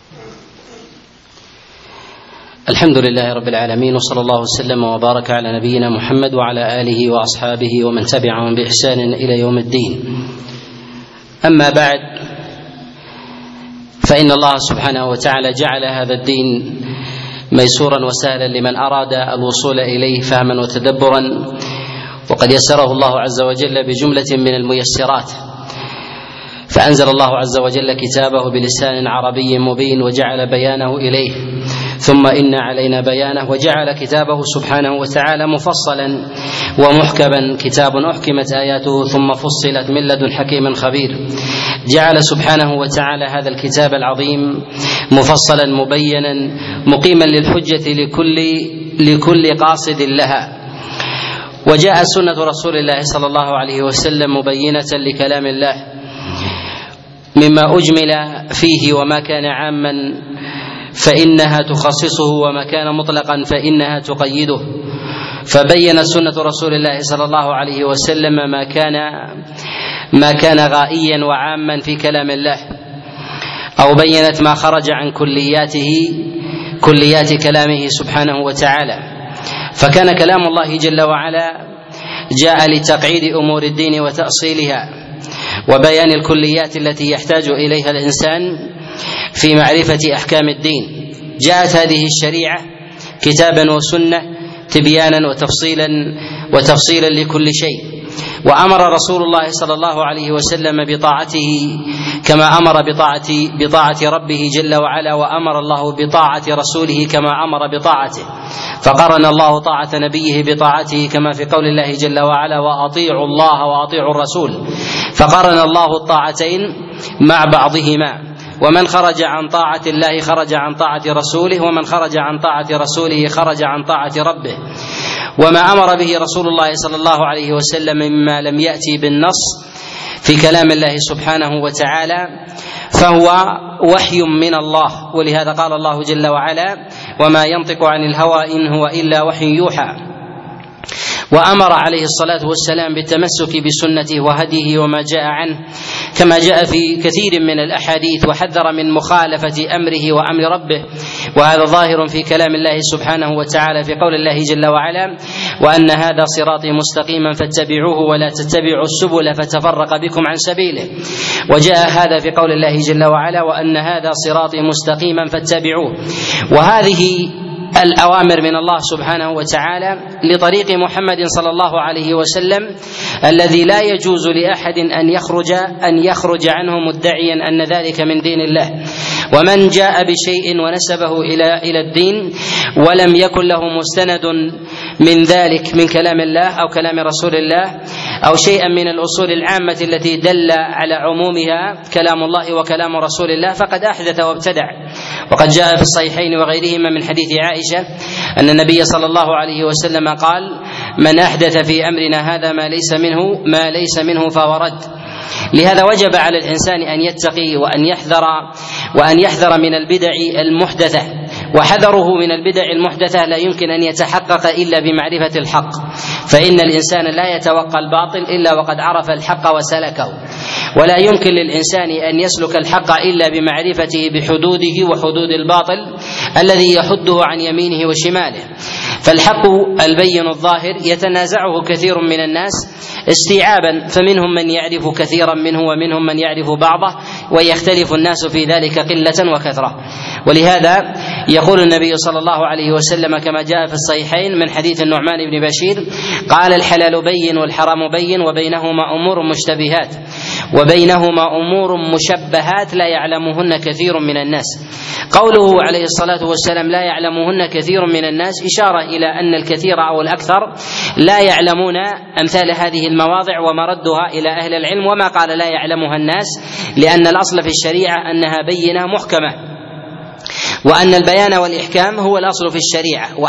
الحمد لله رب العالمين، وصلى الله وسلم وبارك على نبينا محمد وعلى آله وأصحابه ومن تبعهم بإحسان إلى يوم الدين. أما بعد، فإن الله سبحانه وتعالى جعل هذا الدين ميسورا وسهلا لمن أراد الوصول إليه فهما وتدبرا، وقد يسره الله عز وجل بجملة من الميسرات. فأنزل الله عز وجل كتابه بلسان عربي مبين وجعل بيانه إليه، ثم إن علينا بيانه، وجعل كتابه سبحانه وتعالى مفصلا ومحكما، كتاب أحكمت آياته ثم فصلت من لدن حكيم خبير. جعل سبحانه وتعالى هذا الكتاب العظيم مفصلا مبينا مقيما للحجة لكل قاصد لها. وجاء سنة رسول الله صلى الله عليه وسلم مبينة لكلام الله مما أجمل فيه وما كان عاما فإنها تخصصه، وما كان مطلقا فإنها تقيده. فبين سنة رسول الله صلى الله عليه وسلم ما كان غائيا وعاما في كلام الله، أو بينت ما خرج عن كليات كلامه سبحانه وتعالى. فكان كلام الله جل وعلا جاء لتقعيد أمور الدين وتأصيلها وبيان الكليات التي يحتاج إليها الإنسان في معرفة أحكام الدين. جاءت هذه الشريعة كتابا وسنة تبيانا وتفصيلا لكل شيء. وأمر رسول الله صلى الله عليه وسلم بطاعته كما أمر بطاعة ربه جل وعلا، وأمر الله بطاعة رسوله كما أمر بطاعته. فقرن الله طاعة نبيه بطاعته كما في قول الله جل وعلا: وأطيعوا الله وأطيعوا الرسول. فقرن الله الطاعتين مع بعضهما، ومن خرج عن طاعة الله خرج عن طاعة رسوله، ومن خرج عن طاعة رسوله خرج عن طاعة ربه. وما أمر به رسول الله صلى الله عليه وسلم مما لم يأتي بالنص في كلام الله سبحانه وتعالى فهو وحي من الله، ولهذا قال الله جل وعلا: وما ينطق عن الهوى إن هو إلا وحي يوحى. وأمر عليه الصلاة والسلام بالتمسك بسنته وهديه وما جاء عنه كما جاء في كثير من الأحاديث، وحذر من مخالفة أمره وأمر ربه. وهذا ظاهر في كلام الله سبحانه وتعالى في قول الله جل وعلا: وأن هذا صراطي مستقيما فاتبعوه ولا تتبعوا السبل فتفرق بكم عن سبيله. وجاء هذا في قول الله جل وعلا: وأن هذا صراطي مستقيما فاتبعوه. وهذه الأوامر من الله سبحانه وتعالى لطريق محمد صلى الله عليه وسلم الذي لا يجوز لأحد أن يخرج عنه مدعيا أن ذلك من دين الله. ومن جاء بشيء ونسبه إلى الدين ولم يكن له مستند من ذلك من كلام الله أو كلام رسول الله أو شيئا من الأصول العامة التي دل على عمومها كلام الله وكلام رسول الله فقد أحدث وابتدع. وقد جاء في الصحيحين وغيرهما من حديث عائشة أن النبي صلى الله عليه وسلم قال: من أحدث في أمرنا هذا ما ليس منه فهو رد. لهذا وجب على الإنسان أن يتقي وأن يحذر من البدع المحدثة، وحذره من البدع المحدثة لا يمكن أن يتحقق إلا بمعرفة الحق، فإن الإنسان لا يتوقى الباطل إلا وقد عرف الحق وسلكه، ولا يمكن للإنسان أن يسلك الحق إلا بمعرفته بحدوده وحدود الباطل الذي يحده عن يمينه وشماله. فالحق البين الظاهر يتنازعه كثير من الناس استيعابا، فمنهم من يعرف كثيرا منه ومنهم من يعرف بعضه، ويختلف الناس في ذلك قلة وكثرة. ولهذا يقول النبي صلى الله عليه وسلم كما جاء في الصحيحين من حديث النعمان بن بشير قال: الحلال بين والحرام بين وبينهما أمور مشتبهات وبينهما أمور مشبهات لا يعلمهن كثير من الناس. قوله عليه الصلاة والسلام لا يعلمهن كثير من الناس إشارة إلى أن الكثير أو الأكثر لا يعلمون أمثال هذه المواضع ومردها إلى أهل العلم، وما قال لا يعلمها الناس لأن الأصل في الشريعة أنها بينة محكمة، وأن البيان والإحكام هو الأصل في الشريعة،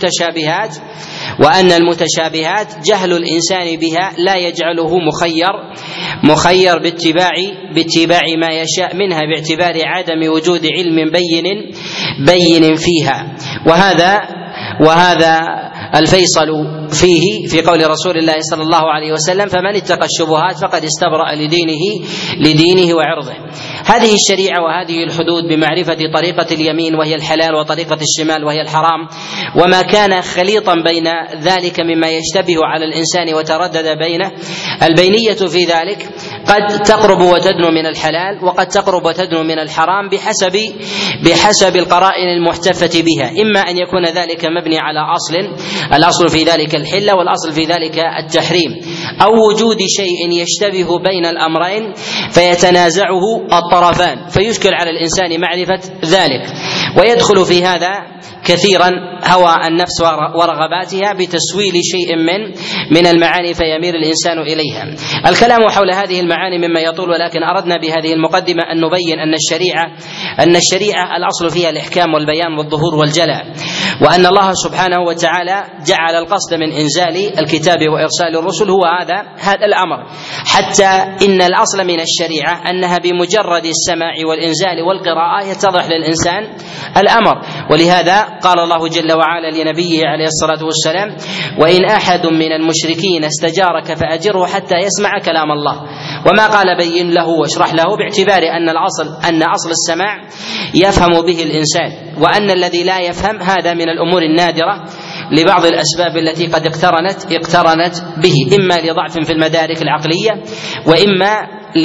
وأن المتشابهات جهل الإنسان بها لا يجعله مخير باتباع ما يشاء منها باعتبار عدم وجود علم بين فيها. وهذا الفيصل فيه في قول رسول الله صلى الله عليه وسلم: فمن اتقى الشبهات فقد استبرأ لدينه وعرضه. هذه الشريعة وهذه الحدود بمعرفة طريقة اليمين وهي الحلال وطريقة الشمال وهي الحرام وما كان خليطا بين ذلك مما يشتبه على الإنسان وتردد بينه، البينية في ذلك قد تقرب وتدنو من الحلال وقد تقرب وتدنو من الحرام بحسب القرائن المحتفة بها، إما أن يكون ذلك مبني على الأصل في ذلك الحلة والأصل في ذلك التحريم، أو وجود شيء يشتبه بين الأمرين فيتنازعه الطرفان فيشكل على الإنسان معرفة ذلك، ويدخل في هذا كثيرا هوى النفس ورغباتها بتسويل شيء من المعاني فيميل الإنسان إليها. الكلام حول هذه المعاني مما يطول، ولكن أردنا بهذه المقدمة أن نبين أن الشريعة الأصل فيها الإحكام والبيان والظهور والجلاء، وأن الله سبحانه وتعالى جعل القصد من إنزال الكتاب وإرسال الرسل هو هذا الأمر، حتى إن الأصل من الشريعة أنها بمجرد السماع والإنزال والقراءة يتضح للإنسان الأمر. ولهذا قال الله جل وعلا لنبيه عليه الصلاة والسلام: وإن أحد من المشركين استجارك فأجره حتى يسمع كلام الله. وما قال بين له واشرح له، باعتبار أن أصل السماع يفهم به الإنسان، وأن الذي لا يفهم هذا من الأمور النادرة لبعض الأسباب التي قد اقترنت به، إما لضعف في المدارك العقلية، وإما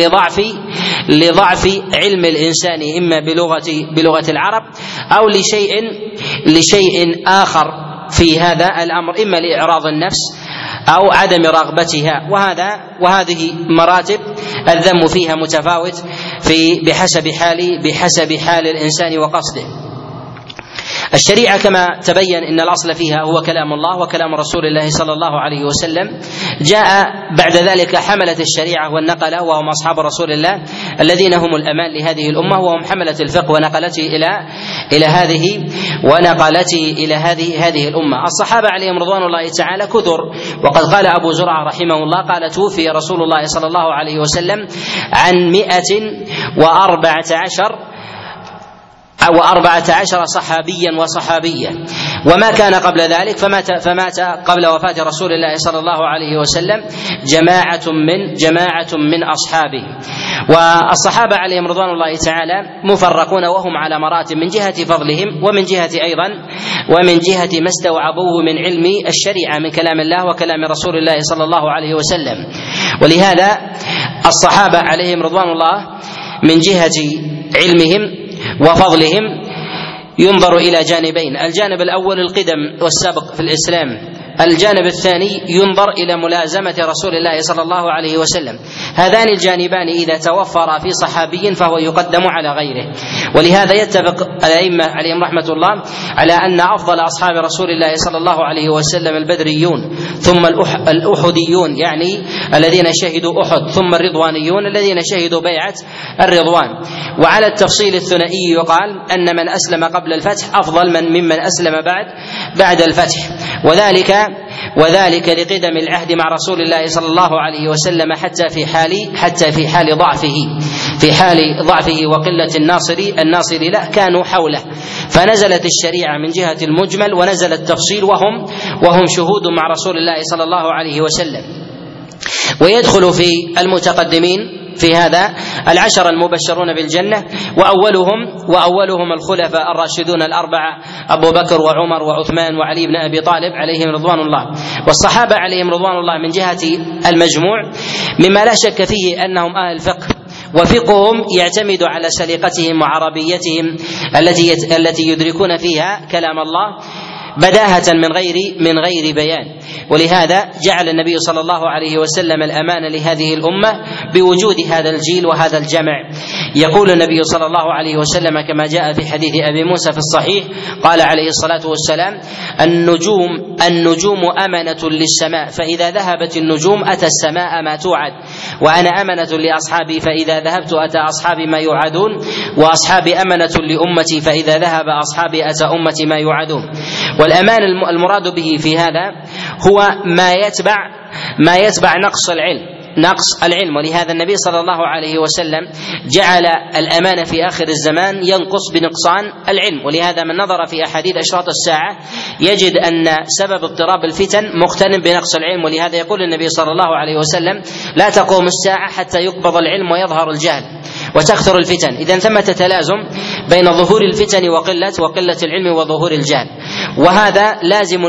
لضعف علم الإنسان إما بلغة العرب، أو لشيء آخر في هذا الأمر، إما لإعراض النفس أو عدم رغبتها، وهذه مراتب الذم فيها متفاوت بحسب حال الإنسان وقصده. الشريعة كما تبين إن الأصل فيها هو كلام الله وكلام رسول الله صلى الله عليه وسلم. جاء بعد ذلك حملة الشريعة والنقلة وهم أصحاب رسول الله الذين هم الأمان لهذه الأمة، وهم حملة الفقه ونقلته إلى هذه الأمة. الصحابة عليهم رضوان الله تعالى كثر، وقد قال أبو زرعة رحمه الله قال: توفي رسول الله صلى الله عليه وسلم عن 114 صحابيا وصحابية، وما كان قبل ذلك فمات قبل وفاة رسول الله صلى الله عليه وسلم جماعة من أصحابه. والصحابة عليهم رضوان الله تعالى مفرقون وهم على مراتب من جهة فضلهم ومن جهة ما استوعبوه من علم الشريعة من كلام الله وكلام رسول الله صلى الله عليه وسلم. ولهذا الصحابة عليهم رضوان الله من جهة علمهم وفضلهم ينظر إلى جانبين: الجانب الأول القدم والسبق في الإسلام، الجانب الثاني ينظر إلى ملازمة رسول الله صلى الله عليه وسلم. هذان الجانبان إذا توفرا في صحابي فهو يقدم على غيره. ولهذا يتفق الأئمة عليهم رحمة الله على أن أفضل أصحاب رسول الله صلى الله عليه وسلم البدريون، ثم الأحديون يعني الذين شهدوا أحد، ثم الرضوانيون الذين شهدوا بيعة الرضوان. وعلى التفصيل الثنائي يقال أن من أسلم قبل الفتح أفضل ممن أسلم بعد الفتح، وذلك لقدم العهد مع رسول الله صلى الله عليه وسلم حتى في حال ضعفه وقلة الناصر له كانوا حوله، فنزلت الشريعة من جهة المجمل ونزل التفصيل وهم شهود مع رسول الله صلى الله عليه وسلم. ويدخل في المتقدمين في هذا 10 المبشرون بالجنة، وأولهم الخلفاء الراشدون الأربعة أبو بكر وعمر وعثمان وعلي بن أبي طالب عليهم رضوان الله. والصحابة عليهم رضوان الله من جهة المجموع مما لا شك فيه أنهم أهل فقه، وفقههم يعتمد على سليقتهم وعربيتهم التي يدركون فيها كلام الله بداهة من غير بيان. ولهذا جعل النبي صلى الله عليه وسلم الأمان لهذه الأمة بوجود هذا الجيل وهذا الجمع. يقول النبي صلى الله عليه وسلم كما جاء في حديث أبي موسى في الصحيح قال عليه الصلاة والسلام: النجوم أمنة للسماء، فإذا ذهبت النجوم أتى السماء ما توعد، وأنا أمنة لأصحابي فإذا ذهبت أتى أصحابي ما يوعدون، وأصحابي أمنة لأمتي فإذا ذهب أصحابي أتى أمتي ما يوعدون. والأمان المراد به في هذا هو ما يتبع نقص العلم، نقص العلم. ولهذا النبي صلى الله عليه وسلم جعل الأمانة في آخر الزمان ينقص بنقصان العلم. ولهذا من نظر في أحاديث أشراط الساعة يجد أن سبب اضطراب الفتن مقترن بنقص العلم. ولهذا يقول النبي صلى الله عليه وسلم: لا تقوم الساعة حتى يقبض العلم ويظهر الجهل وتكثر الفتن. إذن ثمة تلازم بين ظهور الفتن وقلة العلم وظهور الجهل، وهذا لازم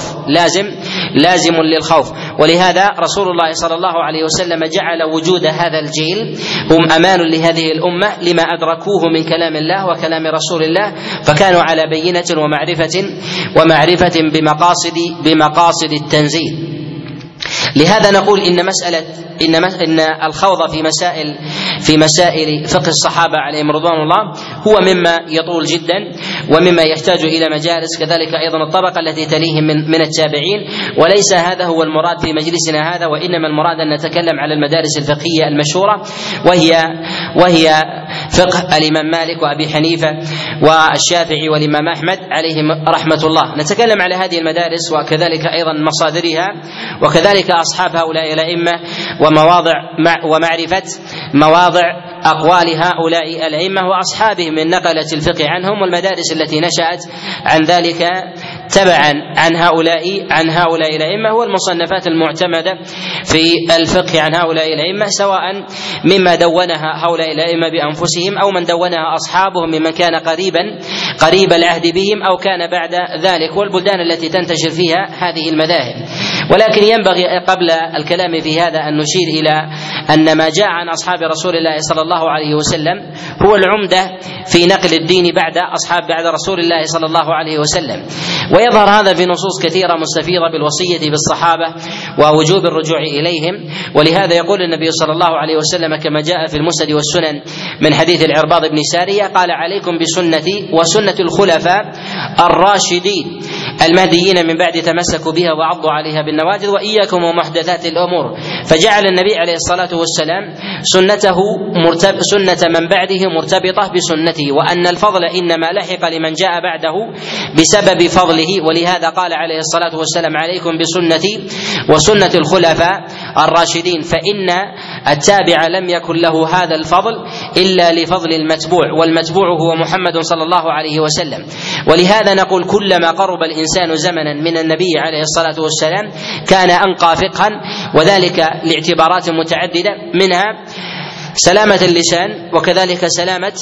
للخوف. ولهذا رسول الله صلى الله عليه وسلم جعل وجود هذا الجيل هم أمان لهذه الأمة لما أدركوه من كلام الله وكلام رسول الله، فكانوا على بينة ومعرفة بمقاصد التنزيل. لهذا نقول إن الخوض في مسائل فقه الصحابة عليهم رضوان الله هو مما يطول جدا ومما يحتاج إلى مجالس، كذلك أيضا الطبقة التي تليهم من التابعين. وليس هذا هو المراد في مجلسنا هذا، وإنما المراد أن نتكلم على المدارس الفقهية المشهورة، وهي فقه الإمام مالك وأبي حنيفة والشافعي والإمام أحمد عليهم رحمة الله. نتكلم على هذه المدارس وكذلك أيضا مصادرها، وكذلك أصحاب هؤلاء الأئمة ومعرفة مواضع أقوال هؤلاء الأئمة وأصحابهم من نقلة الفقه عنهم، والمدارس التي نشأت عن ذلك تبعا عن هؤلاء الأئمة، والمصنفات المعتمدة في الفقه عن هؤلاء الأئمة، سواء مما دونها هؤلاء الأئمة بأنفسهم أو من دونها أصحابهم ممن كان قريب العهد بهم أو كان بعد ذلك، والبلدان التي تنتشر فيها هذه المذاهب. ولكن ينبغي قبل الكلام في هذا أن نشير إلى أن ما جاء عن أصحاب رسول الله صلى الله عليه وسلم هو العمدة في نقل الدين بعد رسول الله صلى الله عليه وسلم، ويظهر هذا في نصوص كثيرة مستفيضة بالوصية بالصحابة ووجوب الرجوع إليهم. ولهذا يقول النبي صلى الله عليه وسلم كما جاء في المسند والسنن من حديث العرباض بن سارية قال: عليكم بسنتي وسنة الخلفاء الراشدين المهديين من بعد تمسكوا بها وعضوا عليها بالنواجذ وإياكم ومحدثات الأمور. فجعل النبي عليه الصلاة والسلام سنة من بعده مرتبطة بسنته، وأن الفضل إنما لحق لمن جاء بعده بسبب فضله. ولهذا قال عليه الصلاة والسلام: عليكم بسنتي وسنة الخلفاء الراشدين، فإن التابع لم يكن له هذا الفضل إلا لفضل المتبوع، والمتبوع هو محمد صلى الله عليه وسلم. ولهذا نقول كلما قرب الإنسان زمنا من النبي عليه الصلاة والسلام كان أنقى فقها، وذلك لاعتبارات متعددة، منها سلامة اللسان، وكذلك سلامة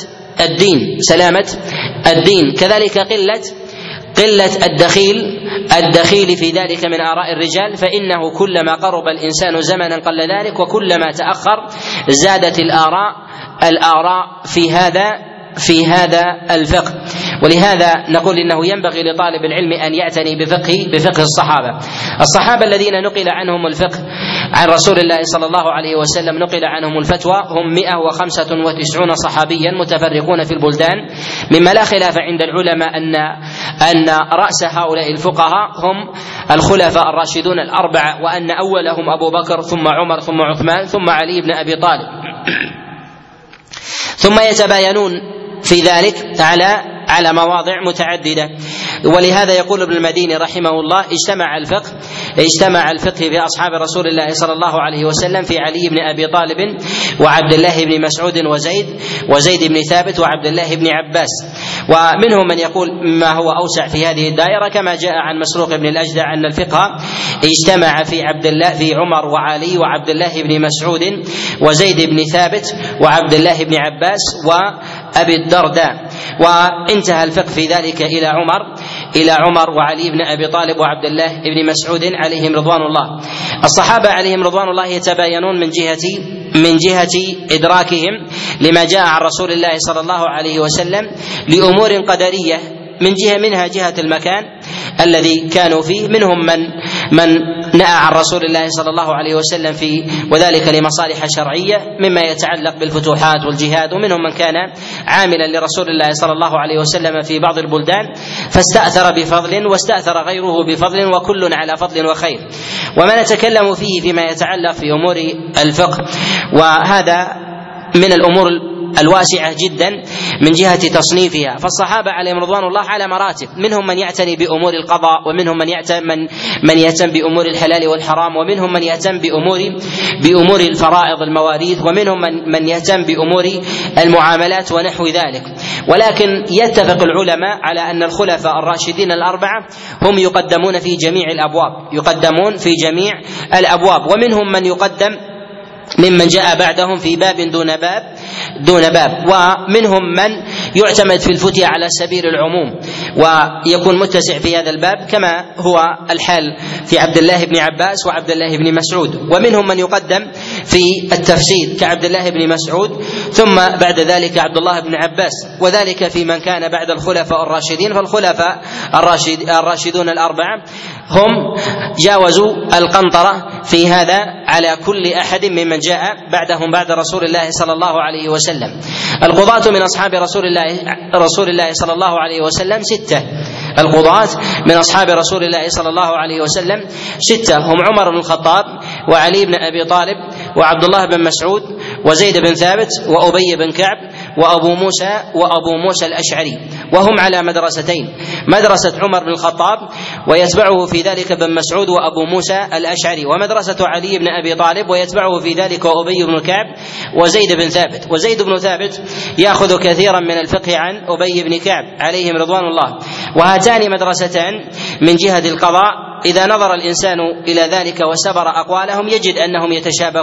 الدين، كذلك قلة الدخيل في ذلك من آراء الرجال، فإنه كلما قرب الإنسان زمنا قل ذلك، وكلما تأخر زادت الآراء في هذا الفقه. ولهذا نقول إنه ينبغي لطالب العلم أن يعتني بفقه الصحابة الذين نقل عنهم الفقه عن رسول الله صلى الله عليه وسلم، نقل عنهم الفتوى، هم 195 صحابيا متفرقون في البلدان، مما لا خلاف عند العلماء أن رأس هؤلاء الفقهاء هم الخلفاء الراشدون الأربعة، وأن أولهم أبو بكر ثم عمر ثم عثمان ثم علي بن أبي طالب، ثم يتباينون في ذلك على مواضع متعددة. ولهذا يقول ابن المديني رحمه الله: اجتمع الفقه في أصحاب رسول الله صلى الله عليه وسلم في علي بن أبي طالب وعبد الله بن مسعود وزيد بن ثابت وعبد الله بن عباس. ومنهم من يقول ما هو أوسع في هذه الدائرة، كما جاء عن مسروق بن الأجدع أن الفقه اجتمع في عمر وعلي وعبد الله بن مسعود وزيد بن ثابت وعبد الله بن عباس وأبي الدرداء، وانتهى الفقه في ذلك إلى عمر وعلي بن أبي طالب وعبد الله بن مسعود عليهم رضوان الله. الصحابة عليهم رضوان الله يتباينون من جهة إدراكهم لما جاء عن رسول الله صلى الله عليه وسلم لأمور قدرية، منها جهة المكان الذي كانوا فيه، منهم من نأى عن رسول الله صلى الله عليه وسلم وذلك لمصالح شرعية مما يتعلق بالفتوحات والجهاد، ومنهم من كان عاملا لرسول الله صلى الله عليه وسلم في بعض البلدان فاستأثر بفضل واستأثر غيره بفضل، وكل على فضل وخير. وما نتكلم فيه فيما يتعلق في أمور الفقه، وهذا من الأمور الواسعة جدا من جهة تصنيفها. فالصحابة عليهم رضوان الله على مراتب، منهم من يعتني بأمور القضاء، ومنهم من يهتم بأمور الحلال والحرام، ومنهم من يهتم بأمور الفرائض المواريث، ومنهم من يهتم بأمور المعاملات ونحو ذلك. ولكن يتفق العلماء على أن الخلفاء الراشدين الأربعة هم يقدمون في جميع الأبواب، ومنهم من يقدم ممن جاء بعدهم في باب دون باب، ومنهم من يعتمد في الفتية على سبيل العموم ويكون متسع في هذا الباب، كما هو الحال في عبد الله بن عباس وعبد الله بن مسعود. ومنهم من يقدم في التفسير كعبد الله بن مسعود، ثم بعد ذلك عبد الله بن عباس، وذلك في من كان بعد الخلفاء الراشدين. فالخلفاء الراشدون الأربعة هم جاوزوا القنطرة في هذا على كل أحد ممن جاء بعدهم بعد رسول الله صلى الله عليه وسلم. القضاة من أصحاب رسول الله صلى الله عليه وسلم ستة. القضاة من أصحاب رسول الله صلى الله عليه وسلم ستة، هم عمر بن الخطاب، وعلي بن أبي طالب، وعبد الله بن مسعود، وزيد بن ثابت، وأبي بن كعب، وأبو موسى الأشعري. وهم على مدرستين: مدرسة عمر بن الخطاب ويتبعه في ذلك بن مسعود وأبو موسى الأشعري، ومدرسة علي بن أبي طالب ويتبعه في ذلك أبي بن كعب وزيد بن ثابت. وزيد بن ثابت يأخذ كثيرا من الفقه عن أبي بن كعب عليهم رضوان الله. وهاتان مدرستان من جهة القضاء إذا نظر الإنسان إلى ذلك وسبر أقوالهم يجد أنهم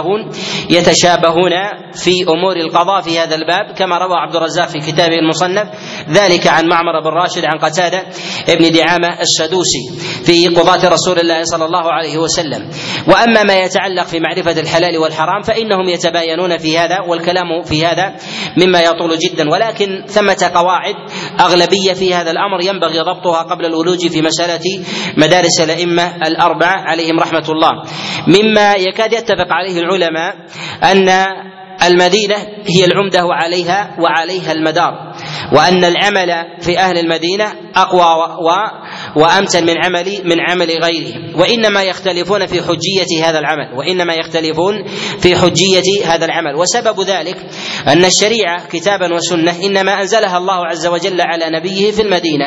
يتشابهون في أمور القضاء في هذا الباب، كما روى عبد الرزاق في كتابه المصنف ذلك عن معمر بن راشد عن قتادة ابن دعامة السدوسي في قضاة رسول الله صلى الله عليه وسلم. وأما ما يتعلق في معرفة الحلال والحرام فإنهم يتباينون في هذا، والكلام في هذا مما يطول جدا، ولكن ثمة قواعد أغلبية في هذا الأمر ينبغي ضبطها قبل الولوج في مسألة مدارس الأئمة الأربعة عليهم رحمة الله. مما يكاد يتفق عليه العلماء أن المدينة هي العمدة وعليها المدار، وأن العمل في أهل المدينة أقوى وأمتن من عمل غيرهم، وإنما يختلفون في حجية هذا العمل. وسبب ذلك أن الشريعة كتابا وسنة إنما أنزلها الله عز وجل على نبيه في المدينة،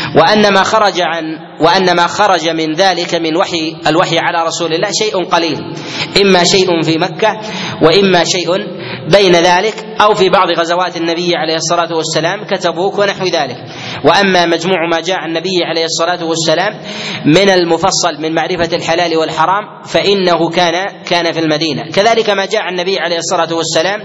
وأن ما خرج من ذلك من الوحي على رسول الله شيء قليل، إما شيء في مكة وإما شيء بين ذلك، أو في بعض غزوات النبي عليه الصلاة والسلام كتبوك ونحو ذلك. وأما مجموع ما جاء عن النبي عليه الصلاة والسلام من المفصل من معرفة الحلال والحرام فإنه كان في المدينة. كذلك ما جاء عن النبي عليه الصلاة والسلام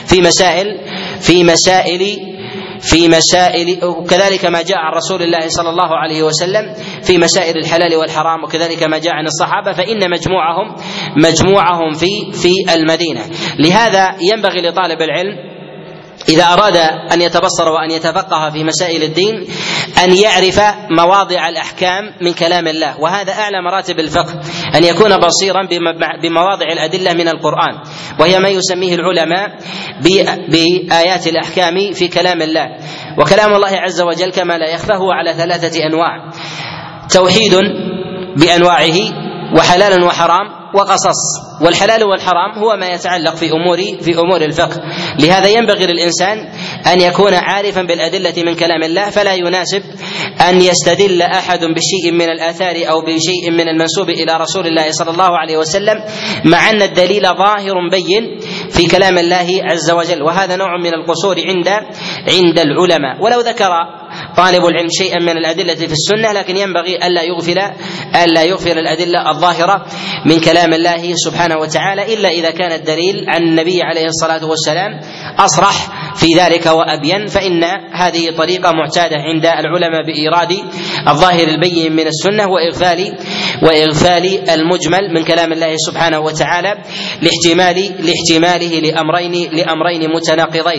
في مسائل وكذلك ما جاء عن رسول الله صلى الله عليه وسلم في مسائل الحلال والحرام، وكذلك ما جاء عن الصحابة فإن مجموعهم في المدينة. لهذا ينبغي لطالب العلم إذا أراد أن يتبصر وأن يتفقه في مسائل الدين أن يعرف مواضع الأحكام من كلام الله، وهذا أعلى مراتب الفقه، أن يكون بصيرا بمواضع الأدلة من القرآن، وهي ما يسميه العلماء بآيات الأحكام في كلام الله. وكلام الله عز وجل كما لا يخفى هو على 3 أنواع: توحيد بأنواعه، وحلال وحرام، وقصص. والحلال والحرام هو ما يتعلق في أمور الفقه. لهذا ينبغي للإنسان أن يكون عارفا بالأدلة من كلام الله، فلا يناسب أن يستدل أحد بشيء من الآثار أو بشيء من المنسوب إلى رسول الله صلى الله عليه وسلم مع أن الدليل ظاهر بين في كلام الله عز وجل، وهذا نوع من القصور عند العلماء. ولو ذكر طالب العلم شيئا من الأدلة في السنة لكن ينبغي ألا يغفل الأدلة الظاهرة من كلام الله سبحانه وتعالى، إلا إذا كان الدليل عن النبي عليه الصلاة والسلام أصرح في ذلك وأبين، فإن هذه طريقة معتادة عند العلماء بإيراد الظاهر البين من السنة وإغفال المجمل من كلام الله سبحانه وتعالى لاحتماله لأمرين متناقضين.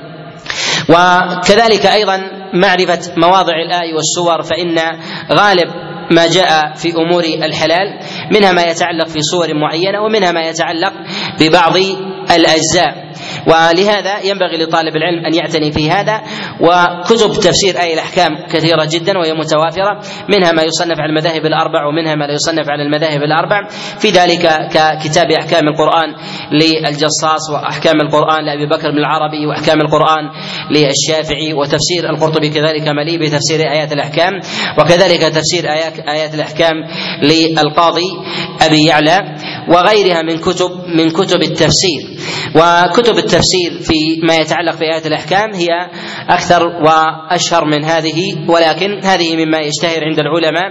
وكذلك أيضا معرفة مواضع الآي والسور، فإن غالب ما جاء في أمور الحلال منها ما يتعلق في صور معينة، ومنها ما يتعلق ببعض الأجزاء. ولهذا ينبغي لطالب العلم أن يعتني في هذا. وكتب تفسير آية الأحكام كثيرة جدا وهي متوافرة، منها ما يصنف على المذاهب الأربع ومنها ما لا يصنف على المذاهب الأربع، في ذلك ككتاب أحكام القرآن للجصاص، وأحكام القرآن لأبي بكر بن العربي، وأحكام القرآن للشافعي، وتفسير القرطبي كذلك مليء بتفسير آيات الأحكام، وكذلك تفسير آيات الأحكام للقاضي أبي يعلى، وغيرها من كتب التفسير. وكتب التفسير في ما يتعلق بآيات الأحكام هي أكثر وأشهر من هذه، ولكن هذه مما يشتهر عند العلماء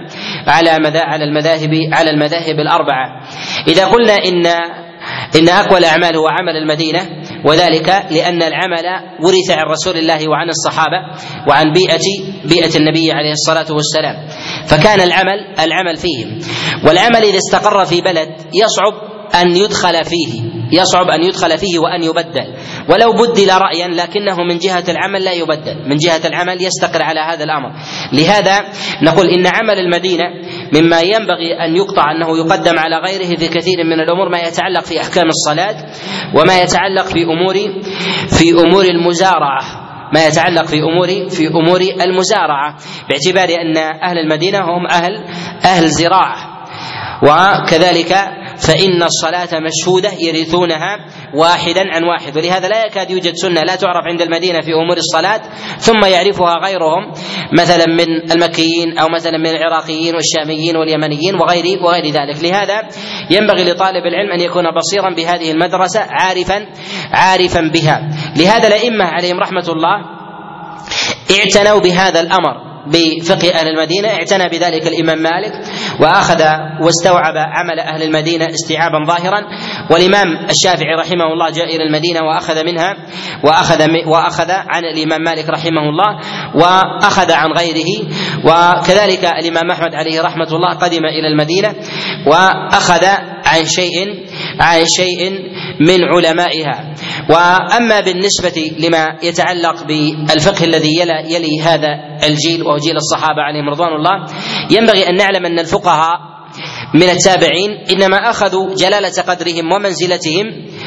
على المذاهب الأربعة. إذا قلنا إن أقوى الأعمال هو عمل المدينة، وذلك لأن العمل ورث عن رسول الله وعن الصحابة وعن بيئة النبي عليه الصلاة والسلام، فكان العمل فيهم. والعمل إذا استقر في بلد يصعب أن يدخل فيه وأن يبدل، ولو بدل رأيا لكنه من جهة العمل لا يبدل، من جهة العمل يستقر على هذا الأمر. لهذا نقول إن عمل المدينة مما ينبغي أن يقطع أنه يقدم على غيره في كثير من الأمور، ما يتعلق في أحكام الصلاة، وما يتعلق في أمور المزارعة، ما يتعلق في أمور المزارعة، باعتبار أن أهل المدينة هم أهل زراعة. وكذلك فإن الصلاة مشهودة يرثونها واحدا عن واحد، ولهذا لا يكاد يوجد سنة لا تعرف عند المدينة في أمور الصلاة ثم يعرفها غيرهم، مثلا من المكيين أو مثلا من العراقيين والشاميين واليمنيين وغير ذلك. لهذا ينبغي لطالب العلم أن يكون بصيرا بهذه المدرسة عارفا بها. لهذا الأئمة عليهم رحمة الله اعتنوا بهذا الأمر بفقه أهل المدينة. اعتنى بذلك الإمام مالك وأخذ واستوعب عمل أهل المدينة استيعابا ظاهرا، والإمام الشافعي رحمه الله جاء إلى المدينة وأخذ منها وأخذ عن الإمام مالك رحمه الله وأخذ عن غيره. وكذلك الإمام أحمد عليه رحمة الله قدم إلى المدينة وأخذ عن شيء من علمائها. وأما بالنسبة لما يتعلق بالفقه الذي يلي هذا الجيل وهو جيل الصحابة عليهم رضوان الله، ينبغي أن نعلم أن الفقهاء من التابعين إنما أخذوا جلالة قدرهم ومنزلتهم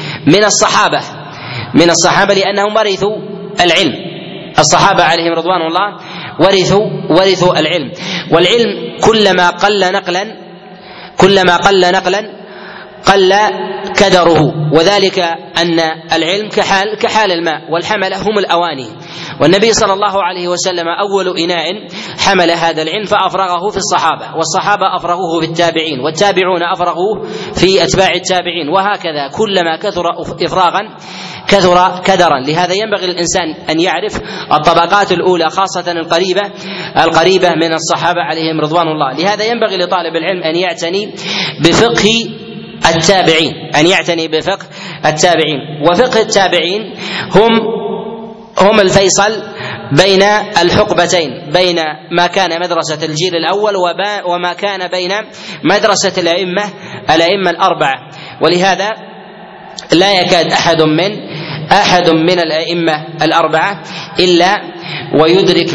من الصحابة لأنهم ورثوا العلم. الصحابة عليهم رضوان الله ورثوا العلم، والعلم كلما قل نقلا قل كدره، وذلك أن العلم كحال الماء، والحملة هم الأواني. والنبي صلى الله عليه وسلم أول إناء حمل هذا العلم فأفرغه في الصحابة، والصحابة أفرغوه في التابعين، والتابعون أفرغوه في أتباع التابعين، وهكذا كلما كثر إفراغا كثر كدرا. لهذا ينبغي للإنسان أن يعرف الطبقات الأولى خاصة القريبة من الصحابة عليهم رضوان الله. لهذا ينبغي لطالب العلم أن يعتني بفقه التابعين. وفقه التابعين هم الفيصل بين الحقبتين، بين ما كان مدرسة الجيل الأول وما كان بين مدرسة الأئمة الأربعة. ولهذا لا يكاد أحد من الأئمة الأربعة إلا ويدرك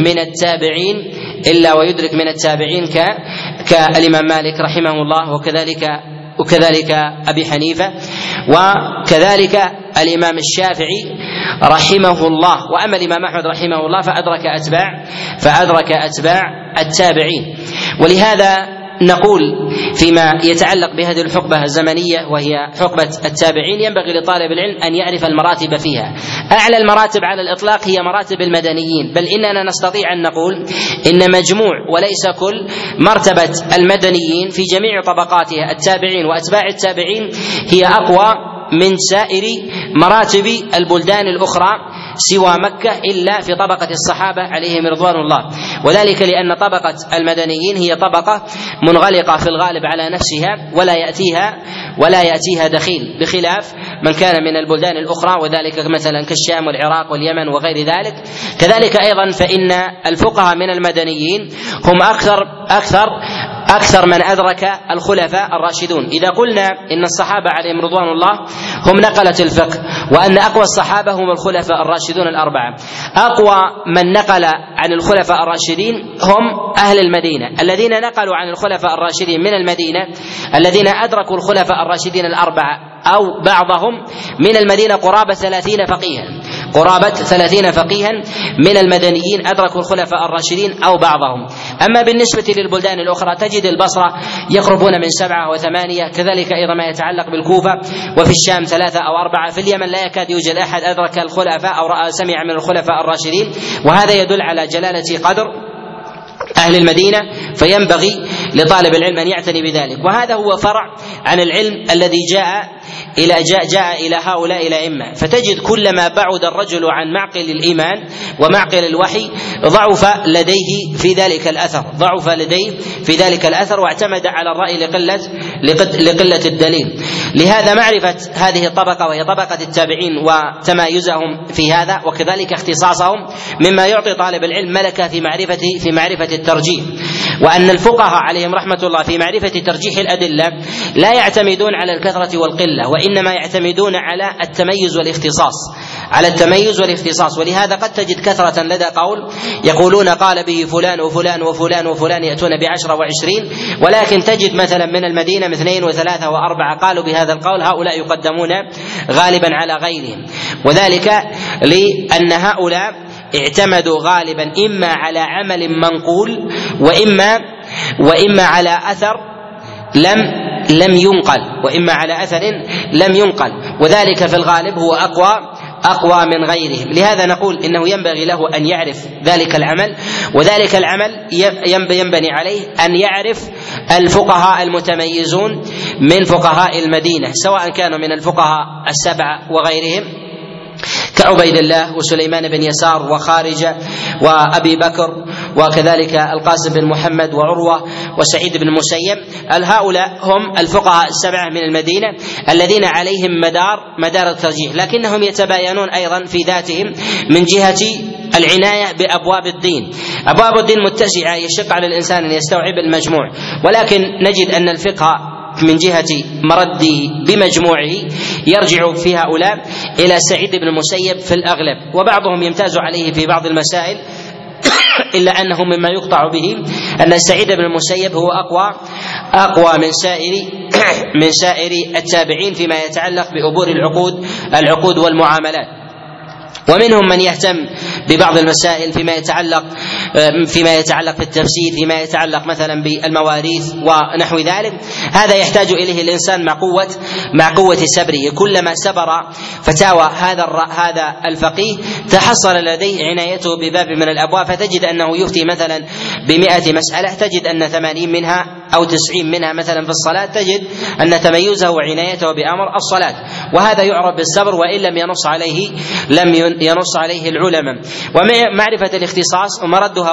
من التابعين كالإمام مالك رحمه الله، وكذلك أبي حنيفة، وكذلك الإمام الشافعي رحمه الله. وأما الإمام أحمد رحمه الله فأدرك أتباع التابعين. ولهذا نقول فيما يتعلق بهذه الحقبة الزمنية وهي حقبة التابعين، ينبغي لطالب العلم أن يعرف المراتب فيها. أعلى المراتب على الإطلاق هي مراتب المدنيين، بل إننا نستطيع أن نقول إن مجموع وليس كل مرتبة المدنيين في جميع طبقاتها التابعين وأتباع التابعين هي أقوى من سائر مراتب البلدان الأخرى سوى مكة إلا في طبقة الصحابة عليهم رضوان الله. وذلك لأن طبقة المدنيين هي طبقة منغلقة في الغالب على نفسها ولا يأتيها دخيل، بخلاف من كان من البلدان الأخرى، وذلك مثلا كالشام والعراق واليمن وغير ذلك. كذلك أيضا فإن الفقهاء من المدنيين هم أكثر من أدرك الخلفاء الراشدون. إذا قلنا إن الصحابة عليهم رضوان الله هم نقلة الفقه، وأن أقوى الصحابة هم الخلفاء الراشدون الأربعة، أقوى من نقل عن الخلفاء الراشدين هم أهل المدينة الذين نقلوا عن الخلفاء الراشدين من المدينة، الذين أدركوا الخلفاء الراشدين الأربعة أو بعضهم من المدينة قرابة 30 فقيها من المدنيين أدركوا الخلفاء الراشدين أو بعضهم. أما بالنسبة للبلدان الأخرى تجد البصرة يقربون من 7 و8، كذلك أيضا ما يتعلق بالكوفة، وفي الشام 3 أو 4، في اليمن لا يكاد يوجد أحد أدرك الخلفاء أو سمع من الخلفاء الراشدين، وهذا يدل على جلالة قدر أهل المدينة، فينبغي لطالب العلم أن يعتني بذلك. وهذا هو فرع عن العلم الذي جاء إلى هؤلاء الأئمة. فتجد كلما بعد الرجل عن معقل الإيمان ومعقل الوحي ضعف لديه في ذلك الأثر واعتمد على الرأي لقلة الدليل. لهذا معرفة هذه الطبقة وهي طبقة التابعين وتمايزهم في هذا وكذلك اختصاصهم مما يعطي طالب العلم ملكة في معرفة الترجيح. وأن الفقهاء عليهم رحمة الله في معرفة ترجيح الأدلة لا يعتمدون على الكثرة والقلة، وإنما يعتمدون على التميز والاختصاص. ولهذا قد تجد كثرة لدى قول يقولون قال به فلان وفلان وفلان وفلان يأتون ب10 و20، ولكن تجد مثلا من المدينة 2 و3 و4 قالوا بهذا القول، هؤلاء يقدمون غالبا على غيرهم، وذلك لأن هؤلاء اعتمدوا غالبا إما على عمل منقول وإما على أثر لم ينقل، وذلك في الغالب هو أقوى من غيرهم. لهذا نقول إنه ينبغي له أن يعرف ذلك العمل، وذلك العمل ينبني عليه أن يعرف الفقهاء المتميزون من فقهاء المدينة، سواء كانوا من الفقهاء 7 وغيرهم كعبيد الله وسليمان بن يسار وخارجة وأبي بكر، وكذلك القاسم بن محمد وعروة وسعيد بن المسيب. هؤلاء هم الفقهاء 7 من المدينة الذين عليهم مدار الترجيح، لكنهم يتباينون أيضا في ذاتهم من جهة العناية بأبواب الدين. أبواب الدين متسعة يشق على الإنسان أن يستوعب المجموع، ولكن نجد أن الفقه من جهة مرده بمجموعه يرجع في هؤلاء إلى سعيد بن المسيب في الأغلب، وبعضهم يمتاز عليه في بعض المسائل، إلا أنه مما يقطع به أن سعيد بن المسيب هو أقوى من سائر التابعين فيما يتعلق بأمور العقود والمعاملات. ومنهم من يهتم ببعض المسائل فيما يتعلق بالتفسير، فيما يتعلق مثلا بالمواريث ونحو ذلك. هذا يحتاج إليه الإنسان مع قوة سبره. كلما سبر فتاوى هذا الفقيه تحصل لديه عنايته بباب من الأبواب، فتجد أنه يفتي مثلا ب100 مسألة، تجد أن 80 منها أو 90 منها مثلا في الصلاة، تجد أن تميزه وعنايته بأمر الصلاة، وهذا يعرف بالصبر، وإن لم ينص عليه العلماء. ومعرفة الاختصاص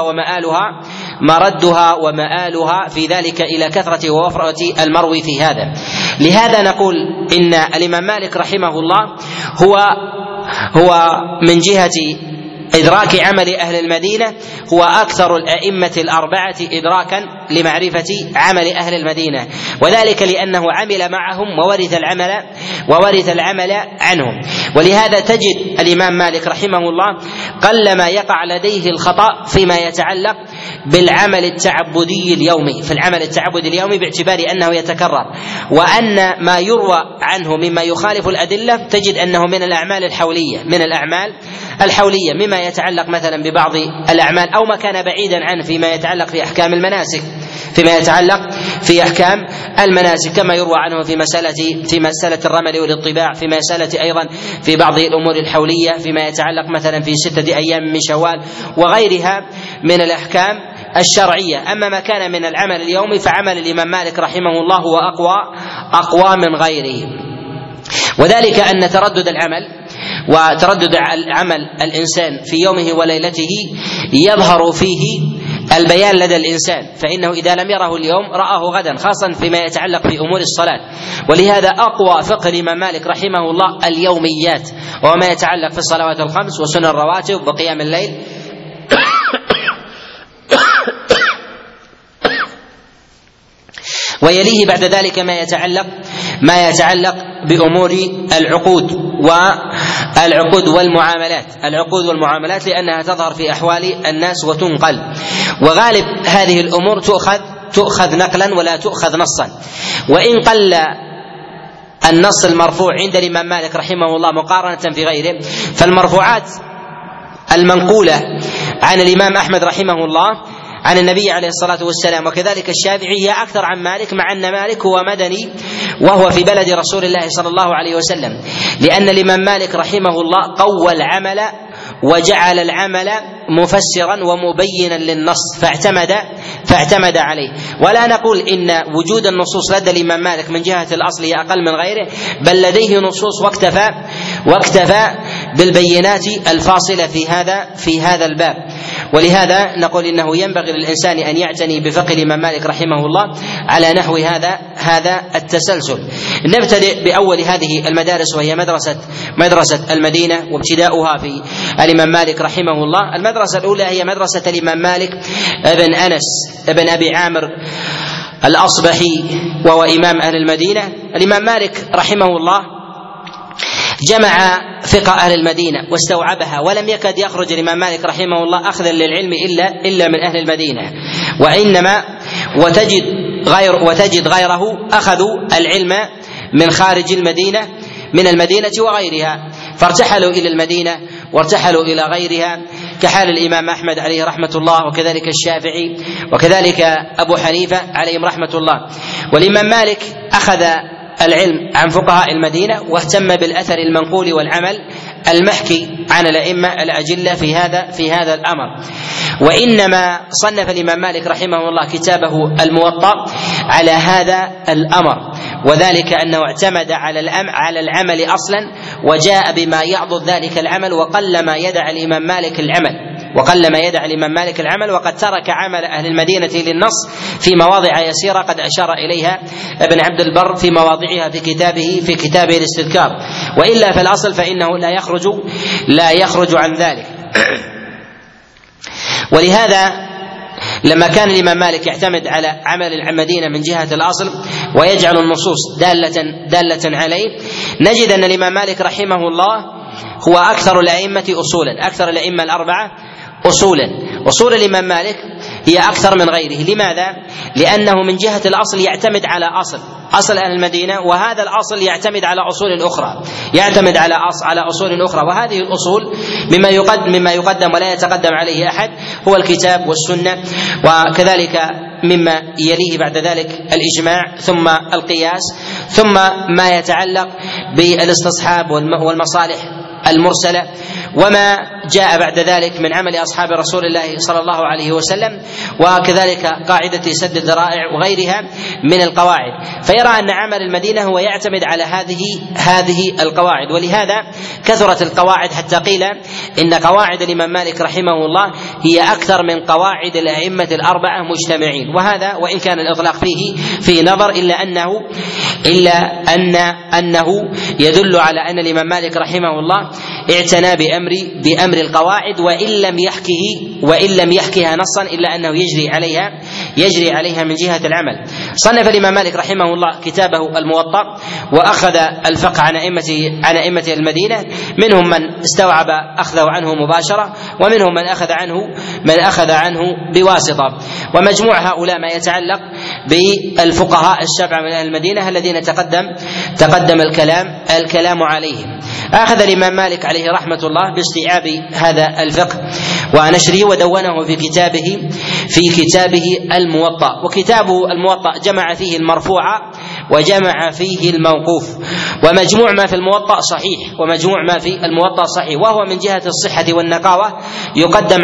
مردها ومآلها في ذلك إلى كثرة ووفرة المروي في هذا. لهذا نقول إن الإمام مالك رحمه الله هو من جهة إدراك عمل أهل المدينة هو أكثر الأئمة الأربعة إدراكا لمعرفة عمل أهل المدينة، وذلك لأنه عمل معهم وورث العمل عنهم. ولهذا تجد الإمام مالك رحمه الله قلما يقع لديه الخطأ فيما يتعلق بالعمل التعبدي اليومي، في العمل التعبدي اليومي باعتبار أنه يتكرر، وأن ما يروى عنه مما يخالف الأدلة تجد أنه من الأعمال الحولية مما يتعلق مثلا ببعض الأعمال أو ما كان بعيدا عنه فيما يتعلق في أحكام المناسك، كما يروى عنه في مسألة الرمل والاطباع، في مسألة أيضا في بعض الأمور الحولية فيما يتعلق مثلا في 6 أيام من شوال وغيرها من الأحكام الشرعية. أما ما كان من العمل اليومي فعمل الإمام مالك رحمه الله هو أقوى من غيره، وذلك أن تردد عمل الإنسان في يومه وليلته يظهر فيه البيان لدى الإنسان، فإنه إذا لم يره اليوم رآه غدا، خاصة فيما يتعلق بأمور الصلاة. ولهذا أقوى فقه الإمام مالك رحمه الله اليوميات، وما يتعلق في الصلوات الخمس وسنن الرواتب وقيام الليل ويليه بعد ذلك ما يتعلق بأمور العقود والمعاملات لأنها تظهر في أحوال الناس وتنقل، وغالب هذه الأمور تؤخذ نقلا ولا تؤخذ نصا. وإن قل النص المرفوع عند الإمام مالك رحمه الله مقارنة في غيره، فالمرفوعات المنقولة عن الإمام أحمد رحمه الله عن النبي عليه الصلاة والسلام وكذلك الشافعي هي أكثر عن مالك، مع أن مالك هو مدني وهو في بلد رسول الله صلى الله عليه وسلم، لأن الإمام مالك رحمه الله قوى العمل وجعل العمل مفسرا ومبينا للنص فاعتمد عليه. ولا نقول إن وجود النصوص لدى الإمام مالك من جهة الأصل هي أقل من غيره، بل لديه نصوص واكتفى بالبينات الفاصلة في هذا الباب. ولهذا نقول إنه ينبغي للإنسان أن يعتني بفقه الإمام مالك رحمه الله على نحو هذا التسلسل. نبتدئ بأول هذه المدارس وهي مدرسة المدينة، وابتداؤها في الإمام مالك رحمه الله. المدرسة الأولى هي مدرسة الإمام مالك ابن أنس ابن أبي عامر الأصبحي، وهو إمام أهل المدينة. الإمام مالك رحمه الله جمع فقه أهل المدينة واستوعبها، ولم يكد يخرج الإمام مالك رحمه الله أخذا للعلم إلا من أهل المدينة، وإنما وتجد غيره أخذوا العلم من خارج المدينة، من المدينة وغيرها، فارتحلوا إلى المدينة وارتحلوا إلى غيرها، كحال الإمام أحمد عليه رحمة الله، وكذلك الشافعي، وكذلك أبو حنيفة عليهم رحمة الله. والإمام مالك أخذ العلم عن فقهاء المدينة واهتم بالأثر المنقول والعمل المحكي عن الأئمة الأجلة في هذا الأمر. وإنما صنف الإمام مالك رحمه الله كتابه الموطأ على هذا الأمر، وذلك أنه اعتمد على العمل أصلا، وجاء بما يعضد ذلك العمل، وقلما يدع الإمام مالك العمل وقد ترك عمل أهل المدينة للنص في مواضع يسيرة قد أشار إليها ابن عبد البر في مواضعها في كتابه الاستذكار، وإلا فالأصل فإنه لا يخرج عن ذلك. ولهذا لما كان الإمام مالك يعتمد على عمل المدينة من جهة الأصل ويجعل النصوص دالة عليه، نجد أن الإمام مالك رحمه الله هو أكثر الأئمة الأربعة أصولا. أصول الإمام مالك هي أكثر من غيره. لماذا؟ لأنه من جهة الأصل يعتمد على أصل أهل المدينة، وهذا الأصل يعتمد على أصول أخرى، وهذه الأصول مما يقدم ولا يتقدم عليه أحد هو الكتاب والسنة، وكذلك مما يليه بعد ذلك الإجماع، ثم القياس، ثم ما يتعلق بالاستصحاب والمصالح المرسلة، وما جاء بعد ذلك من عمل أصحاب رسول الله صلى الله عليه وسلم، وكذلك قاعدة سد الذرائع وغيرها من القواعد. فيرى أن عمل المدينة هو يعتمد على هذه القواعد، ولهذا كثرت القواعد حتى قيل إن قواعد الإمام مالك رحمه الله هي أكثر من قواعد الأئمة الأربعة مجتمعين. وهذا وإن كان الإطلاق فيه نظر، إلا أنه يدل على أن الإمام مالك رحمه الله اعتنى بأمر القواعد، وإن لم يحكها نصا إلا أنه يجري عليها من جهة العمل. صنف الإمام مالك رحمه الله كتابه الموطأ، وأخذ الفقه عن أئمة المدينة، منهم من استوعب أخذه عنه مباشرة، ومنهم من أخذ عنه بواسطة. ومجموع هؤلاء ما يتعلق بالفقهاء السبعة من أهل المدينة الذين تقدم الكلام عليهم. أخذ الإمام مالك عليه رحمة الله باستيعاب هذا الفقه ونشره، ودونه في كتابه الموطأ. وكتابه الموطأ جمع فيه المرفوع وجمع فيه الموقوف، ومجموع ما في الموطأ صحيح، وهو من جهة الصحة والنقاوة يقدم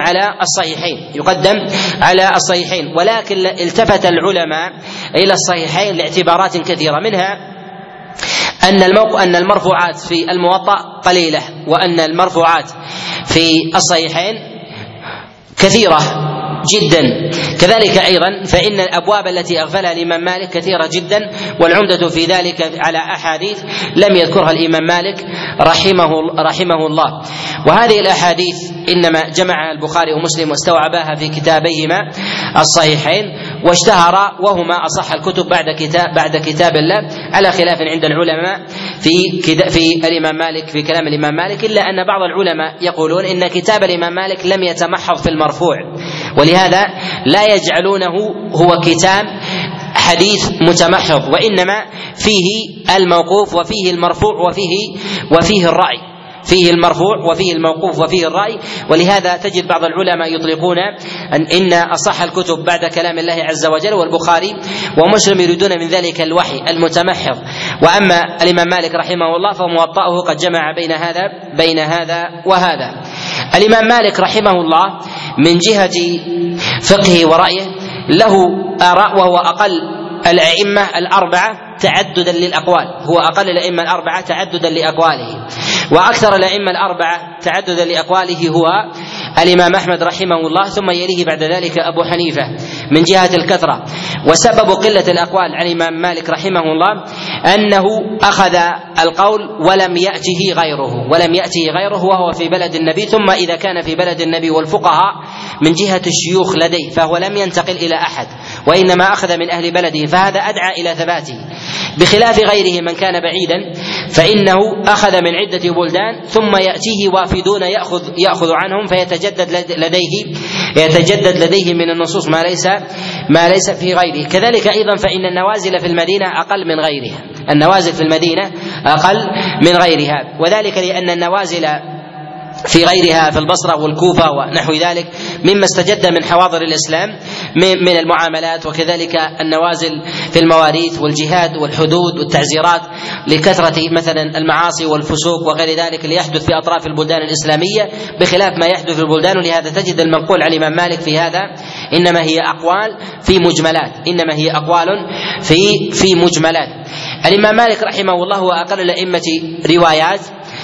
على الصحيحين، ولكن التفت العلماء إلى الصحيحين لاعتبارات كثيرة، منها أن المرفوعات في الموطأ قليلة، وأن المرفوعات في الصحيحين كثيرة جدا. كذلك أيضا فإن الأبواب التي أغفلها الإمام مالك كثيرة جدا، والعمدة في ذلك على أحاديث لم يذكرها الإمام مالك رحمه الله. وهذه الأحاديث إنما جمعها البخاري ومسلم واستوعباها في كتابيهما الصحيحين، واشتهر وهما أصح الكتب بعد كتاب الله، على خلاف عند العلماء في الإمام مالك في كلام الإمام مالك، إلا أن بعض العلماء يقولون إن كتاب الإمام مالك لم يتمحض في المرفوع، ولهذا لا يجعلونه هو كتاب حديث متمحض، وإنما فيه الموقوف وفيه المرفوع وفيه الرأي، فيه المرفوع وفيه الموقوف وفيه الرأي. ولهذا تجد بعض العلماء يطلقون إن أصح الكتب بعد كلام الله عز وجل والبخاري ومسلم يريدون من ذلك الوحي المتمحض. وأما الإمام مالك رحمه الله فموطأه قد جمع بين هذا وهذا. الإمام مالك رحمه الله من جهة فقهه ورأيه له آراء، وهو أقل الأئمة الأربعة تعددا للأقوال، هو أقل الأئمة الأربعة تعددا لأقواله، وأكثر الأئمة الأربعة تعددا لأقواله هو الإمام أحمد رحمه الله، ثم يليه بعد ذلك أبو حنيفة من جهة الكثرة. وسبب قلة الأقوال عن الإمام مالك رحمه الله أنه أخذ القول ولم يأته غيره وهو في بلد النبي، ثم إذا كان في بلد النبي والفقهاء من جهة الشيوخ لديه فهو لم ينتقل إلى أحد، وإنما أخذ من أهل بلده، فهذا أدعى إلى ثباته، بخلاف غيره من كان بعيدا فإنه أخذ من عدة بلدان ثم يأتيه وافدون يأخذ عنهم فيتجدد لديه من النصوص ما ليس في غيره. كذلك أيضا فإن النوازل في المدينة أقل من غيرها، وذلك لأن النوازل في غيرها في البصرة والكوفة ونحو ذلك مما استجد من حواضر الإسلام من المعاملات، وكذلك النوازل في المواريث والجهاد والحدود والتعزيرات لكثرة مثلا المعاصي والفسوق وغير ذلك اللي يحدث في أطراف البلدان الإسلامية بخلاف ما يحدث في البلدان. ولهذا تجد المنقول عن الإمام مالك في هذا إنما هي أقوال في مجملات. الإمام مالك رحمه الله هو أقل الأئمة روايات،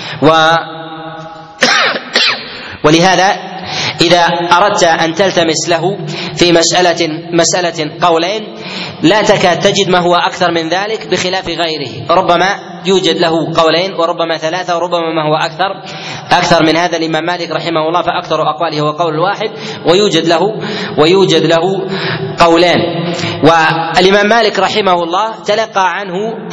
ولهذا إذا أردت أن تلتمس له في مسألة قولين لا تكاد تجد ما هو أكثر من ذلك بخلاف غيره، ربما يوجد له قولين وربما ثلاثة وربما ما هو أكثر من هذا. الإمام مالك رحمه الله فأكثر أقواله هو قول واحد ويوجد له قولان. والإمام مالك رحمه الله تلقى عنه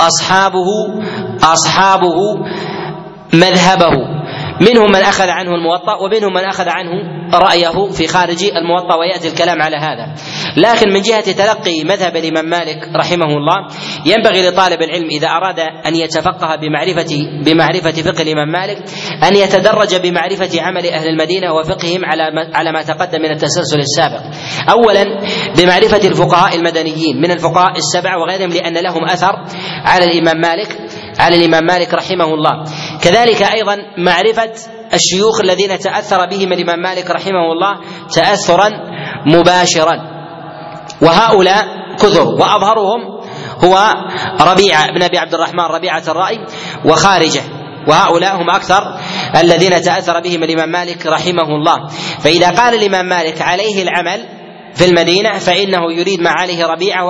أصحابه مذهبه، منهم من أخذ عنه الموطأ ومنهم من أخذ عنه رأيه في خارج الموطأ، ويأتي الكلام على هذا. لكن من جهة تلقي مذهب الإمام مالك رحمه الله ينبغي لطالب العلم إذا أراد أن يتفقه بمعرفة فقه الإمام مالك أن يتدرج بمعرفة عمل أهل المدينة وفقههم على ما تقدم من التسلسل السابق. أولا بمعرفة الفقهاء المدنيين من الفقهاء السبعة وغيرهم، لأن لهم أثر على الإمام مالك رحمه الله. كذلك أيضا معرفة الشيوخ الذين تأثر بهم الإمام مالك رحمه الله تأثرا مباشرا، وهؤلاء كثر، وأظهرهم هو ربيعة بن أبي عبد الرحمن ربيعة الرأي وخارجة، وهؤلاء هم أكثر الذين تأثر بهم الإمام مالك رحمه الله. فإذا قال الإمام مالك عليه العمل في المدينة فإنه يريد ما عليه ربيعة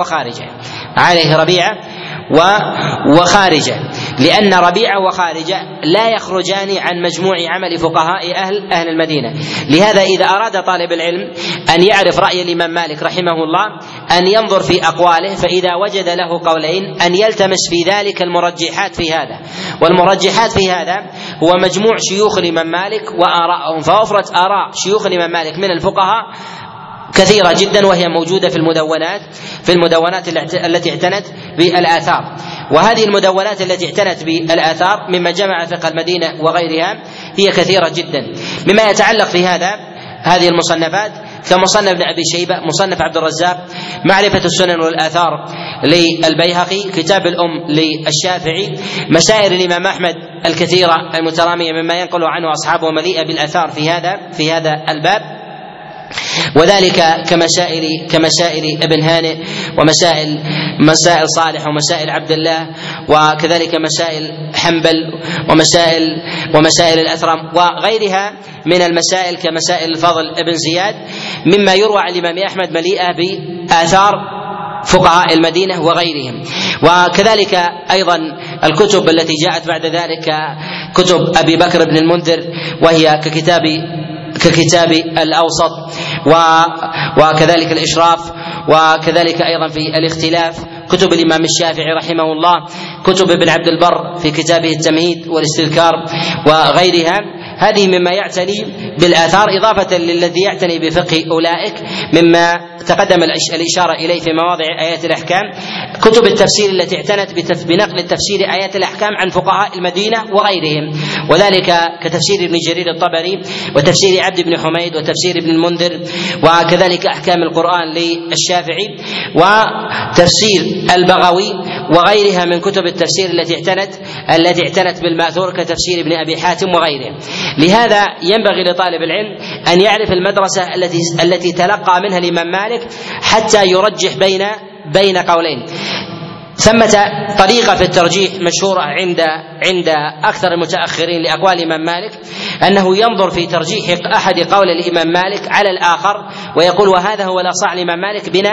وخارجة، لأن ربيعة وخارجة لا يخرجان عن مجموع عمل فقهاء أهل المدينة. لهذا إذا أراد طالب العلم أن يعرف رأي الإمام مالك رحمه الله أن ينظر في أقواله، فإذا وجد له قولين أن يلتمس في ذلك المرجحات في هذا، والمرجحات في هذا هو مجموع شيوخ الإمام مالك وآرائهم. فوفرة آراء شيوخ الإمام مالك من الفقهاء كثيرة جدا، وهي موجودة في المدونات التي اعتنت بالآثار. وهذه المدونات التي اعتنت بالآثار مما جمع فقه المدينة وغيرها هي كثيرة جدا. مما يتعلق في هذه المصنفات كمصنف ابن أبي شيبة، مصنف عبد الرزاق، معرفة السنن والآثار للبيهقي، كتاب الأم للشافعي، مسائل الإمام أحمد الكثيرة المترامية مما ينقل عنه أصحابه مليئة بالآثار في هذا الباب، وذلك كمسائل ابن هانئ ومسائل صالح ومسائل عبد الله، وكذلك مسائل حنبل ومسائل الأثرم وغيرها من المسائل كمسائل الفضل ابن زياد، مما يروى عن الإمام أحمد مليئة بآثار فقهاء المدينة وغيرهم. وكذلك أيضا الكتب التي جاءت بعد ذلك كتب أبي بكر بن المنذر، وهي ككتاب الأوسط، وكذلك الإشراف، وكذلك أيضا في الاختلاف كتب الإمام الشافعي رحمه الله، كتب ابن عبد البر في كتابه التمهيد والاستذكار وغيرها. هذه مما يعتني بالآثار إضافة للذي يعتني بفقه أولئك مما تقدم الإشارة إليه في مواضع آيات الأحكام كتب التفسير التي اعتنت بنقل التفسير آيات الأحكام عن فقهاء المدينة وغيرهم، وذلك كتفسير ابن جرير الطبري وتفسير عبد بن حميد وتفسير ابن المنذر، وكذلك أحكام القرآن للشافعي وتفسير البغوي وغيرها من كتب التفسير التي اعتنت بالمأثور كتفسير ابن أبي حاتم وغيره. لهذا ينبغي لطالب العلم أن يعرف المدرسة التي تلقى منها الإمام مالك حتى يرجح بين قولين. ثمة طريقة في الترجيح مشهورة عند أكثر المتأخرين لأقوال الإمام مالك، أنه ينظر في ترجيح أحد قول الإمام مالك على الآخر ويقول وهذا هو الأصح للإمام مالك بناء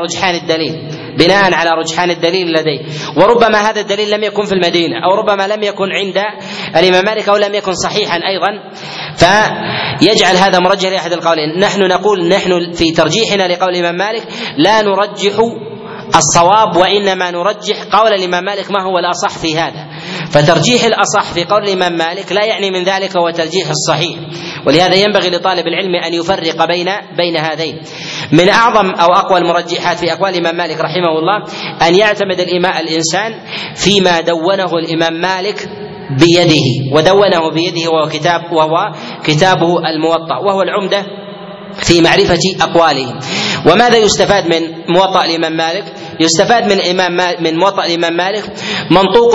على رجحان الدليل لديه، وربما هذا الدليل لم يكن في المدينة أو ربما لم يكن عند الإمام مالك أو لم يكن صحيحا أيضا، فيجعل هذا مرجح لأحد القولين. نحن في ترجيحنا لقول الإمام مالك لا نرجح الصواب وإنما نرجح قول الإمام مالك ما هو الأصح في هذا، فترجيح الأصح في قول الإمام مالك لا يعني من ذلك هو ترجيح الصحيح، ولهذا ينبغي لطالب العلم أن يفرق بين هذين. من أعظم أو أقوى المرجحات في أقوال الإمام مالك رحمه الله أن يعتمد الإنسان فيما دونه الإمام مالك بيده، ودونه بيده وهو كتابه الموطأ، وهو العمدة في معرفة أقواله. وماذا يستفاد من موطأ الإمام مالك؟ يستفاد من موطأ الإمام مالك منطوق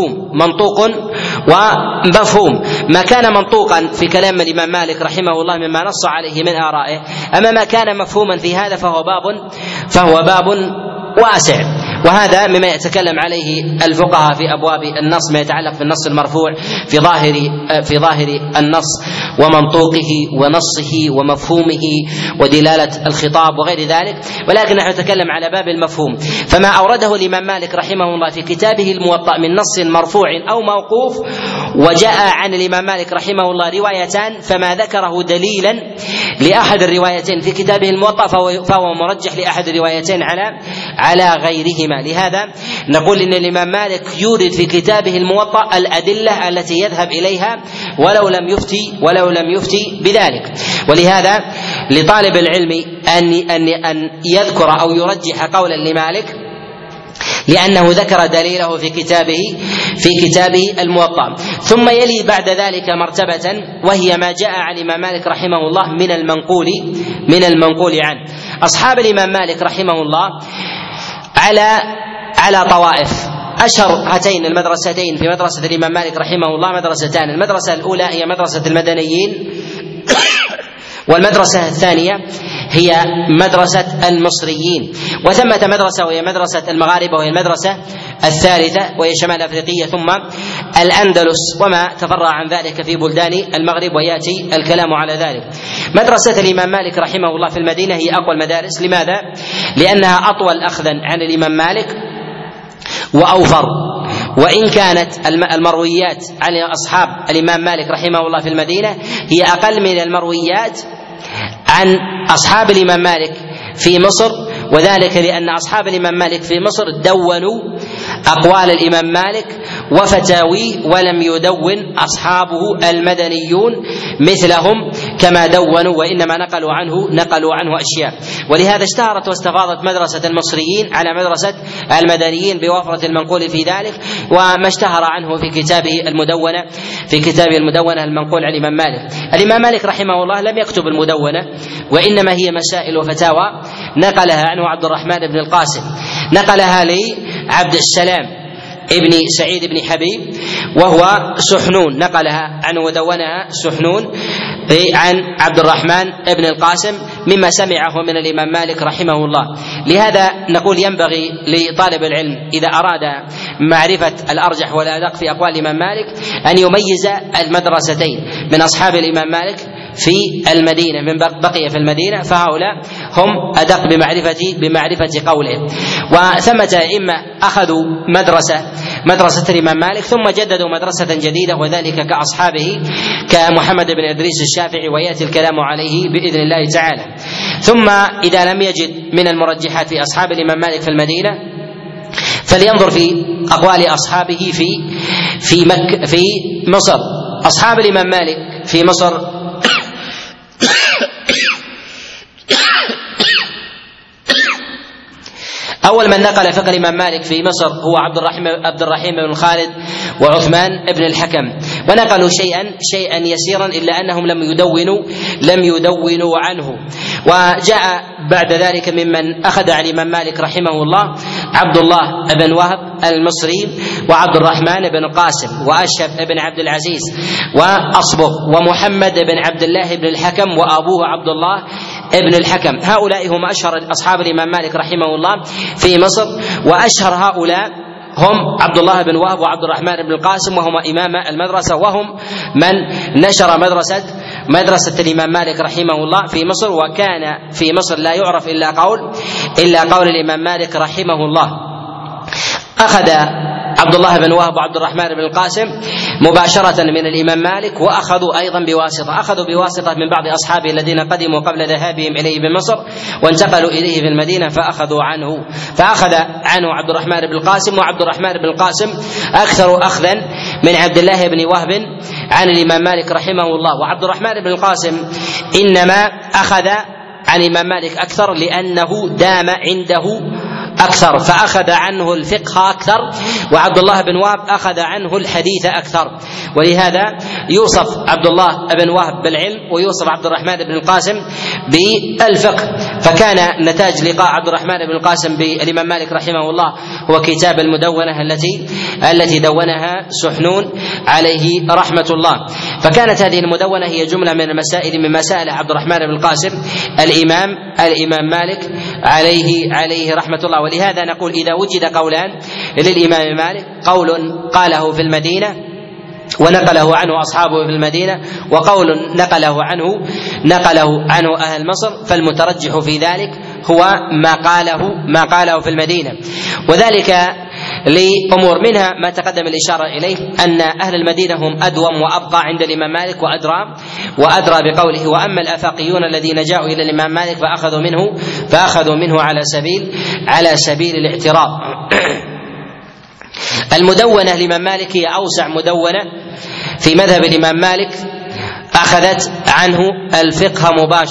ومفهوم. ما كان منطوقا في كلام الإمام مالك رحمه الله مما نص عليه من آرائه، أما ما كان مفهوما في هذا فهو باب واسع، وهذا مما يتكلم عليه الفقهاء في أبواب النص، ما يتعلق بالنص المرفوع في ظاهر النص ومنطوقه ونصه ومفهومه ودلالة الخطاب وغير ذلك، ولكن نحن نتكلم على باب المفهوم. فما أورده الإمام مالك رحمه الله في كتابه الموطأ من نص مرفوع أو موقوف، وجاء عن الإمام مالك رحمه الله روايتان، فما ذكره دليلا لأحد الروايتين في كتابه الموطأ فهو مرجح لأحد الروايتين على غيرهما. لهذا نقول إن الإمام مالك يورد في كتابه الموطأ الأدلة التي يذهب إليها ولو لم يفتي بذلك. ولهذا لطالب العلم أن يذكر أو يرجح قولا لمالك لأنه ذكر دليله في كتابه الموطأ. ثم يلي بعد ذلك مرتبة وهي ما جاء عن الإمام مالك رحمه الله من المنقول عنه. أصحاب الإمام مالك رحمه الله على طوائف. أشهر هاتين المدرستين في مدرسة الإمام مالك رحمه الله مدرستان: المدرسة الأولى هي مدرسة المدنيين، والمدرسة الثانية هي مدرسة المصريين. وثمة مدرسة وهي مدرسة المغاربة وهي المدرسة الثالثة وهي شمال أفريقية ثم الأندلس وما تفرع عن ذلك في بلدان المغرب، ويأتي الكلام على ذلك. مدرسة الإمام مالك رحمه الله في المدينة هي أقوى المدارس. لماذا؟ لأنها أطول أخذا عن الإمام مالك وأوفر، وإن كانت المرويات عن أصحاب الإمام مالك رحمه الله في المدينة هي أقل من المرويات عن أصحاب الإمام مالك في مصر، وذلك لأن أصحاب الإمام مالك في مصر دونوا أقوال الإمام مالك وفتاويه، ولم يدون أصحابه المدنيون مثلهم كما دونوا، وإنما نقلوا عنه أشياء. ولهذا اشتهرت واستفاضت مدرسة المصريين على مدرسة المدنيين بوفرة المنقول في ذلك، وما اشتهر عنه في كتابه المدونة المنقول عن الإمام مالك. الإمام مالك رحمه الله لم يكتب المدونة، وإنما هي مسائل وفتاوى نقلها عنه عبد الرحمن بن القاسم، نقلها لعبد السلام ابن سعيد بن حبيب وهو سحنون، نقلها عنه ودونها سحنون عن عبد الرحمن بن القاسم مما سمعه من الإمام مالك رحمه الله. لهذا نقول ينبغي لطالب العلم إذا أراد معرفة الأرجح والأدق في أقوال الإمام مالك أن يميز المدرستين من أصحاب الإمام مالك في المدينة من بقي في المدينة، فهؤلاء هم أدق بمعرفة قوله. وثمة أئمة أخذوا مدرسة الإمام مالك ثم جددوا مدرسة جديدة، وذلك كأصحابه كمحمد بن إدريس الشافعي، ويأتي الكلام عليه بإذن الله تعالى. ثم إذا لم يجد من المرجحات في أصحاب الإمام مالك في المدينة فلينظر في أقوال أصحابه في مصر. أصحاب الإمام مالك في مصر أول من نقل فقه الإمام مالك في مصر هو عبد الرحيم بن خالد وعثمان بن الحكم، ونقلوا شيئا يسيرا إلا أنهم لم يدونوا عنه. وجاء بعد ذلك ممن أخذ عن الإمام مالك رحمه الله عبد الله بن وهب المصري، وعبد الرحمن بن قاسم، وأشهب بن عبد العزيز، وأصبغ، ومحمد بن عبد الله بن الحكم، وأبوه عبد الله ابن الحكم. هؤلاء هم أشهر أصحاب الإمام مالك رحمه الله في مصر، وأشهر هؤلاء هم عبد الله بن وهب وعبد الرحمن بن القاسم، وهم إمام المدرسة، وهم من نشر مدرسة الإمام مالك رحمه الله في مصر. وكان في مصر لا يعرف إلا قول الإمام مالك رحمه الله. أخذ عبد الله بن وهب وعبد الرحمن بن القاسم مباشرة من الإمام مالك، وأخذوا أيضا بواسطة من بعض أصحابه الذين قدموا قبل ذهابهم إليه بمصر وانتقلوا إليه في المدينة فأخذ عنه عبد الرحمن بن القاسم. وعبد الرحمن بن القاسم أكثر أخذا من عبد الله بن وهب عن الإمام مالك رحمه الله. وعبد الرحمن بن القاسم إنما أخذ عن الإمام مالك أكثر لأنه دام عنده أكثر، فأخذ عنه الفقه أكثر، وعبد الله بن وهب أخذ عنه الحديث أكثر. ولهذا يوصف عبد الله بن وهب بالعلم، ويوصف عبد الرحمن بن القاسم بالفقه. فكان نتاج لقاء عبد الرحمن بن القاسم بالإمام مالك رحمه الله هو كتاب المدونة التي دونها سحنون عليه رحمة الله. فكانت هذه المدونة هي جملة من المسائل من مسائل عبد الرحمن بن القاسم الإمام مالك عليه رحمة الله. ولهذا نقول إذا وجد قولان للإمام مالك، قول قاله في المدينة ونقله عنه أصحابه في المدينة، وقول نقله عنه أهل مصر، فالمترجح في ذلك هو ما قاله في المدينة. وذلك لأمور منها ما تقدم الإشارة إليه، أن أهل المدينة هم أدوم وأبقى عند الإمام مالك وأدرى بقوله. وأما الآفاقيون الذين جاءوا إلى الإمام مالك فأخذوا منه على سبيل الاعتراض. المدونة للإمام مالك هي أوسع مدونة في مذهب الإمام مالك، أخذت عنه الفقه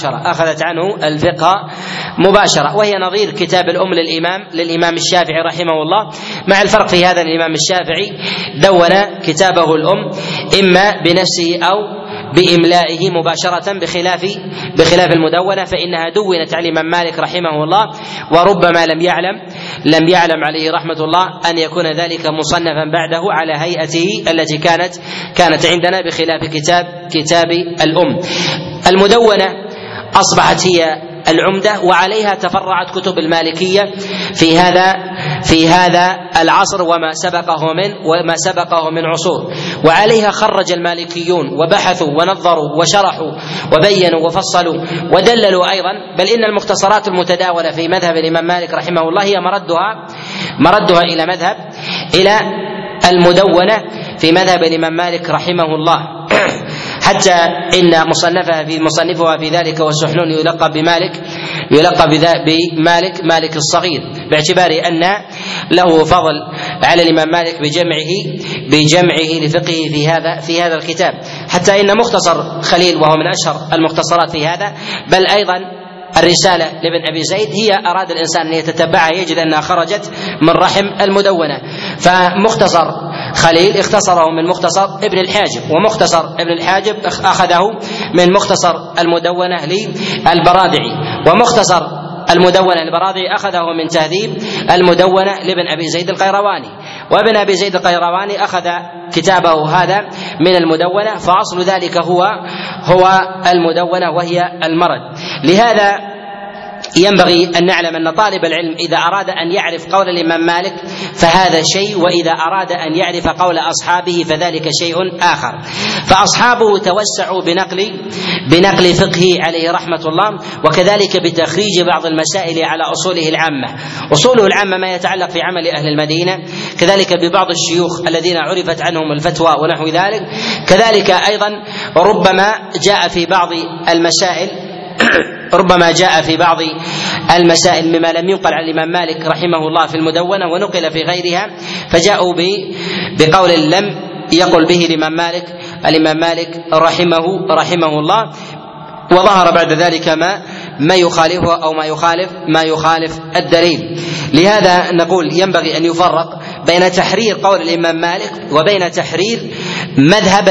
مباشرة، وهي نظير كتاب الأم للإمام الشافعي رحمه الله، مع الفرق في هذا الإمام الشافعي دون كتابه الأم إما بنفسه أو بإملائه مباشرة، بخلاف المدونة فإنها دونت على الإمام مالك رحمه الله، وربما لم يعلم عليه رحمة الله أن يكون ذلك مصنفا بعده على هيئته التي كانت عندنا بخلاف كتاب الأم. المدونة أصبحت هي العمدة، وعليها تفرعت كتب المالكية في هذا العصر وما سبقه من عصور، وعليها خرج المالكيون وبحثوا ونظروا وشرحوا وبينوا وفصلوا ودللوا أيضا، بل إن المختصرات المتداولة في مذهب الإمام مالك رحمه الله هي مردها إلى المدونة في مذهب الإمام مالك رحمه الله، حتى إن مصنفها في ذلك والسحنون يلقب بمالك الصغير، باعتبار أن له فضل على الإمام مالك بجمعه لفقهه في هذا الكتاب، حتى إن مختصر خليل وهو من أشهر المختصرات في هذا، بل أيضا الرسالة لابن أبي زيد هي أراد الإنسان أن يتتبعها يجد أنها خرجت من رحم المدونة. فمختصر خليل اختصره من مختصر ابن الحاجب، ومختصر ابن الحاجب أخذه من مختصر المدونة للبرادعي، ومختصر المدونة البراضي أخذه من تهذيب المدونة لابن أبي زيد القيرواني، وابن أبي زيد القيرواني أخذ كتابه هذا من المدونة، فأصل ذلك هو المدونة وهي المرد. لهذا ينبغي أن نعلم أن طالب العلم إذا أراد أن يعرف قول الإمام مالك فهذا شيء، وإذا أراد أن يعرف قول أصحابه فذلك شيء آخر. فأصحابه توسعوا بنقل فقهه عليه رحمة الله، وكذلك بتخريج بعض المسائل على أصوله العامة ما يتعلق في عمل أهل المدينة، كذلك ببعض الشيوخ الذين عرفت عنهم الفتوى ونحو ذلك، كذلك أيضا ربما جاء في بعض المسائل مما لم ينقل عن الإمام مالك رحمه الله في المدونة ونقل في غيرها، فجاءوا بقول لم يقل به الإمام مالك الإمام مالك رحمه الله، وظهر بعد ذلك ما يخالفه أو ما يخالف الدليل. لهذا نقول ينبغي أن يفرق بين تحرير قول الإمام مالك وبين تحرير مذهب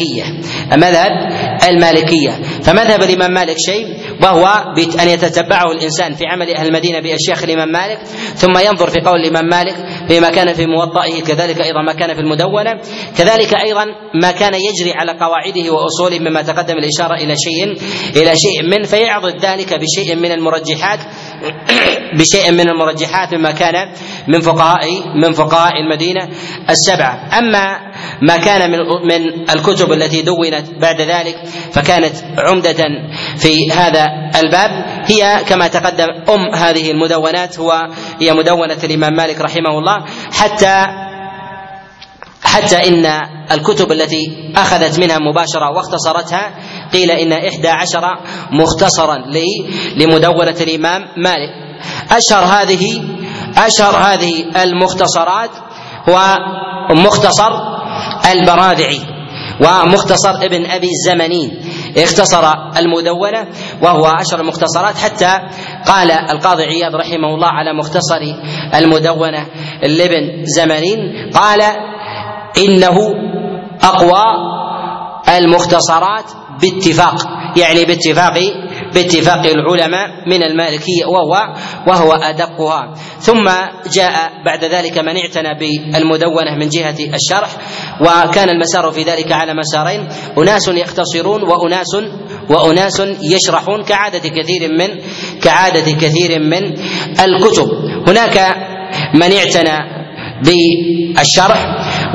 المالكية. فمذهب الإمام مالك شيء، وهو أن يتتبعه الإنسان في عمل أهل المدينة بأشياخ الإمام مالك، ثم ينظر في قول الإمام مالك فيما كان في موطئه، كذلك أيضا ما كان في المدونة، كذلك أيضا ما كان يجري على قواعده وأصوله مما تقدم الإشارة إلى شيء من، فيعضد ذلك بشيء من المرجحات مما كان من فقهاء المدينة السبعة. أما ما كان من الكتب التي دونت بعد ذلك فكانت عمدة في هذا الباب، هي كما تقدم هذه المدونات هي مدونة الإمام مالك رحمه الله، حتى إن الكتب التي أخذت منها مباشرة واختصرتها قيل إن 11 مختصرا لمدونة الإمام مالك. أشهر هذه المختصرات هو مختصر البراذعي ومختصر ابن أبي الزمنين، اختصر المدونة وهو أشهر المختصرات، حتى قال القاضي عياض رحمه الله على مختصر المدونة لابن زمنين، قال إنه أقوى المختصرات باتفاق، يعني باتفاق العلماء من المالكية، وهو أدقها. ثم جاء بعد ذلك من اعتنى بالمدونة من جهة الشرح، وكان المسار في ذلك على مسارين: أناس يختصرون وأناس يشرحون، كعادة كثير من الكتب. هناك من اعتنى بالشرح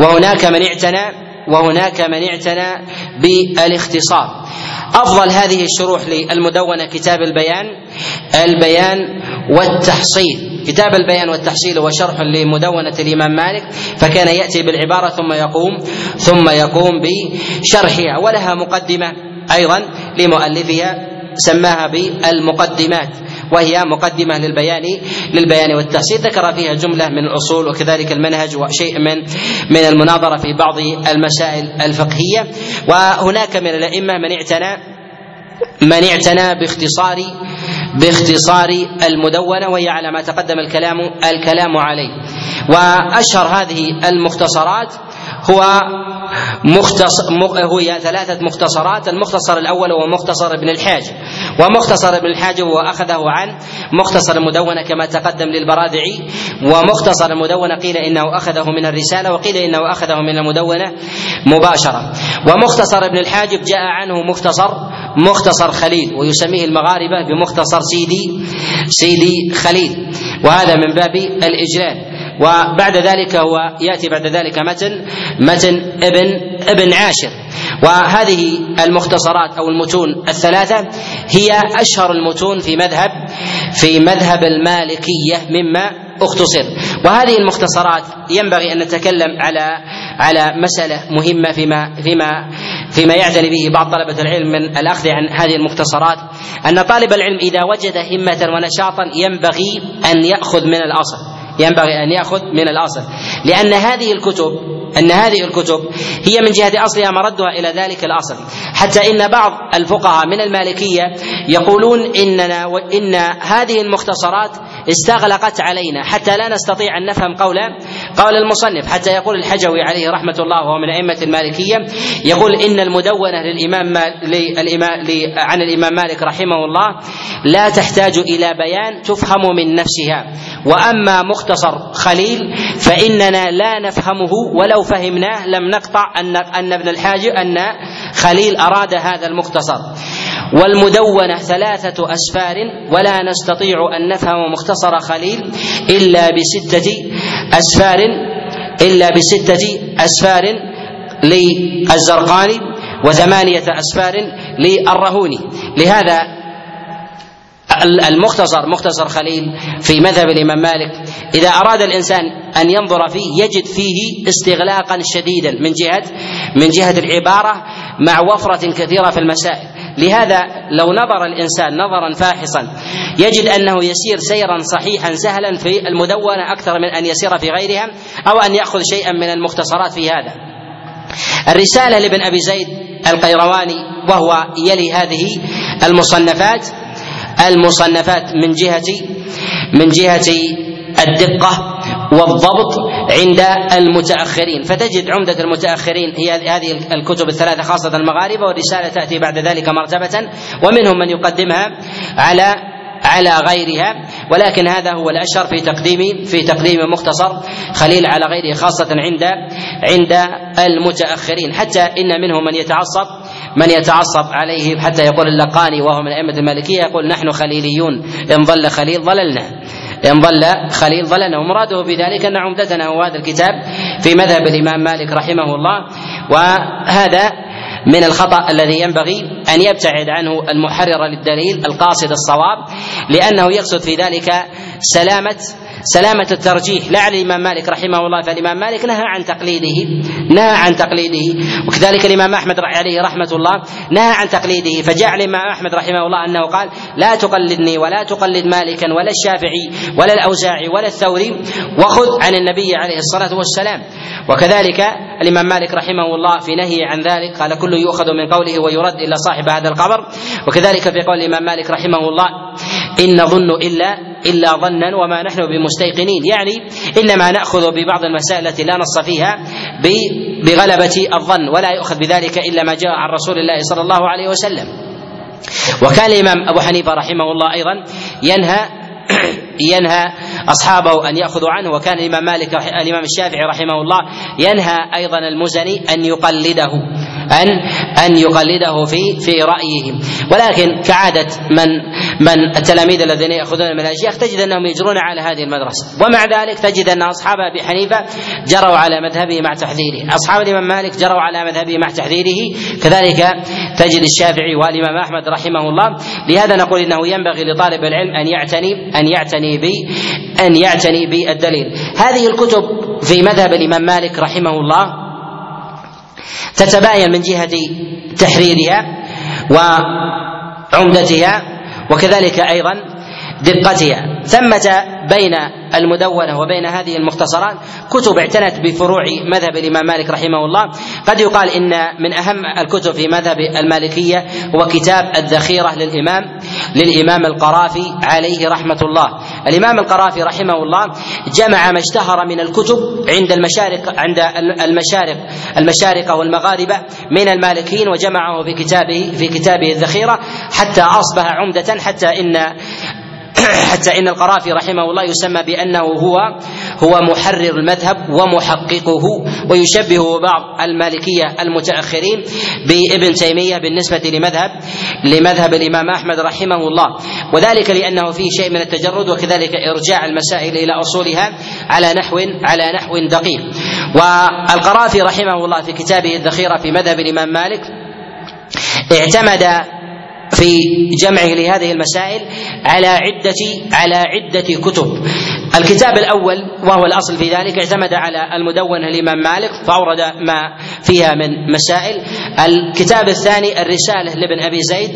وهناك من اعتنى بالاختصار. أفضل هذه الشروح للمدونة كتاب البيان والتحصيل. كتاب البيان والتحصيل هو شرح لمدونة الإمام مالك، فكان يأتي بالعبارة ثم يقوم بشرحها، ولها مقدمة أيضا لمؤلفها سماها بالمقدمات، وهي مقدمة للبيان والتحصيل، ذكر فيها جملة من الأصول وكذلك المنهج وشيء من المناظرة في بعض المسائل الفقهية. وهناك من الأئمة من اعتنى باختصار المدونة، وهي على ما تقدم الكلام عليه. وأشهر هذه المختصرات هي 3 مختصرات. المختصر الأول هو مختصر ابن الحاجب، ومختصر ابن الحاجب هو أخذه عن مختصر المدونة كما تقدم للبراذعي، ومختصر المدونة قيل إنه أخذه من الرسالة، وقيل إنه أخذه من المدونة مباشرة. ومختصر ابن الحاجب جاء عنه مختصر خليل، ويسميه المغاربة بمختصر سيدي خليل، وهذا من باب الإجلال. وبعد ذلك هو يأتي بعد ذلك متن ابن عاشر. وهذه المختصرات أو المتون الثلاثة هي أشهر المتون في مذهب المالكية مما اختصر. وهذه المختصرات ينبغي أن نتكلم على مسألة مهمة فيما يعتني به بعض طلبة العلم من الأخذ عن هذه المختصرات، أن طالب العلم إذا وجد همة ونشاطا ينبغي أن يأخذ من الأصل، لأن هذه الكتب هي من جهة أصلها مردها إلى ذلك الأصل. حتى إن بعض الفقهاء من المالكية يقولون إن هذه المختصرات استغلقت علينا حتى لا نستطيع أن نفهم قول المصنف. حتى يقول الحجوي عليه رحمة الله وهو من أئمة المالكية، يقول إن المدونة عن الإمام مالك رحمه الله لا تحتاج إلى بيان تفهم من نفسها، وأما مختصر خليل فإننا لا نفهمه، ولو فهمناه لم نقطع أن ابن الحاجب أن خليل أراد هذا المختصر. والمدونة 3 أسفار، ولا نستطيع أن نفهم مختصر خليل إلا بستة أسفار للزرقاني و8 أسفار للرهوني. لهذا مختصر خليل في مذهب الإمام مالك إذا أراد الإنسان أن ينظر فيه يجد فيه استغلاقا شديدا من جهة العبارة مع وفرة كثيرة في المسائل. لهذا لو نظر الإنسان نظرا فاحصا يجد أنه يسير سيرا صحيحا سهلا في المدونة أكثر من أن يسير في غيرها، أو أن يأخذ شيئا من المختصرات في هذا. الرسالة لابن أبي زيد القيرواني، وهو يلي هذه المصنفات من جهة الدقة والضبط عند المتأخرين، فتجد عمدة المتأخرين هي هذه الكتب الثلاثة خاصة المغاربة، والرسالة تأتي بعد ذلك مرتبة، ومنهم من يقدمها على غيرها، ولكن هذا هو الأشهر في تقديم مختصر خليل على غيره، خاصة عند المتأخرين، حتى إن منهم من يتعصب عليه حتى يقول اللقاني وهو من أئمة المالكية يقول: نحن خليليون، إن ضل خليل ضللنا، ومراده بذلك أن عمدتنا هو هذا الكتاب في مذهب الإمام مالك رحمه الله. وهذا من الخطأ الذي ينبغي أن يبتعد عنه المحرر للدليل القاصد الصواب، لأنه يقصد في ذلك سلامة الترجيح لا على الإمام مالك رحمه الله، فالإمام مالك نهى عن تقليده، وكذلك الإمام أحمد عليه رحمة الله نهى عن تقليده، فجعل الإمام أحمد رحمه الله أنه قال: لا تقلدني ولا تقلد مالكا ولا الشافعي ولا الأوزاعي ولا الثوري، وخذ عن النبي عليه الصلاة والسلام. وكذلك الإمام مالك رحمه الله في نهي عن ذلك قال: كل يؤخذ من قوله ويرد إلا صاحب هذا القبر. وكذلك في قول الإمام مالك رحمه الله: إن نظن إلا ظنا وما نحن بمستيقنين، يعني إنما نأخذ ببعض المسائل التي لا نص فيها بغلبة الظن، ولا يؤخذ بذلك إلا ما جاء عن رسول الله صلى الله عليه وسلم. وكان الإمام أبو حنيفة رحمه الله أيضا ينهى أصحابه أن يأخذوا عنه، وكان الإمام الشافعي رحمه الله ينهى أيضا المزني أن يقلده في رأيهم. ولكن كعادة من التلاميذ الذين يأخذون من الأشياخ تجد أنهم يجرون على هذه المدرسة، ومع ذلك تجد أن أصحاب أبي حنيفة جروا على مذهبه مع تحذيره، أصحاب الإمام مالك جروا على مذهبه مع تحذيره، كذلك تجد الشافعي والإمام أحمد رحمه الله. لهذا نقول إنه ينبغي لطالب العلم أن يعتني بالدليل. هذه الكتب في مذهب الإمام مالك رحمه الله تتباين من جهة تحريرها وعمدتها، وكذلك أيضا دقتها. ثمة بين المدونة وبين هذه المختصرات كتب اعتنت بفروع مذهب الإمام مالك رحمه الله. قد يقال إن من أهم الكتب في مذهب المالكية هو كتاب الذخيرة للإمام القرافي عليه رحمة الله. الإمام القرافي رحمه الله جمع ما اشتهر من الكتب عند المشارقة والمغاربة من المالكيين، وجمعه في كتابه الذخيرة حتى أصبح عمدة، حتى إن القرافي رحمه الله يسمى بأنه هو محرر المذهب ومحققه، ويشبه بعض المالكية المتأخرين بابن تيمية بالنسبة لمذهب الإمام أحمد رحمه الله، وذلك لأنه فيه شيء من التجرد، وكذلك إرجاع المسائل إلى أصولها على نحو دقيق. والقرافي رحمه الله في كتابه الذخيرة في مذهب الإمام مالك اعتمد في جمعه لهذه المسائل على عدة كتب. الكتاب الأول وهو الأصل في ذلك اعتمد على المدونة الإمام مالك فأورد ما فيها من مسائل. الكتاب الثاني الرسالة لابن أبي زيد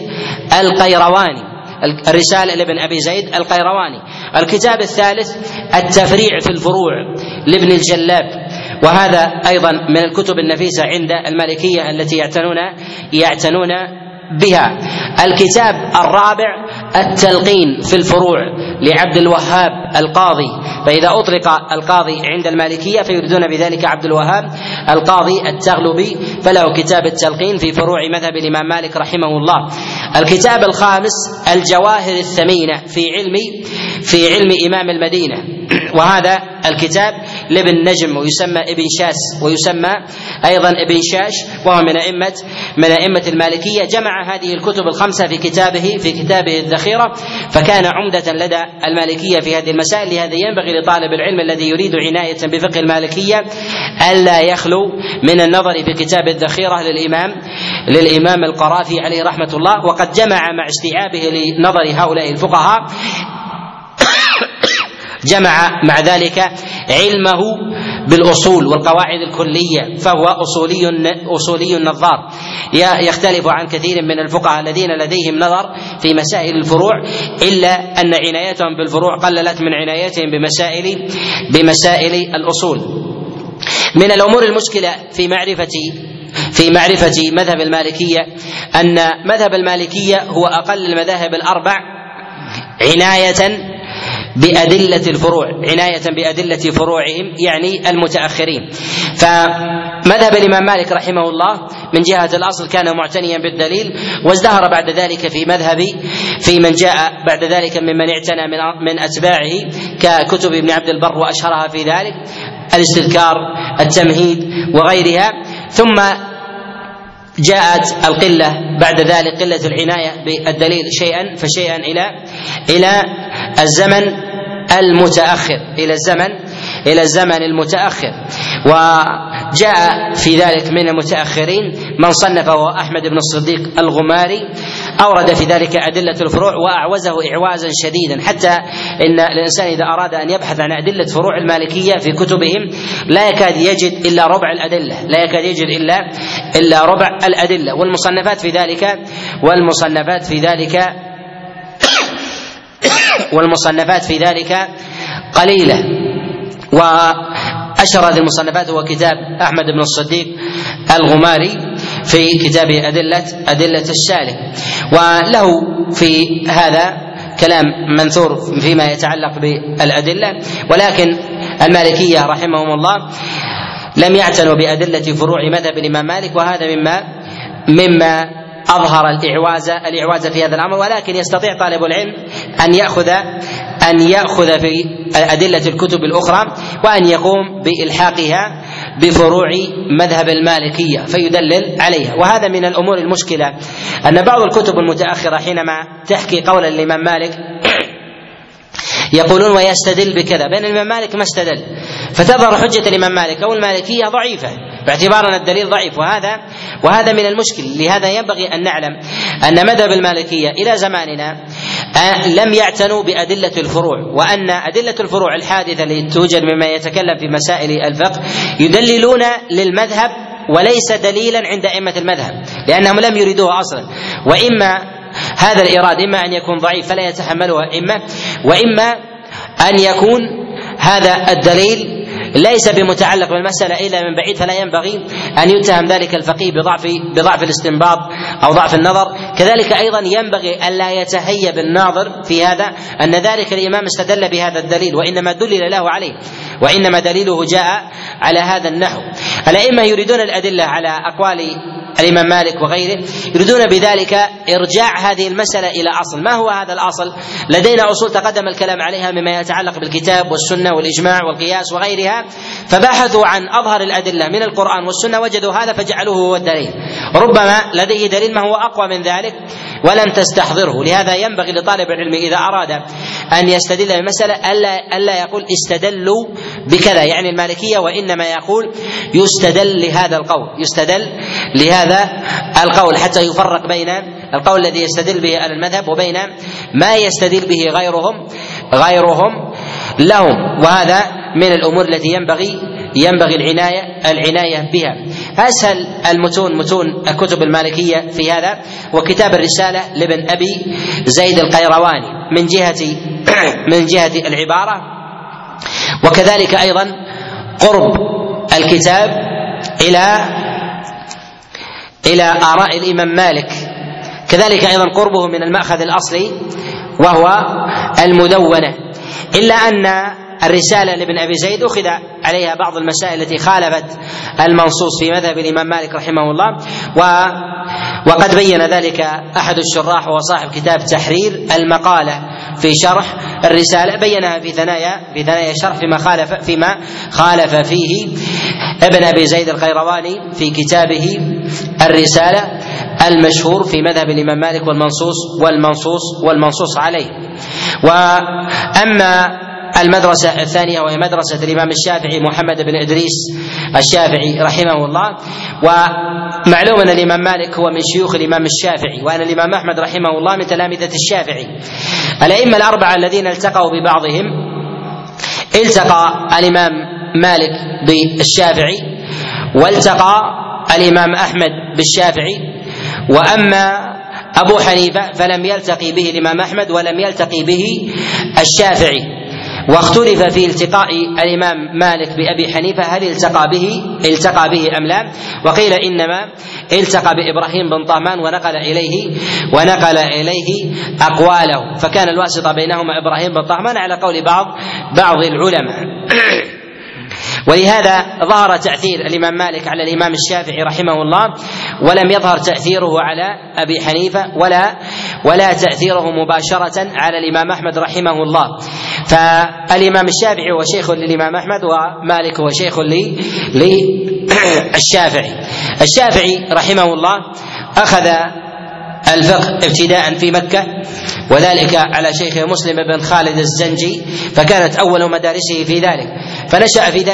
القيرواني. الكتاب الثالث التفريع في الفروع لابن الجلاب، وهذا أيضا من الكتب النفيسة عند المالكية التي يعتنون بها. الكتاب الرابع التلقين في الفروع لعبد الوهاب القاضي، فإذا أطلق القاضي عند المالكية فيريدون بذلك عبد الوهاب القاضي التغلبي، فله كتاب التلقين في فروع مذهب الإمام مالك رحمه الله. الكتاب الخامس الجواهر الثمينة في علم إمام المدينة، وهذا الكتاب لابن نجم ويسمى ابن شاس ويسمى أيضا ابن شاش، وهو من أئمة المالكية. جمع هذه الكتب الخمسة في كتابه الذخيرة، فكان عمدة لدى المالكية في هذه المسائل. لهذا ينبغي لطالب العلم الذي يريد عناية بفقه المالكية ألا يخلو من النظر في كتاب الذخيرة للإمام القرافي عليه رحمة الله. وقد جمع مع استيعابه لنظر هؤلاء الفقهاء جمع مع ذلك علمه بالأصول والقواعد الكلية، فهو أصولي نظار يختلف عن كثير من الفقهاء الذين لديهم نظر في مسائل الفروع، إلا أن عنايتهم بالفروع قللت من عنايتهم بمسائل الأصول. من الأمور المشكلة في معرفة في معرفة مذهب المالكية أن مذهب المالكية هو أقل المذاهب الأربع عناية بأدلة فروعهم، يعني المتأخرين. فمذهب الإمام مالك رحمه الله من جهة الأصل كان معتنيا بالدليل، وازدهر بعد ذلك في من جاء بعد ذلك ممن اعتنى من أتباعه ككتب ابن عبد البر، وأشهرها في ذلك الاستذكار، التمهيد وغيرها. ثم جاءت القلة بعد ذلك، قلة العناية بالدليل شيئا فشيئا إلى الزمن المتأخر، إلى الزمن المتأخر. وجاء في ذلك من المتأخرين من صنف وهو أحمد بن الصديق الغماري، أورد في ذلك أدلة الفروع وأعوزه إعوازا شديدا، حتى إن الإنسان إذا أراد أن يبحث عن أدلة فروع المالكية في كتبهم لا يكاد يجد إلا ربع الأدلة، إلا ربع الأدلة. والمصنفات في ذلك قليلة. وأشهر هذه المصنفات هو كتاب أحمد بن الصديق الغماري في كتابه أدلة السالك، وله في هذا كلام منثور فيما يتعلق بالأدلة. ولكن المالكية رحمهم الله لم يعتنوا بأدلة فروع مذهب الإمام مالك، وهذا مما أظهر الإعواز في هذا الأمر. ولكن يستطيع طالب العلم أن يأخذ في أدلة الكتب الأخرى وأن يقوم بإلحاقها بفروع مذهب المالكية فيدلل عليها. وهذا من الأمور المشكلة، أن بعض الكتب المتأخرة حينما تحكي قول الإمام مالك يقولون ويستدل بكذا، بين الإمام مالك ما استدل، فتظهر حجة الإمام مالك أو المالكية ضعيفة باعتبار أن الدليل ضعيف، وهذا من المشكل. لهذا ينبغي أن نعلم أن مذهب المالكية إلى زماننا لم يعتنوا بأدلة الفروع، وأن أدلة الفروع الحادثة التي توجد مما يتكلم في مسائل الفقه يدللون للمذهب وليس دليلا عند أئمة المذهب، لأنهم لم يريدوها أصلا. وإما هذا الإراد إما أن يكون ضعيف فلا يتحملها وإما أن يكون هذا الدليل ليس بمتعلق بالمسألة إلا من بعيد، فلا ينبغي أن يتهم ذلك الفقيه بضعف الاستنباط أو ضعف النظر. كذلك أيضا ينبغي ألا يتهيب الناظر في هذا أن ذلك الإمام استدل بهذا الدليل، وإنما دلل له عليه، وإنما دليله جاء على هذا النحو. الأئمة يريدون الأدلة على أقوال الإمام مالك وغيره، يريدون بذلك إرجاع هذه المسألة إلى أصل. ما هو هذا الأصل؟ لدينا أصول تقدم الكلام عليها مما يتعلق بالكتاب والسنة والإجماع والقياس وغيرها، فبحثوا عن أظهر الأدلة من القرآن والسنة، وجدوا هذا فجعلوه هو الدليل. ربما لديه دليل ما هو أقوى من ذلك ولم تستحضره. لهذا ينبغي لطالب العلم إذا أراد أن يستدل بمسألة ألا يقول استدلوا بكذا يعني المالكية، وإنما يقول يستدل لهذا القول حتى يفرق بين القول الذي يستدل به أهل المذهب وبين ما يستدل به غيرهم لهم. وهذا من الأمور التي ينبغي العناية بها. أسهل المتون متون الكتب المالكية في هذا وكتاب الرسالة لابن أبي زيد القيرواني من جهة العبارة، وكذلك أيضا قرب الكتاب إلى آراء الإمام مالك، كذلك أيضا قربه من المأخذ الأصلي وهو المدونة. إلا أن الرسالة لابن أبي زيد أخذ عليها بعض المسائل التي خالفت المنصوص في مذهب الإمام مالك رحمه الله، وقد بين ذلك أحد الشراح وصاحب كتاب تحرير المقالة في شرح الرسالة، بينها في ثنايا الشرح فيما خالف فيه ابن أبي زيد القيرواني في كتابه الرسالة المشهور في مذهب الإمام مالك والمنصوص عليه. وأما المدرسة الثانية وهي مدرسة الإمام الشافعي محمد بن إدريس الشافعي رحمه الله، ومعلوم أن الإمام مالك هو من شيوخ الإمام الشافعي، وأن الإمام أحمد رحمه الله من تلامذة الشافعي. الأئمة الأربعة الذين التقوا ببعضهم، التقى الإمام مالك بالشافعي، والتقى الإمام أحمد بالشافعي، وأما أبو حنيفة فلم يلتقي به الإمام أحمد ولم يلتقي به الشافعي. واختلف في التقاء الإمام مالك بأبي حنيفة هل التقى به أم لا، وقيل إنما التقى بإبراهيم بن طهمان ونقل إليه أقواله، فكان الواسطة بينهما إبراهيم بن طهمان على قول بعض العلماء. ولهذا ظهر تأثير الإمام مالك على الإمام الشافعي رحمه الله، ولم يظهر تأثيره على أبي حنيفة ولا تأثيره مباشرة على الإمام أحمد رحمه الله. فالإمام الشافعي هو شيخ للإمام أحمد، ومالك هو شيخ للشافعي. الشافعي رحمه الله أخذ الفقه ابتداء في مكة، وذلك على شيخه مسلم بن خالد الزنجي، فكانت أول مدارسه في ذلك، فنشأ في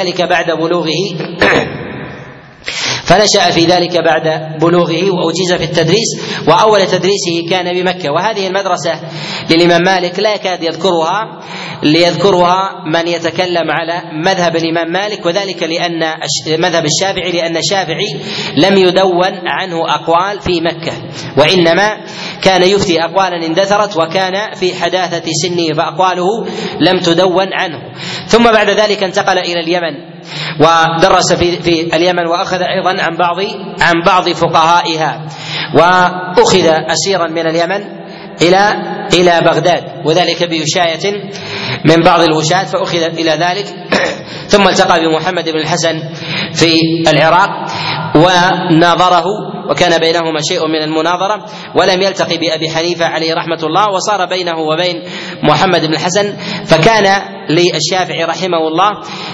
ذلك بعد بلوغه وأجيز في التدريس، وأول تدريسه كان بمكة. وهذه المدرسة للإمام مالك لا يكاد ليذكرها من يتكلم على مذهب الإمام مالك، وذلك لأن مذهب الشافعي، لأن الشافعي لم يدون عنه أقوال في مكة، وإنما كان يفتي أقوالا اندثرت، وكان في حداثة سنه فأقواله لم تدون عنه. ثم بعد ذلك انتقل إلى اليمن ودرس في اليمن، وأخذ أيضا عن بعض فقهائها، وأخذ أسيرا من اليمن إلى بغداد، وذلك بوشاية من بعض الوشاة فأخذ إلى ذلك. ثم التقى بمحمد بن الحسن في العراق وناظره، وكان بينهما شيء من المناظرة، ولم يلتقي بأبي حنيفة عليه رحمة الله، وصار بينه وبين محمد بن الحسن. فكان للشافعي رحمه الله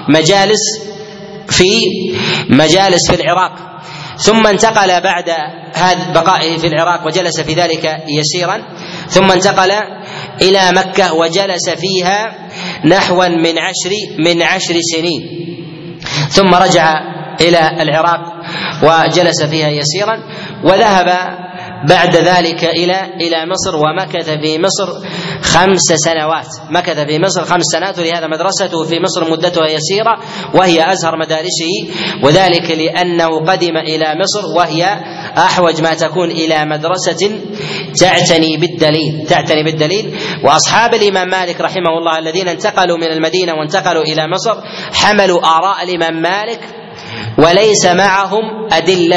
مجالس في العراق، ثم انتقل بعد هذا بقائه في العراق وجلس في ذلك يسيرا، ثم انتقل إلى مكة وجلس فيها نحوا من 10 سنين، ثم رجع إلى العراق وجلس فيها يسيرا، وذهب بعد ذلك إلى مصر، ومكث في مصر 5 سنوات، ولهذا مدرسته في مصر مدتها يسيرة وهي أزهر مدارسه، وذلك لأنه قدم إلى مصر وهي أحوج ما تكون إلى مدرسة تعتني بالدليل. وأصحاب الإمام مالك رحمه الله الذين انتقلوا من المدينة وانتقلوا إلى مصر حملوا آراء الإمام مالك وليس معهم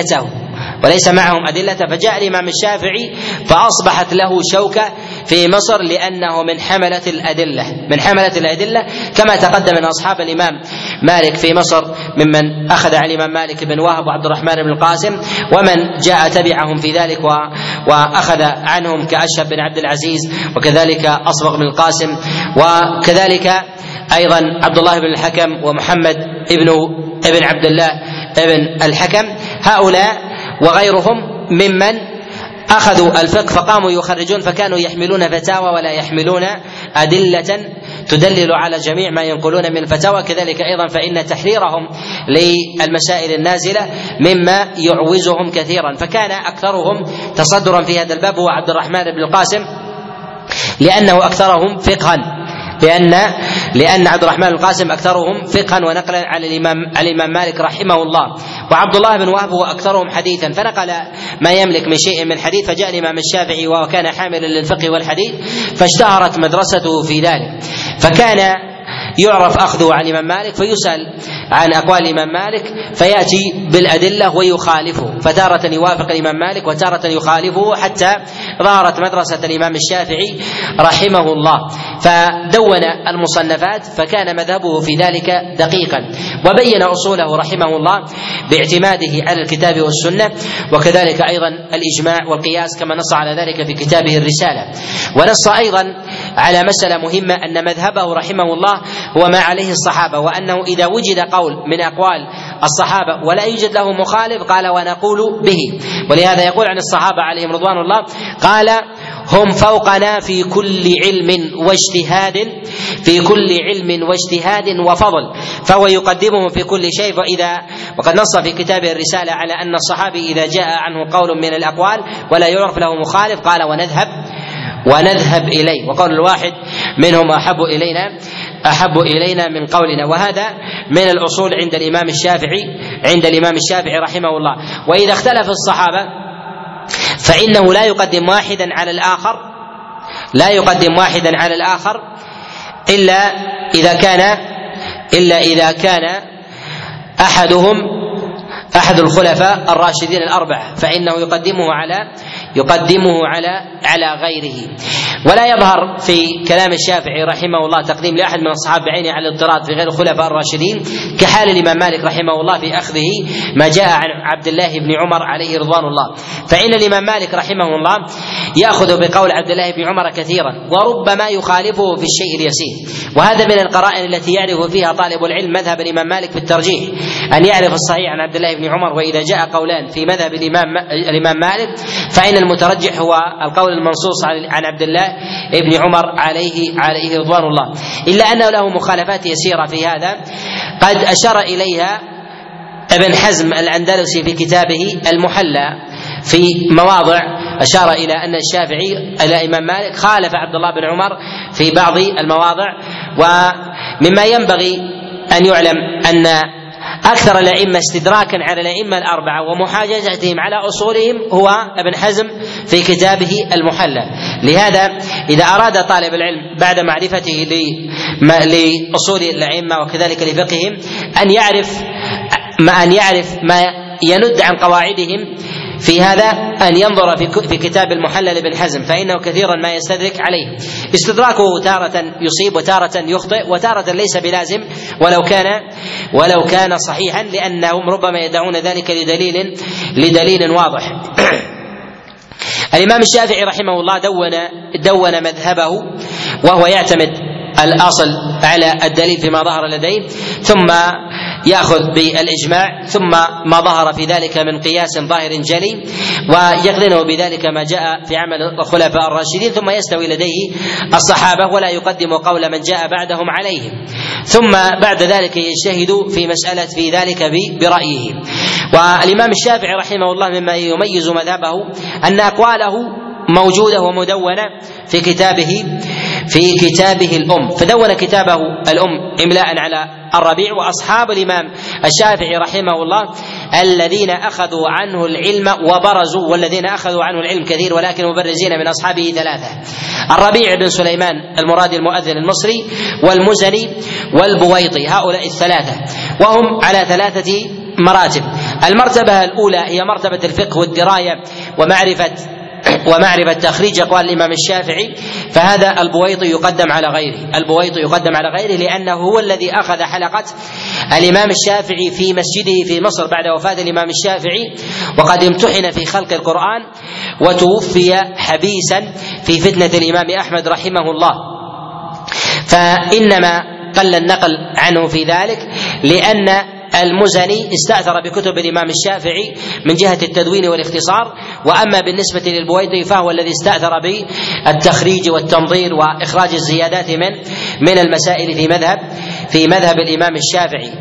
أدلته، فجاء الإمام الشافعي فأصبحت له شوكة في مصر، لأنه من حملة الأدلة كما تقدم من أصحاب الإمام مالك في مصر ممن أخذ عن الإمام مالك بن وهب وعبد الرحمن بن القاسم، ومن جاء تبعهم في ذلك وأخذ عنهم كأشهب بن عبد العزيز، وكذلك أصبغ بن القاسم، وكذلك أيضا عبد الله بن الحكم ومحمد ابن عبد الله ابن الحكم. هؤلاء وغيرهم ممن أخذوا الفقه فقاموا يخرجون، فكانوا يحملون فتاوى ولا يحملون أدلة تدلل على جميع ما ينقلون من الفتاوى. كذلك أيضا فإن تحريرهم للمسائل النازلة مما يعوزهم كثيرا، فكان أكثرهم تصدرا في هذا الباب هو عبد الرحمن بن القاسم، لأنه أكثرهم فقها، لأن عبد الرحمن القاسم أكثرهم فقها ونقلا على الإمام مالك رحمه الله. وعبد الله بن وهب هو أكثرهم حديثا، فنقل ما يملك من شيء من حديث. فجاء الإمام الشافعي وكان حاملا للفقه والحديث، فاشتهرت مدرسته في ذلك، فكان يعرف أخذه عن الإمام مالك، فيسأل عن أقوال الإمام مالك فيأتي بالأدلة ويخالفه، فتارة يوافق الإمام مالك وتارة يخالفه، حتى ظهرت مدرسة الإمام الشافعي رحمه الله، فدون المصنفات، فكان مذهبه في ذلك دقيقا، وبين أصوله رحمه الله باعتماده على الكتاب والسنة، وكذلك أيضا الإجماع والقياس كما نص على ذلك في كتابه الرسالة. ونص أيضا على مسألة مهمة أن مذهبه رحمه الله هو ما عليه الصحابة، وأنه إذا وجد قول من أقوال الصحابة ولا يوجد له مخالف قال ونقول به. ولهذا يقول عن الصحابة عليهم رضوان الله قال هم فوقنا في كل علم واجتهاد وفضل، فهو يقدمهم في كل شيء. وقد نص في كتابه الرسالة على أن الصحابي إذا جاء عنه قول من الأقوال ولا يعرف له مخالف قال ونذهب إليه، وقول الواحد منهم أحب إلينا من قولنا. وهذا من الأصول عند الإمام الشافعي رحمه الله. وإذا اختلف الصحابة فإنه لا يقدم واحدا على الآخر إلا إذا كان أحد الخلفاء الراشدين الأربعة، فإنه يقدمه على غيره. ولا يظهر في كلام الشافعي رحمه الله تقديم لأحد من الصحابة بعينه على الاضطراد في غير الخلفاء الراشدين، كحال الإمام مالك رحمه الله في أخذه ما جاء عن عبد الله بن عمر عليه رضوان الله. فإن الإمام مالك رحمه الله يأخذ بقول عبد الله بن عمر كثيرا، وربما يخالفه في الشيء اليسير. وهذا من القرائن التي يعرف فيها طالب العلم مذهب الإمام مالك في الترجيح، أن يعرف الصحيح عن عبد الله بن عمر. وإذا جاء قولان في مذهب الإمام مالك فإن المترجح هو القول المنصوص عن عبد الله ابن عمر عليه رضوان الله، إلا أنه له مخالفات يسيرة في هذا قد أشار إليها ابن حزم الأندلسي في كتابه المحلى في مواضع، أشار إلى أن الشافعي إلى الإمام مالك خالف عبد الله بن عمر في بعض المواضع. ومما ينبغي أن يعلم أن أكثر الأئمة استدراكا على الأئمة الأربعة ومحاججتهم على أصولهم هو ابن حزم في كتابه المحلى. لهذا إذا أراد طالب العلم بعد معرفته لأصول الأئمة وكذلك لفقههم أن يعرف ما يند عن قواعدهم في هذا، أن ينظر في كتاب المحلى لابن حزم، فإنه كثيرا ما يستدرك عليه. استدراكه تارة يصيب وتارة يخطئ وتارة ليس بلازم ولو كان صحيحا، لأنهم ربما يدعون ذلك لدليل واضح. الإمام الشافعي رحمه الله دون مذهبه وهو يعتمد الأصل على الدليل فيما ظهر لديه، ثم يأخذ بالإجماع، ثم ما ظهر في ذلك من قياس ظاهر جلي، ويقرنه بذلك ما جاء في عمل الخلفاء الراشدين، ثم يستوي لديه الصحابة ولا يقدم قول من جاء بعدهم عليهم، ثم بعد ذلك يجتهد في مسألة في ذلك برأيه. والإمام الشافعي رحمه الله مما يميز مذهبه أن أقواله موجودة ومدونة في كتابه الأم، فدون كتابه الأم إملاء على الربيع. وأصحاب الإمام الشافعي رحمه الله الذين أخذوا عنه العلم وبرزوا، والذين أخذوا عنه العلم كثير ولكن مبرزين من أصحابه ثلاثة: الربيع بن سليمان المرادي المؤذن المصري، والمزني، والبويطي. هؤلاء الثلاثة وهم على 3 مراتب. المرتبة الأولى هي مرتبة الفقه والدراية ومعرفة تخريج أقوال الإمام الشافعي، فهذا البويطي يقدم على غيره لأنه هو الذي أخذ حلقة الإمام الشافعي في مسجده في مصر بعد وفاة الإمام الشافعي، وقد امتحن في خلق القرآن وتوفي حبيسا في فتنة الإمام أحمد رحمه الله. فإنما قل النقل عنه في ذلك لأن المزني استأثر بكتب الإمام الشافعي من جهة التدوين والاختصار، وأما بالنسبة للبويطي فهو الذي استأثر بالتخريج والتنظير وإخراج الزيادات من المسائل في مذهب الإمام الشافعي.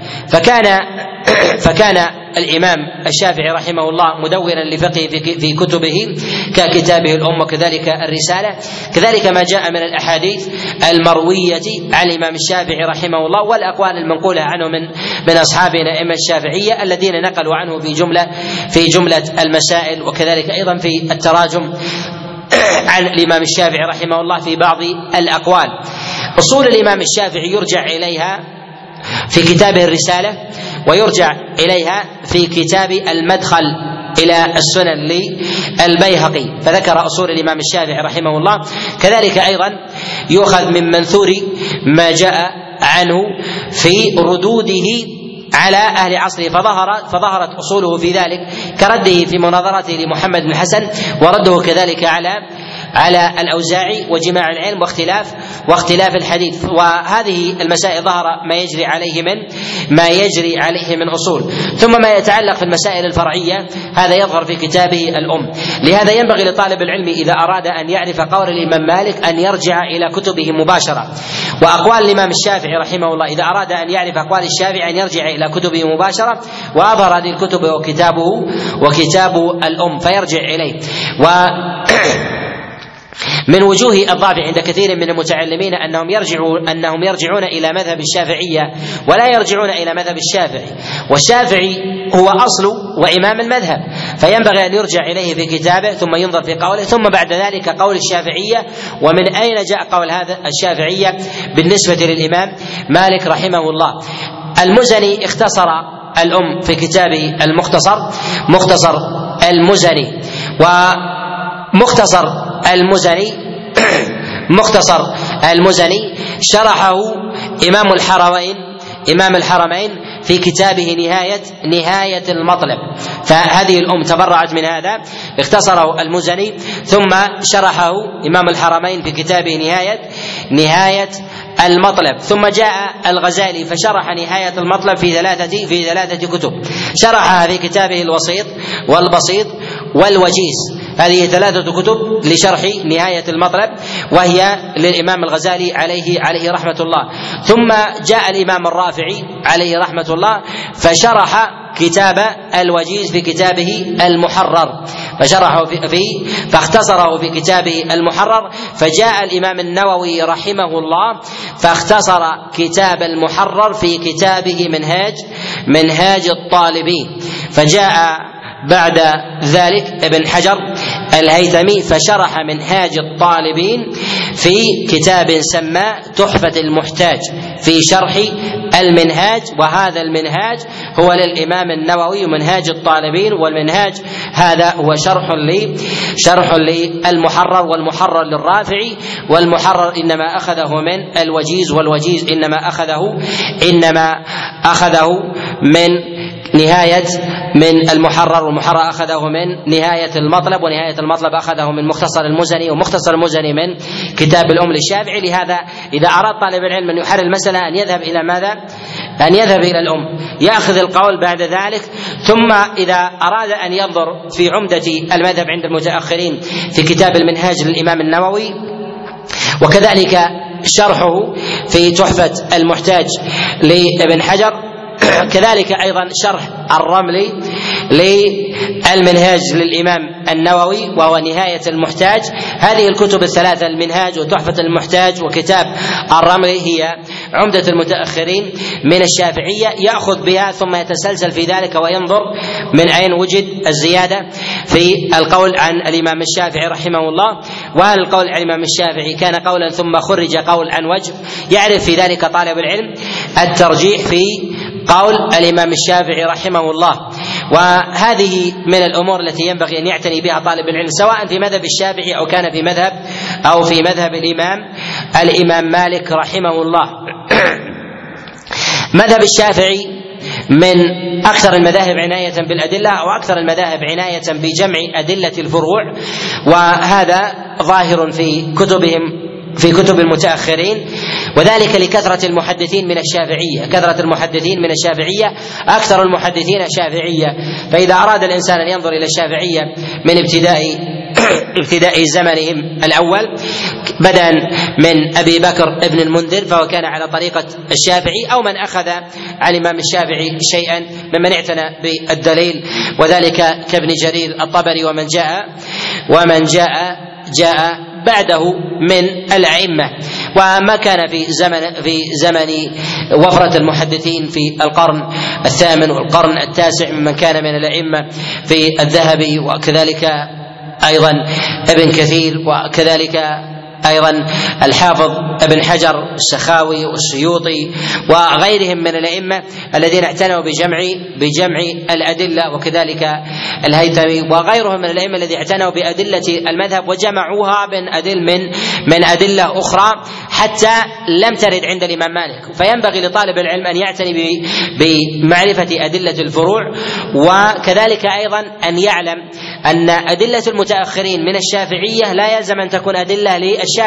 فكان الإمام الشافعي رحمه الله مدونا لفقه في كتبه ككتابه الأم وكذلك الرسالة، كذلك ما جاء من الأحاديث المروية عن الإمام الشافعي رحمه الله والأقوال المنقولة عنه من أصحابنا الأئمة الشافعية الذين نقلوا عنه في جملة المسائل، وكذلك أيضا في التراجم عن الإمام الشافعي رحمه الله في بعض الأقوال. أصول الإمام الشافعي يرجع إليها في كتابه الرسالة، ويرجع إليها في كتاب المدخل إلى السنن للبيهقي، فذكر أصول الإمام الشافعي رحمه الله. كذلك أيضا يؤخذ من منثور ما جاء عنه في ردوده على أهل عصره، فظهرت أصوله في ذلك كرده في مناظرته لمحمد بن الحسن، ورده كذلك على الأوزاعي، وجماع العلم واختلاف الحديث. وهذه المسائل ظهر ما يجري عليه من أصول. ثم ما يتعلق في المسائل الفرعية هذا يظهر في كتابه الأم. لهذا ينبغي لطالب العلم إذا أراد أن يعرف قول الإمام مالك أن يرجع إلى كتبه مباشرة، وأقوال الإمام الشافعي رحمه الله إذا أراد أن يعرف أقوال الشافعي أن يرجع إلى كتبه مباشرة، وأظهر هذه الكتب وكتاب الأم فيرجع إليه. من وجوه الضعف عند كثير من المتعلمين انهم يرجعون الى مذهب الشافعيه ولا يرجعون الى مذهب الشافعي، والشافعي هو اصل وامام المذهب، فينبغي ان يرجع اليه في كتابه ثم ينظر في قوله، ثم بعد ذلك قول الشافعيه. ومن اين جاء قول هذا الشافعيه بالنسبه للامام مالك رحمه الله؟ المزني اختصر الأم في كتابه مختصر المزني، ومختصر المزني شرحه إمام الحرمين في كتابه نهاية المطلب، فهذه الأم تبرعت من هذا، اختصره المزني ثم شرحه إمام الحرمين في كتابه نهاية المطلب، ثم جاء الغزالي فشرح نهاية المطلب في ثلاثة كتب، شرحها في كتابه الوسيط والبسيط والوجيز، هذه 3 كتب لشرح نهاية المطلب، وهي للإمام الغزالي عليه رحمة الله. ثم جاء الإمام الرافعي عليه رحمة الله فشرح كتاب الوجيز في كتابه المحرر، فاختصره في كتابه المحرر. فجاء الإمام النووي رحمه الله فاختصر كتاب المحرر في كتابه منهاج الطالبين. فجاء بعد ذلك ابن حجر الهيثمي فشرح منهاج الطالبين في كتاب سماه تحفة المحتاج في شرح المنهاج، وهذا المنهاج هو للإمام النووي منهاج الطالبين، والمنهاج هذا هو شرح للمحرر، والمحرر للرافعي، والمحرر إنما أخذه من الوجيز، والوجيز إنما أخذه من المحرر، والمحرر أخذه من نهاية المطلب، ونهاية المطلب أخذه من مختصر المزني، ومختصر المزني من كتاب الأم للشافعي. لهذا إذا أراد طالب العلم أن يحرر المسألة أن يذهب إلى ماذا؟ أن يذهب إلى الأم، يأخذ القول بعد ذلك، ثم إذا أراد أن ينظر في عمدة المذهب عند المتأخرين في كتاب المنهاج للإمام النووي، وكذلك شرحه في تحفة المحتاج لابن حجر، كذلك أيضا شرح الرملي للمنهاج للإمام النووي وهو نهاية المحتاج. هذه الكتب الثلاثة، المنهاج وتحفة المحتاج وكتاب الرملي، هي عمدة المتأخرين من الشافعية، يأخذ بها ثم يتسلسل في ذلك وينظر من أين وجد الزيادة في القول عن الإمام الشافعي رحمه الله، وهل القول عن الإمام الشافعي كان قولا ثم خرج قول عن وجه، يعرف في ذلك طالب العلم الترجيح في قول الإمام الشافعي رحمه الله. وهذه من الأمور التي ينبغي أن يعتني بها طالب العلم، سواء في مذهب الشافعي أو كان في مذهب الإمام مالك رحمه الله. مذهب الشافعي من أكثر المذاهب عناية بالأدلة، أو أكثر المذاهب عناية بجمع أدلة الفروع، وهذا ظاهر في كتب المتأخرين، وذلك لكثرة المحدثين من الشافعية، أكثر المحدثين شافعية. فإذا أراد الإنسان أن ينظر إلى الشافعية من ابتداء زمنهم الأول، بدءا من أبي بكر ابن المنذر فهو كان على طريقة الشافعي، أو من أخذ عن الإمام الشافعي شيئا ممن اعتنى بالدليل، وذلك كابن جرير الطبري ومن جاء بعده من الأئمة. وما كان في زمن وفرة المحدثين في القرن الثامن والقرن التاسع ممن كان من الأئمة في الذهبي، وكذلك أيضا ابن كثير، وكذلك أيضا الحافظ ابن حجر السخاوي والسيوطي وغيرهم من الأئمة الذين اعتنوا بجمع الأدلة، وكذلك الهيثمي وغيرهم من الأئمة الذين اعتنوا بأدلة المذهب وجمعوها من أدلة أخرى حتى لم ترد عند الإمام مالك. فينبغي لطالب العلم أن يعتني بمعرفة أدلة الفروع، وكذلك أيضا أن يعلم أن أدلة المتأخرين من الشافعية لا يلزم أن تكون أدلة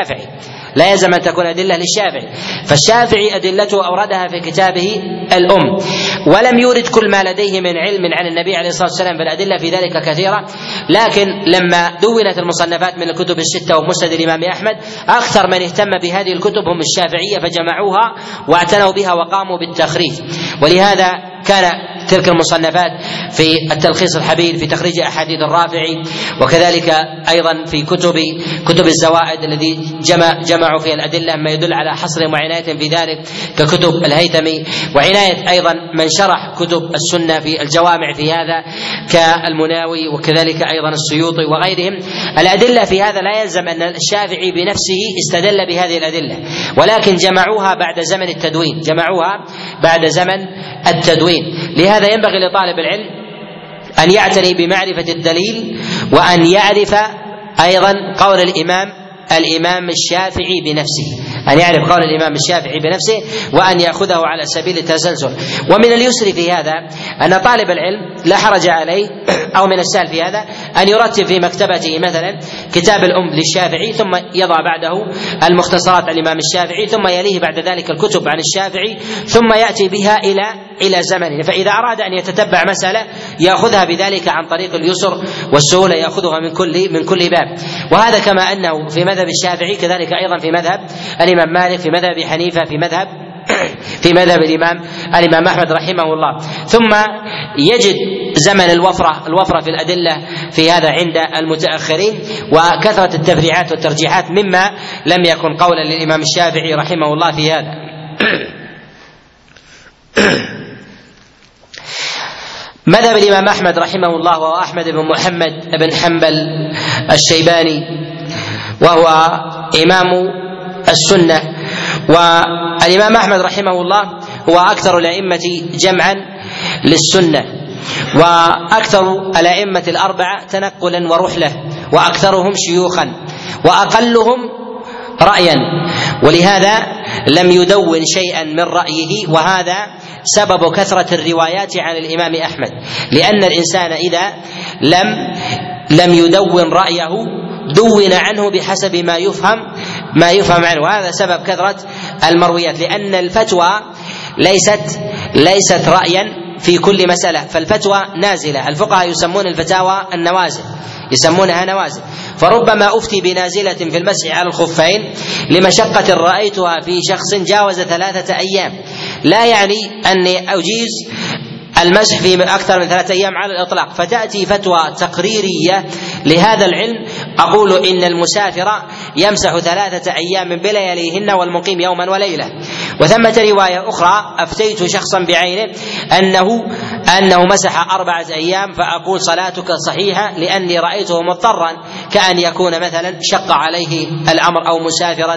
للشافعي، فالشافعي أدلته أوردها في كتابه الأم، ولم يورد كل ما لديه من علم عن النبي عليه الصلاة والسلام، فالأدلة في ذلك كثيرة. لكن لما دونت المصنفات من الكتب الستة ومسند الإمام أحمد، أكثر من اهتم بهذه الكتب هم الشافعية، فجمعوها واعتنوا بها وقاموا بالتخريج. ولهذا كان تلك المصنفات في التلخيص الحبير في تخريج أحاديث الرافعي، وكذلك أيضا في كتب الزوائد الذي جمعوا فيها الأدلة ما يدل على حصرهم وعناية في ذلك ككتب الهيثمي، وعناية أيضا من شرح كتب السنة في الجوامع في هذا كالمناوي، وكذلك أيضا السيوطي وغيرهم. الأدلة في هذا لا يلزم أن الشافعي بنفسه استدل بهذه الأدلة، ولكن جمعوها بعد زمن التدوين. لهذا ينبغي لطالب العلم أن يعتني بمعرفة الدليل، وأن يعرف أيضا قول الإمام الشافعي بنفسه، أن يعرف قول الإمام الشافعي بنفسه وأن يأخذه على سبيل التسلسل. ومن اليسر في هذا أن طالب العلم لا حرج عليه أو من السهل في هذا أن يرتب في مكتبته مثلا كتاب الأم للشافعي، ثم يضع بعده المختصرات عن الإمام الشافعي، ثم يليه بعد ذلك الكتب عن الشافعي، ثم يأتي بها إلى زمنه. فإذا أراد أن يتتبع مسألة يأخذها بذلك عن طريق اليسر والسهولة، يأخذها من كل باب. وهذا كما أنه في مذهب الشافعي كذلك أيضا في مذهب الإمام مالك، في مذهب حنيفة، في مذهب الإمام أحمد رحمه الله. ثم يجد زمن الوفرة في الأدلة في هذا عند المتأخرين، وكثرة التفريعات والترجيحات مما لم يكن قولا للإمام الشافعي رحمه الله في هذا. مذهب الإمام أحمد رحمه الله وهو أحمد بن محمد بن حنبل الشيباني، وهو إمام السنة. والإمام أحمد رحمه الله هو أكثر الأئمة جمعا للسنة، وأكثر الأئمة الأربعة تنقلا ورحلة، وأكثرهم شيوخا، وأقلهم رأيا، ولهذا لم يدون شيئا من رأيه، وهذا سبب كثرة الروايات عن الإمام أحمد، لأن الإنسان إذا لم يدون رأيه دون عنه بحسب ما يفهم عنه، وهذا سبب كثرة المرويات، لأن الفتوى ليست رأيا في كل مسألة، فالفتوى نازلة. الفقهاء يسمون الفتاوى النوازل، يسمونها نوازل، فربما أفتي بنازلة في المسح على الخفين لمشقة رأيتها في شخص جاوز 3 أيام، لا يعني أني أجيز المسح في أكثر من 3 أيام على الإطلاق، فتأتي فتوى تقريرية لهذا العلم أقول إن المسافر يمسح 3 أيام بلياليهن والمقيم يوما وليلة. وثمة رواية أخرى أفتيت شخصا بعينه أنه مسح 4 أيام، فأقول صلاتك صحيحة لأني رأيته مضطرا، كأن يكون مثلا شق عليه الأمر أو مسافرا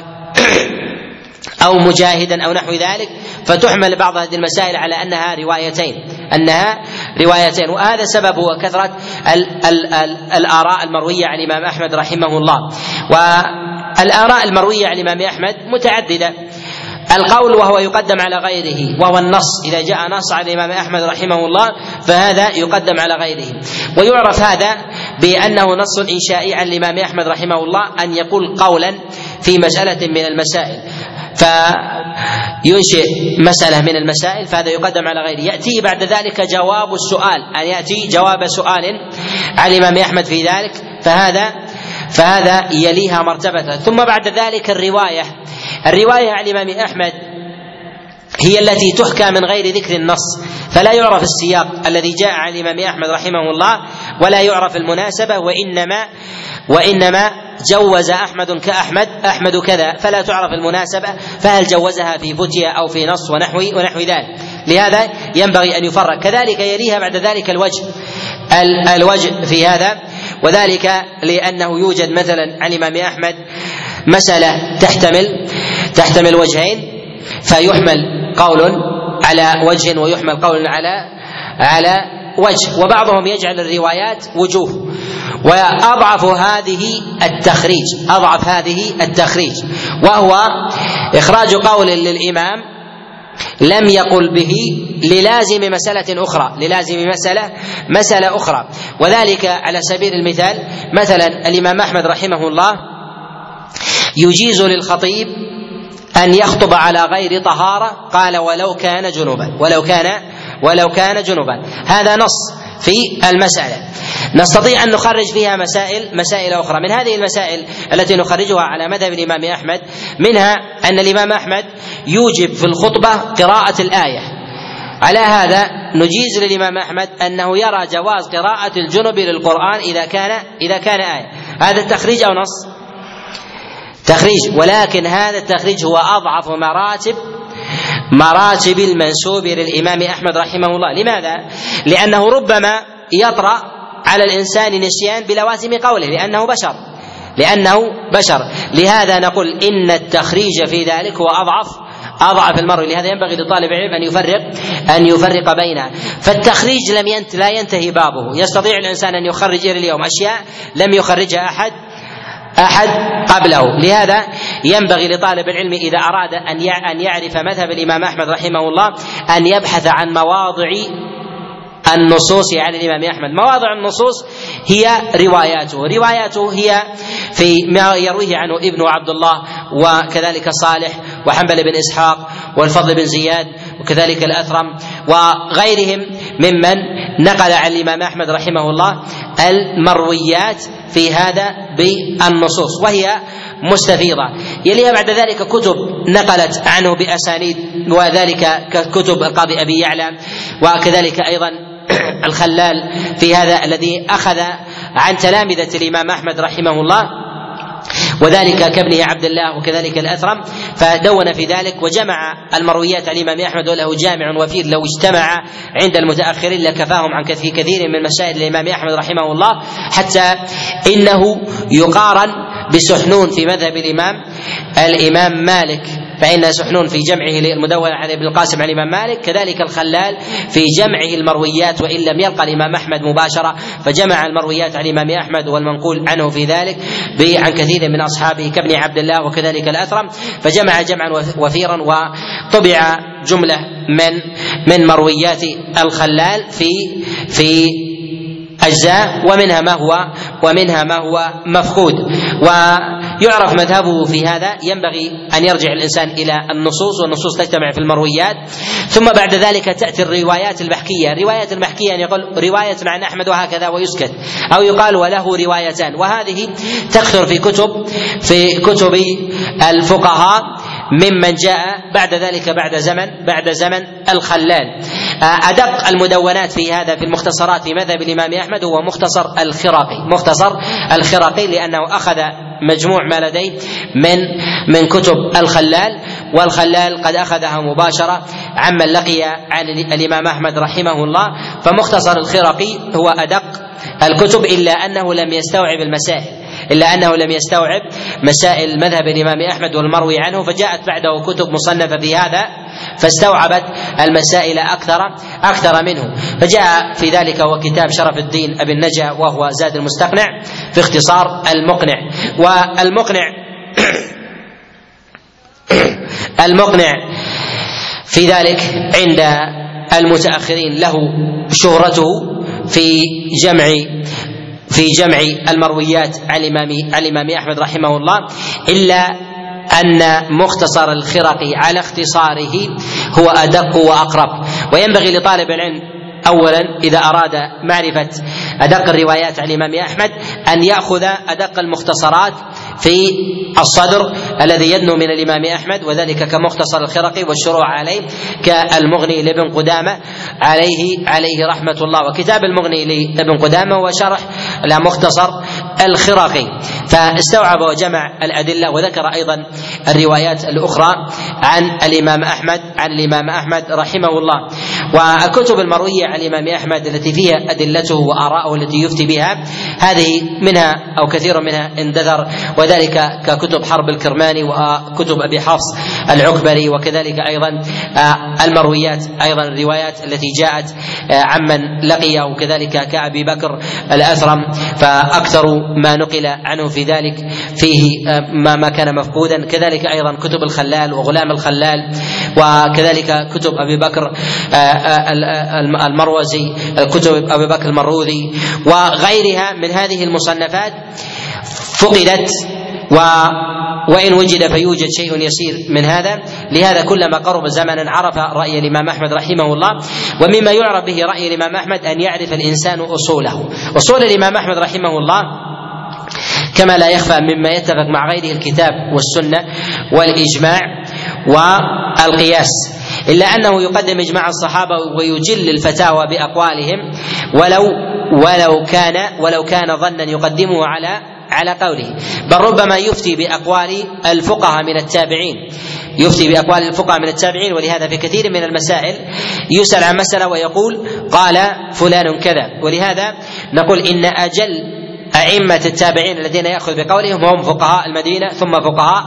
أو مجاهدا أو نحو ذلك، فتحمل بعض هذه المسائل على أنها روايتين. وهذا سبب كثرة الآراء المروية عن الإمام أحمد رحمه الله. والآراء المروية عن الإمام أحمد متعددة. القول وهو يقدم على غيره، وهو النص، إذا جاء نص عن الإمام أحمد رحمه الله فهذا يقدم على غيره. ويعرف هذا بأنه نص إنشائي عن الإمام أحمد رحمه الله أن يقول قولا في مسألة من المسائل، فينشئ مسألة من المسائل، فهذا يقدم على غيره. يأتي بعد ذلك جواب السؤال، أن يأتي جواب سؤال عن الإمام أحمد في ذلك، فهذا يليها مرتبة. ثم بعد ذلك الرواية عن الإمام أحمد هي التي تحكى من غير ذكر النص، فلا يعرف السياق الذي جاء عن الإمام أحمد رحمه الله، ولا يعرف المناسبة، وإنما جوز أحمد أحمد كذا، فلا تعرف المناسبة، فهل جوزها في فتية أو في نص ونحو ذلك. لهذا ينبغي أن يفرق. كذلك يليها بعد ذلك الوجه في هذا، وذلك لأنه يوجد مثلا عن الإمام أحمد مسألة تحتمل وجهين، فيحمل قول على وجه ويحمل قول على وجه، وبعضهم يجعل الروايات وجوه. وأضعف هذه التخريج وهو إخراج قول للإمام لم يقل به للازم مسألة أخرى. وذلك على سبيل المثال، مثلا الإمام أحمد رحمه الله يجيز للخطيب أن يخطب على غير طهارة، قال ولو كان جنبا. هذا نص في المسألة، نستطيع أن نخرج فيها مسائل أخرى. من هذه المسائل التي نخرجها على مذهب الإمام أحمد، منها أن الإمام أحمد يوجب في الخطبة قراءة الآية. على هذا نجيز للإمام أحمد أنه يرى جواز قراءة الجنب للقرآن إذا كان آية. هذا التخريج أو نص؟ تخريج، ولكن هذا التخريج هو أضعف مراتب المنسوب للإمام أحمد رحمه الله. لماذا؟ لأنه ربما يطرأ على الإنسان نسيان بلوازم قوله لأنه بشر. لهذا نقول إن التخريج في ذلك هو أضعف المرء. لهذا ينبغي لطالب العلم أن يفرق بينها. فالتخريج لا ينتهي بابه، يستطيع الإنسان أن يخرج إلى اليوم أشياء لم يخرجها أحد قبله. لهذا ينبغي لطالب العلم إذا أراد أن يعرف مذهب الإمام أحمد رحمه الله أن يبحث عن مواضع النصوص عن الإمام أحمد. مواضع النصوص هي رواياته هي في ما يرويه عنه ابن عبد الله وكذلك صالح وحنبل بن إسحاق والفضل بن زياد وكذلك الأثرم وغيرهم ممن نقل عن الإمام أحمد رحمه الله المرويات في هذا بالنصوص، وهي مستفيضة. يليها بعد ذلك كتب نقلت عنه بأسانيد، وذلك كتب القاضي أبي يعلى، وكذلك أيضا الخلال في هذا الذي أخذ عن تلامذة الإمام أحمد رحمه الله، وذلك كابنه عبد الله وكذلك الأثرم، فدون في ذلك وجمع المرويات عن الإمام أحمد، وله جامع وفير لو اجتمع عند المتأخرين لكفاهم عن كثير من مسائل الإمام أحمد رحمه الله، حتى إنه يقارن بسحنون في مذهب الإمام مالك، فإن سحنون في جمعه للمدون عن ابن القاسم عن الإمام مالك، كذلك الخلال في جمعه المرويات وإن لم يلقى الإمام أحمد مباشرة، فجمع المرويات عن الإمام أحمد والمنقول عنه في ذلك عن كثير من أصحابه كابن عبد الله وكذلك الأثرم، فجمع جمعا وفيرا، وطبع جملة من مرويات الخلال في أجزاء، ومنها ما هو مفقود. ويعرف مذهبه في هذا. ينبغي أن يرجع الإنسان إلى النصوص، والنصوص تجتمع في المرويات، ثم بعد ذلك تأتي الروايات المحكية. الروايات المحكية أن يقول رواية عن أحمد وهكذا ويسكت، أو يقال وله روايتان، وهذه تكثر في كتب الفقهاء ممن جاء بعد ذلك بعد زمن الخلال. أدق المدونات في هذا في المختصرات في مذهب الإمام أحمد هو مختصر الخرقي، لأنه أخذ مجموع ما لديه من كتب الخلال، والخلال قد أخذها مباشرة عمن لقي عن الإمام أحمد رحمه الله. فمختصر الخرقي هو أدق الكتب، إلا أنه لم يستوعب مسائل مذهب الإمام أحمد والمروي عنه، فجاءت بعده كتب مصنفة في هذا فاستوعبت المسائل أكثر منه، فجاء في ذلك هو كتاب شرف الدين أبي النجا وهو زاد المستقنع في اختصار المقنع. والمقنع في ذلك عند المتأخرين له شهرته في جمع المرويات عن الإمام أحمد رحمه الله، إلا أن مختصر الخرقي على اختصاره هو أدق وأقرب. وينبغي لطالب العلم أولا إذا أراد معرفة أدق الروايات عن الإمام أحمد أن يأخذ أدق المختصرات في الصدر الذي يدنو من الإمام أحمد، وذلك كمختصر الخرقي والشروع عليه كالمغني لابن قدامة عليه رحمة الله. وكتاب المغني لابن قدامة هو شرح لمختصر الخرقي، فاستوعب وجمع الأدلة، وذكر أيضا الروايات الأخرى عن الإمام أحمد رحمه الله. والكتب المروية عن الإمام أحمد التي فيها أدلته وآراءه التي يفتي بها، هذه منها أو كثير منها اندثر، وذلك ككتب حرب الكرماني وكتب أبي حفص العكبري، وكذلك أيضا المرويات أيضا الروايات التي جاءت عمن لقيه، وكذلك كأبي بكر الأثرم، فأكثر ما نقل عنه في ذلك فيه ما كان مفقودا. كذلك أيضا كتب الخلال وغلام الخلال، وكذلك كتب أبي بكر المروزي، كتب أبي بكر المروذي وغيرها من هذه المصنفات فقدت، وإن وجد فيوجد شيء يسير من هذا. لهذا كلما قرب زمنا عرف رأي الإمام أحمد رحمه الله. ومما يعرف به رأي الإمام أحمد أن يعرف الإنسان أصول الإمام أحمد رحمه الله، كما لا يخفى مما يتفق مع غيره الكتاب والسنة والإجماع والقياس. إلا أنه يقدم إجماع الصحابة ويجل الفتاوى بأقوالهم ولو كان ظنا يقدمه على قوله، بل ربما يفتي بأقوال الفقهاء من التابعين، ولهذا في كثير من المسائل يسأل عن مسألة ويقول قال فلان كذا. ولهذا نقول إن أجل أئمة التابعين الذين يأخذ بقولهم هم فقهاء المدينة ثم فقهاء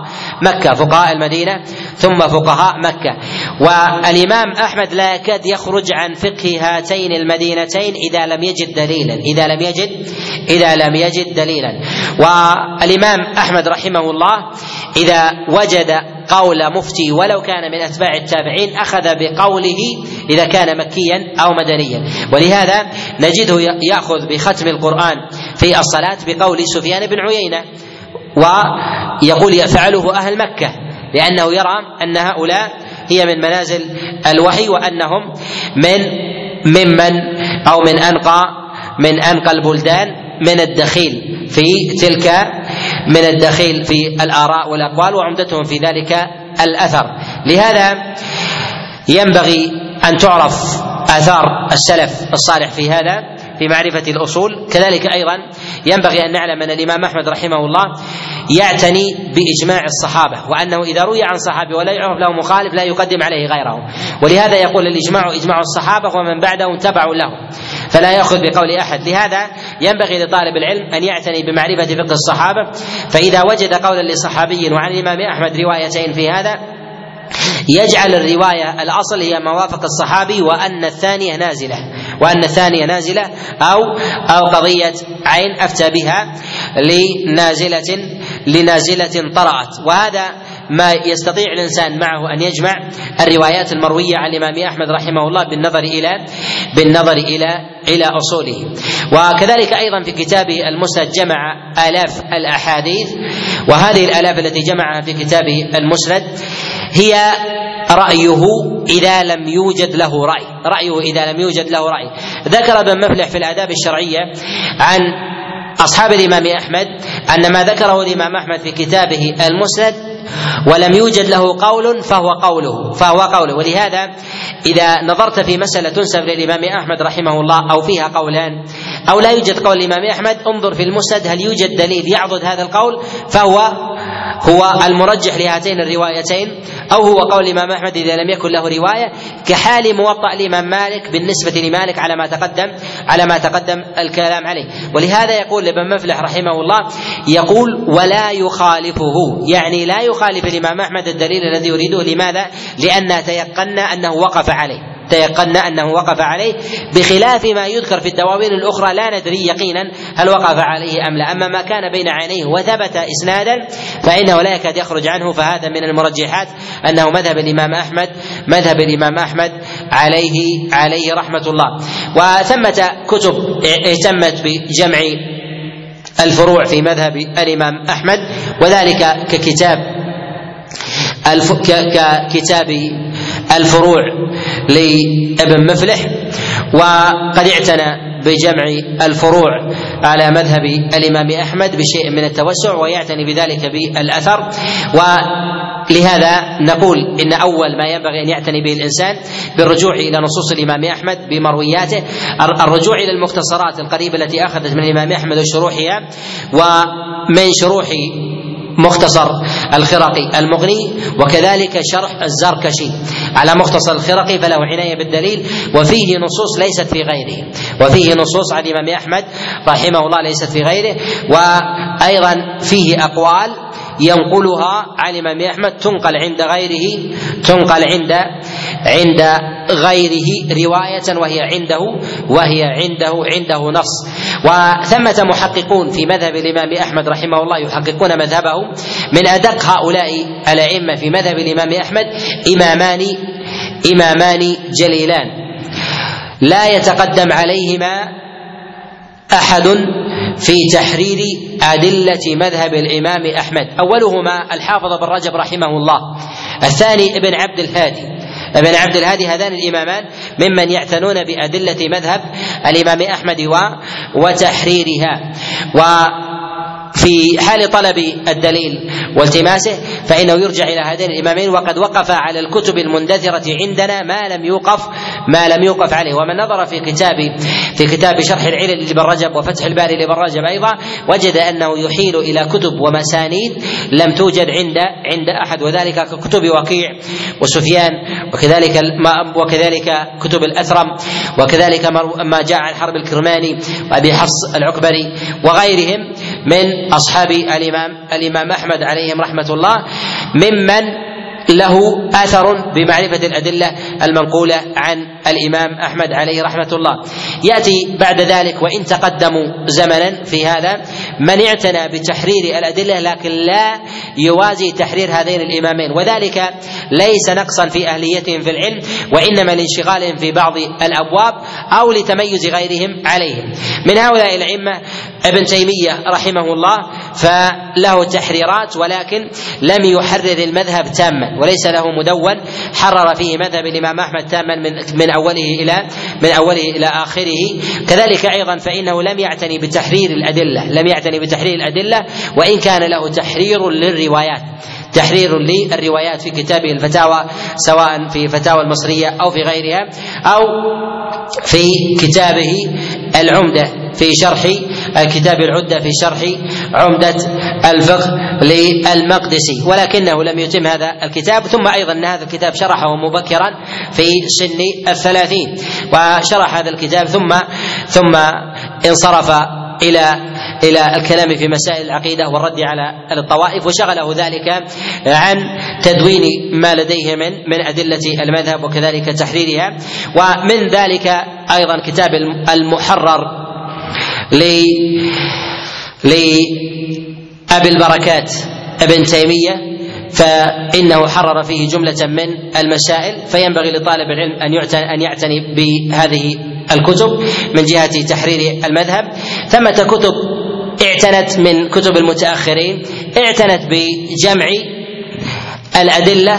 مكة. والإمام أحمد لا يكاد يخرج عن فقه هاتين المدينتين إذا لم يجد دليلا. والإمام أحمد رحمه الله إذا وجد قول مفتي ولو كان من أتباع التابعين أخذ بقوله إذا كان مكيا أو مدنيا. ولهذا نجده يأخذ بختم القرآن في الصلاة بقول سفيان بن عيينة، ويقول يفعله أهل مكة، لأنه يرى أن هؤلاء هي من منازل الوحي، وأنهم من أنقى البلدان من الدخيل في الآراء والأقوال، وعمدتهم في ذلك الأثر. لهذا ينبغي أن تعرف آثار السلف الصالح في هذا في معرفة الأصول. كذلك أيضا ينبغي أن نعلم أن الإمام أحمد رحمه الله يعتني بإجماع الصحابة، وأنه إذا روي عن صحابي ولا يعرف له مخالف لا يقدم عليه غيره. ولهذا يقول الإجماع إجماع الصحابة ومن بعدهم تبع له، فلا يأخذ بقول أحد. لهذا ينبغي لطالب العلم أن يعتني بمعرفة فقه الصحابة، فإذا وجد قولا لصحابي وعن الإمام أحمد روايتين في هذا يجعل الرواية الأصل هي ما وافق الصحابي، وأن الثانية نازلة أو قضية عين أفتى بها لنازلة طرأت. وهذا ما يستطيع الإنسان معه أن يجمع الروايات المروية عن الإمام أحمد رحمه الله بالنظر إلى أصوله. وكذلك أيضا في كتابه المسند جمع آلاف الأحاديث، وهذه الآلاف التي جمعها في كتابه المسند هي رأيه إذا لم يوجد له رأي. ذكر ابن مفلح في الآداب الشرعية عن أصحاب الإمام أحمد أن ما ذكره الإمام أحمد في كتابه المسند ولم يوجد له قول فهو قوله. ولهذا إذا نظرت في مسألة تنسب للإمام أحمد رحمه الله أو فيها قولان أو لا يوجد قول الإمام أحمد، انظر في المسند هل يوجد دليل يعضد هذا القول فهو المرجح لهاتين الروايتين، أو هو قول الإمام أحمد إذا لم يكن له رواية، كحال موطأ الإمام مالك بالنسبة لمالك على ما تقدم الكلام عليه. ولهذا يقول ابن مفلح رحمه الله يقول ولا يخالفه، يعني لا يخالف الإمام أحمد الدليل الذي يريده. لماذا؟ لأن تيقنا أنه وقف عليه بخلاف ما يذكر في الدواوين الأخرى لا ندري يقينا هل وقف عليه أم لا. أما ما كان بين عينيه وثبت إسنادا فإنه لا يكاد يخرج عنه، فهذا من المرجحات أنه مذهب الإمام أحمد عليه رحمة الله. وثمة كتب اهتمت بجمع الفروع في مذهب الإمام أحمد، وذلك ككتاب الفروع لابن مفلح، وقد اعتنى بجمع الفروع على مذهب الإمام أحمد بشيء من التوسع، ويعتني بذلك بالأثر. ولهذا نقول إن أول ما ينبغي أن يعتني به الإنسان بالرجوع إلى نصوص الإمام أحمد بمروياته، الرجوع إلى المختصرات القريبة التي أخذت من الإمام أحمد وشروحها، ومن شروح مختصر الخرقي المغني، وكذلك شرح الزركشي على مختصر الخرقي فله عناية بالدليل، وفيه نصوص ليست في غيره، وفيه نصوص عن الإمام أحمد رحمه الله ليست في غيره، وأيضا فيه أقوال ينقلها عن الإمام أحمد تنقل عند غيره رواية وهي عنده نص. وثمة محققون في مذهب الإمام أحمد رحمه الله يحققون مذهبه، من أدق هؤلاء الأئمة في مذهب الإمام أحمد إمامان جليلان لا يتقدم عليهما أحد في تحرير أدلة مذهب الإمام أحمد. أولهما الحافظ بن رجب رحمه الله، الثاني ابن عبد الهادي. هذان الإمامان ممن يعتنون بأدلة مذهب الإمام أحمد وتحريرها. وفي في حال طلب الدليل والتماسه فإنه يرجع إلى هذين الإمامين، وقد وقف على الكتب المندثرة عندنا ما لم يوقف عليه. ومن نظر في كتاب شرح العلل لابن رجب وفتح الباري لابن رجب أيضا وجد أنه يحيل إلى كتب ومسانيد لم توجد عند أحد، وذلك ككتب وكيع وسفيان وكذلك كتب الأثرم، وكذلك ما جاء عن حرب الكرماني وأبي حفص العكبري وغيرهم من أصحاب الإمام أحمد عليهم رحمة الله، ممن له أثر بمعرفة الأدلة المنقولة عن الإمام أحمد عليه رحمة الله. يأتي بعد ذلك وإن تقدموا زمنا في هذا من اعتنى بتحرير الأدلة لكن لا يوازي تحرير هذين الإمامين، وذلك ليس نقصا في أهليتهم في العلم، وإنما لانشغالهم في بعض الأبواب أو لتميز غيرهم عليهم. من هؤلاء الأئمة ابن تيمية رحمه الله فله تحريرات، ولكن لم يحرر المذهب تاما، وليس له مدون حرر فيه مذهب الإمام أحمد تاما من أوله إلى آخره. كذلك أيضا فإنه لم يعتني بتحرير الأدلة وإن كان له تحرير للروايات في كتابه الفتاوى، سواء في فتاوى المصرية أو في غيرها، أو في كتابه العمدة في شرح كتاب العدة في شرح عمدة الفقه للمقدسي، ولكنه لم يتم هذا الكتاب. ثم أيضا أن هذا الكتاب شرحه مبكرا في سن 30، وشرح هذا الكتاب ثم انصرف إلى الكلام في مسائل العقيدة والرد على الطوائف، وشغله ذلك عن تدوين ما لديه من أدلة المذهب وكذلك تحريرها. ومن ذلك أيضا كتاب المحرر لأبي البركات ابن تيمية، فإنه حرر فيه جملة من المسائل، فينبغي لطالب العلم أن يعتني بهذه الكتب من جهة تحرير المذهب. ثمة كتب اعتنت من كتب المتأخرين، اعتنت بجمع الأدلة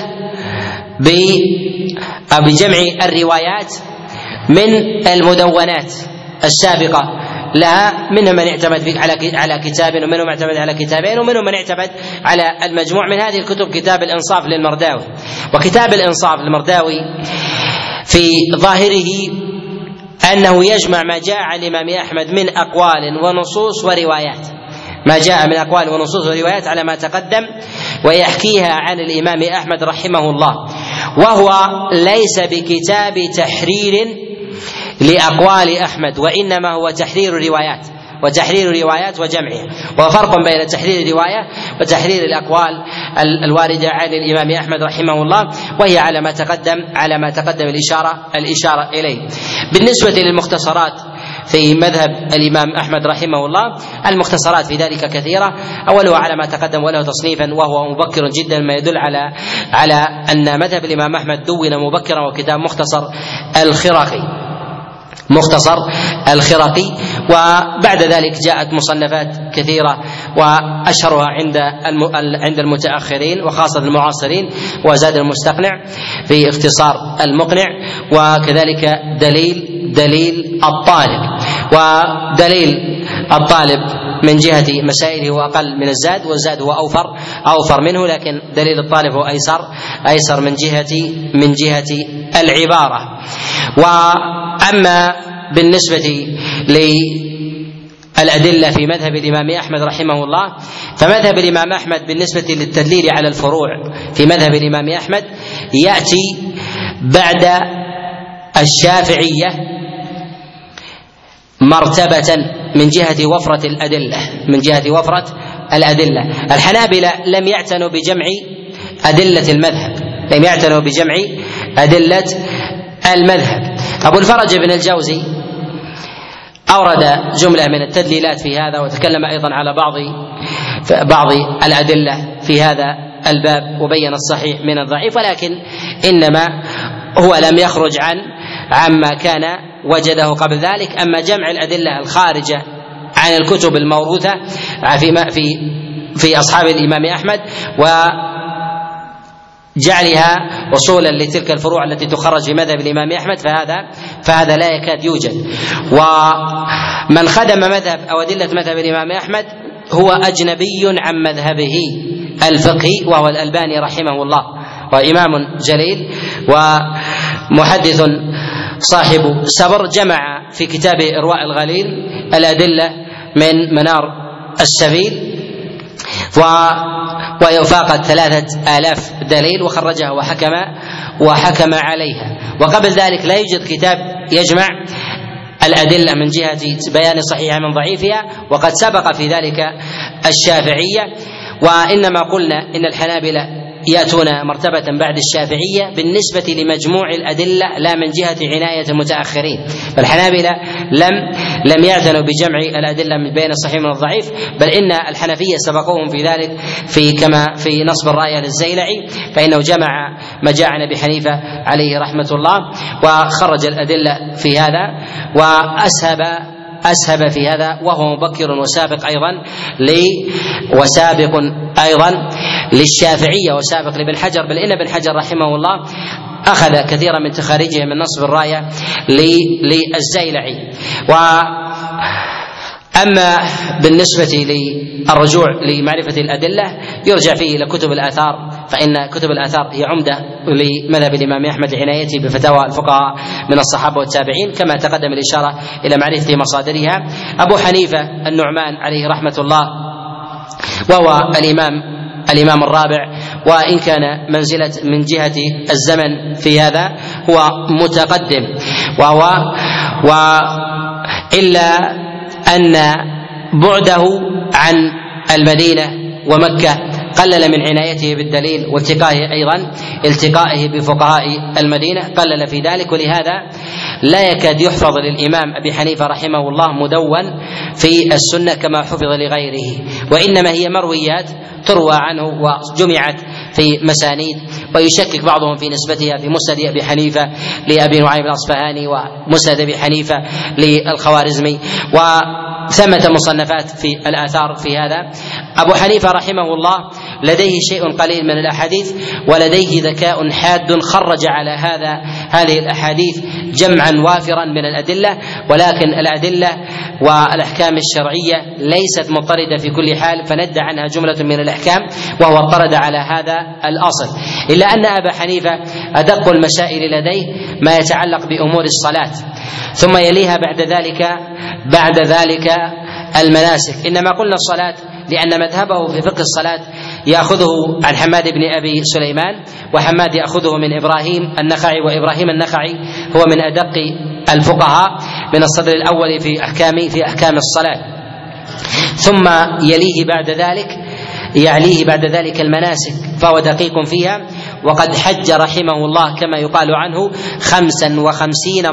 بجمع الروايات من المدونات السابقة لها، منهم من اعتمد على كتاب، ومنهم من اعتمد على كتابين، ومنهم من اعتمد على المجموع. من هذه الكتب كتاب الإنصاف للمرداوي، وكتاب الإنصاف للمرداوي في ظاهره أنه يجمع ما جاء عن الإمام أحمد من أقوال ونصوص وروايات، ما جاء من أقوال ونصوص وروايات على ما تقدم، ويحكيها عن الإمام أحمد رحمه الله، وهو ليس بكتاب تحرير لأقوال أحمد، وإنما هو تحرير روايات وجمعها. وفرق بين تحرير الرواية وتحرير الأقوال الواردة عن الإمام أحمد رحمه الله، وهي على ما تقدم الإشارة إليه. بالنسبة للمختصرات في مذهب الإمام أحمد رحمه الله، المختصرات في ذلك كثيرة، أولها على ما تقدم وله تصنيفا وهو مبكر جدا، ما يدل على أن مذهب الإمام أحمد دون مبكرا، وكتاب مختصر الخرقي. وبعد ذلك جاءت مصنفات كثيرة، وأشهرها عند المتأخرين وخاصة المعاصرين وزاد المستقنع في اختصار المقنع، وكذلك دليل الطالب من جهة مسائله هو أقل من الزاد، والزاد هو أوفر منه، لكن دليل الطالب هو أيسر من جهة العبارة. وأما بالنسبة للأدلة في مذهب الإمام أحمد رحمه الله، فمذهب الإمام أحمد بالنسبة للتدليل على الفروع في مذهب الإمام أحمد يأتي بعد الشافعية مرتبة من جهة وفرة الأدلة. الحنابلة لم يعتنوا بجمع أدلة المذهب. أبو الفرج بن الجوزي أورد جملة من التدليلات في هذا، وتكلم أيضا على بعض الأدلة في هذا الباب، وبين الصحيح من الضعيف، ولكن إنما هو لم يخرج عما كان وجده قبل ذلك. أما جمع الأدلة الخارجة عن الكتب الموروثة في أصحاب الإمام أحمد وجعلها وصولا لتلك الفروع التي تخرج في مذهب الإمام أحمد، فهذا لا يكاد يوجد. ومن خدم مذهب أو أدلة مذهب الإمام أحمد هو أجنبي عن مذهبه الفقهي، وهو الألباني رحمه الله، وإمام جليل ومحدث صاحب سبر، جمع في كتابه إرواء الغليل الأدلة من منار السبيل، وفاقت 3000 دليل، وخرجها وحكم عليها. وقبل ذلك لا يوجد كتاب يجمع الأدلة من جهة بيان صحيحها من ضعيفها، وقد سبق في ذلك الشافعية. وإنما قلنا إن الحنابلة يأتون مرتبة بعد الشافعية بالنسبة لمجموع الأدلة لا من جهة عناية المتأخرين، فالحنابلة لم يعتنوا بجمع الأدلة من بين الصحيح من الضعيف، بل إن الحنفية سبقوهم في ذلك كما في نصب الراية للزيلعي، فإنه جمع ما جاء عن أبي حنيفة عليه رحمة الله وخرج الأدلة في هذا وأسهب في هذا، وهو مبكر وسابق أيضا للشافعية وسابق لابن حجر، بل إن ابن حجر رحمه الله أخذ كثيرا من تخارجه من نصب الراية للزيلعي. أما بالنسبة للرجوع لمعرفة الأدلة يرجع فيه إلى كتب الآثار، فإن كتب الآثار هي عمدة لمذهب الإمام أحمد لعنايته بفتاوى الفقهاء من الصحابة والتابعين، كما تقدم الإشارة إلى معرفة مصادرها. أبو حنيفة النعمان عليه رحمة الله، وهو الإمام الرابع، وإن كان منزلة من جهة الزمن في هذا هو متقدم، إلا أن بعده عن المدينة ومكة قلل من عنايته بالدليل والتقائه بفقهاء المدينة، قلل في ذلك، ولهذا لا يكاد يحفظ للإمام أبي حنيفة رحمه الله مدون في السنة كما حفظ لغيره، وإنما هي مرويات تروى عنه وجمعت في مسانيد، ويشكك بعضهم في نسبتها في مسند أبي حنيفة لأبي نعيم الأصفهاني ومسند أبي حنيفة للخوارزمي، وثمة مصنفات في الآثار في هذا. أبو حنيفة رحمه الله لديه شيء قليل من الأحاديث، ولديه ذكاء حاد، خرج على هذه الأحاديث جمعا وافرا من الأدلة، ولكن الأدلة والأحكام الشرعية ليست مضطردة في كل حال، فندى عنها جملة من الأحكام وهو اضطرد على هذا الأصل. إلا أن أبا حنيفة أدق المسائل لديه ما يتعلق بأمور الصلاة، ثم يليها بعد ذلك المناسك. إنما قلنا الصلاة لأن مذهبه في فقه الصلاة يأخذه عن حماد بن أبي سليمان، وحماد يأخذه من إبراهيم النخعي، وإبراهيم النخعي هو من أدق الفقهاء من الصدر الأول في أحكام الصلاة. ثم يعليه بعد ذلك المناسك، فهو دقيق فيها، وقد حج رحمه الله كما يقال عنه 55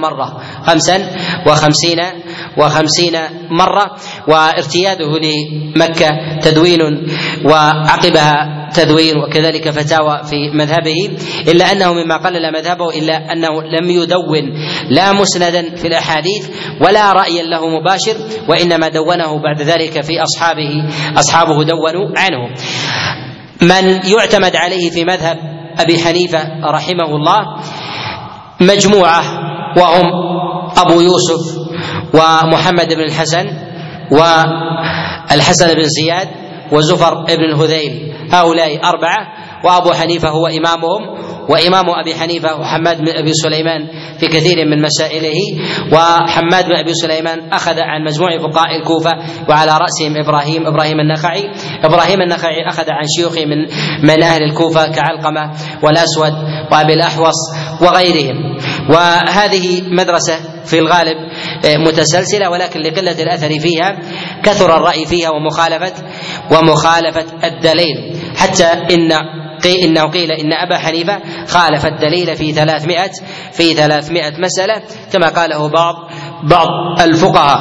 مرة، وارتياده لمكة تدوين وعقبها تدوين، وكذلك فتاوى في مذهبه، إلا أنه مما قلل مذهبه إلا أنه لم يدون لا مسندا في الأحاديث ولا رأيا له مباشر، وإنما دونه بعد ذلك في أصحابه دونوا عنه. من يعتمد عليه في مذهب أبي حنيفة رحمه الله مجموعة، وهم أبو يوسف ومحمد بن الحسن والحسن بن زياد وزفر بن الهذيل، هؤلاء 4، وأبو حنيفة هو إمامهم، وإمام أبي حنيفة وحماد بن أبي سليمان في كثير من مسائله. وحماد بن أبي سليمان أخذ عن مجموع فقهاء الكوفة، وعلى رأسهم إبراهيم النخعي أخذ عن شيوخه من أهل الكوفة كعلقمة والأسود وأبي الأحوص وغيرهم. وهذه مدرسة في الغالب متسلسلة، ولكن لقلة الأثر فيها كثر الرأي فيها ومخالفة الدليل، حتى إنه قيل إن أبا حنيفة خالف الدليل في 300 مسألة كما قاله بعض الفقهاء.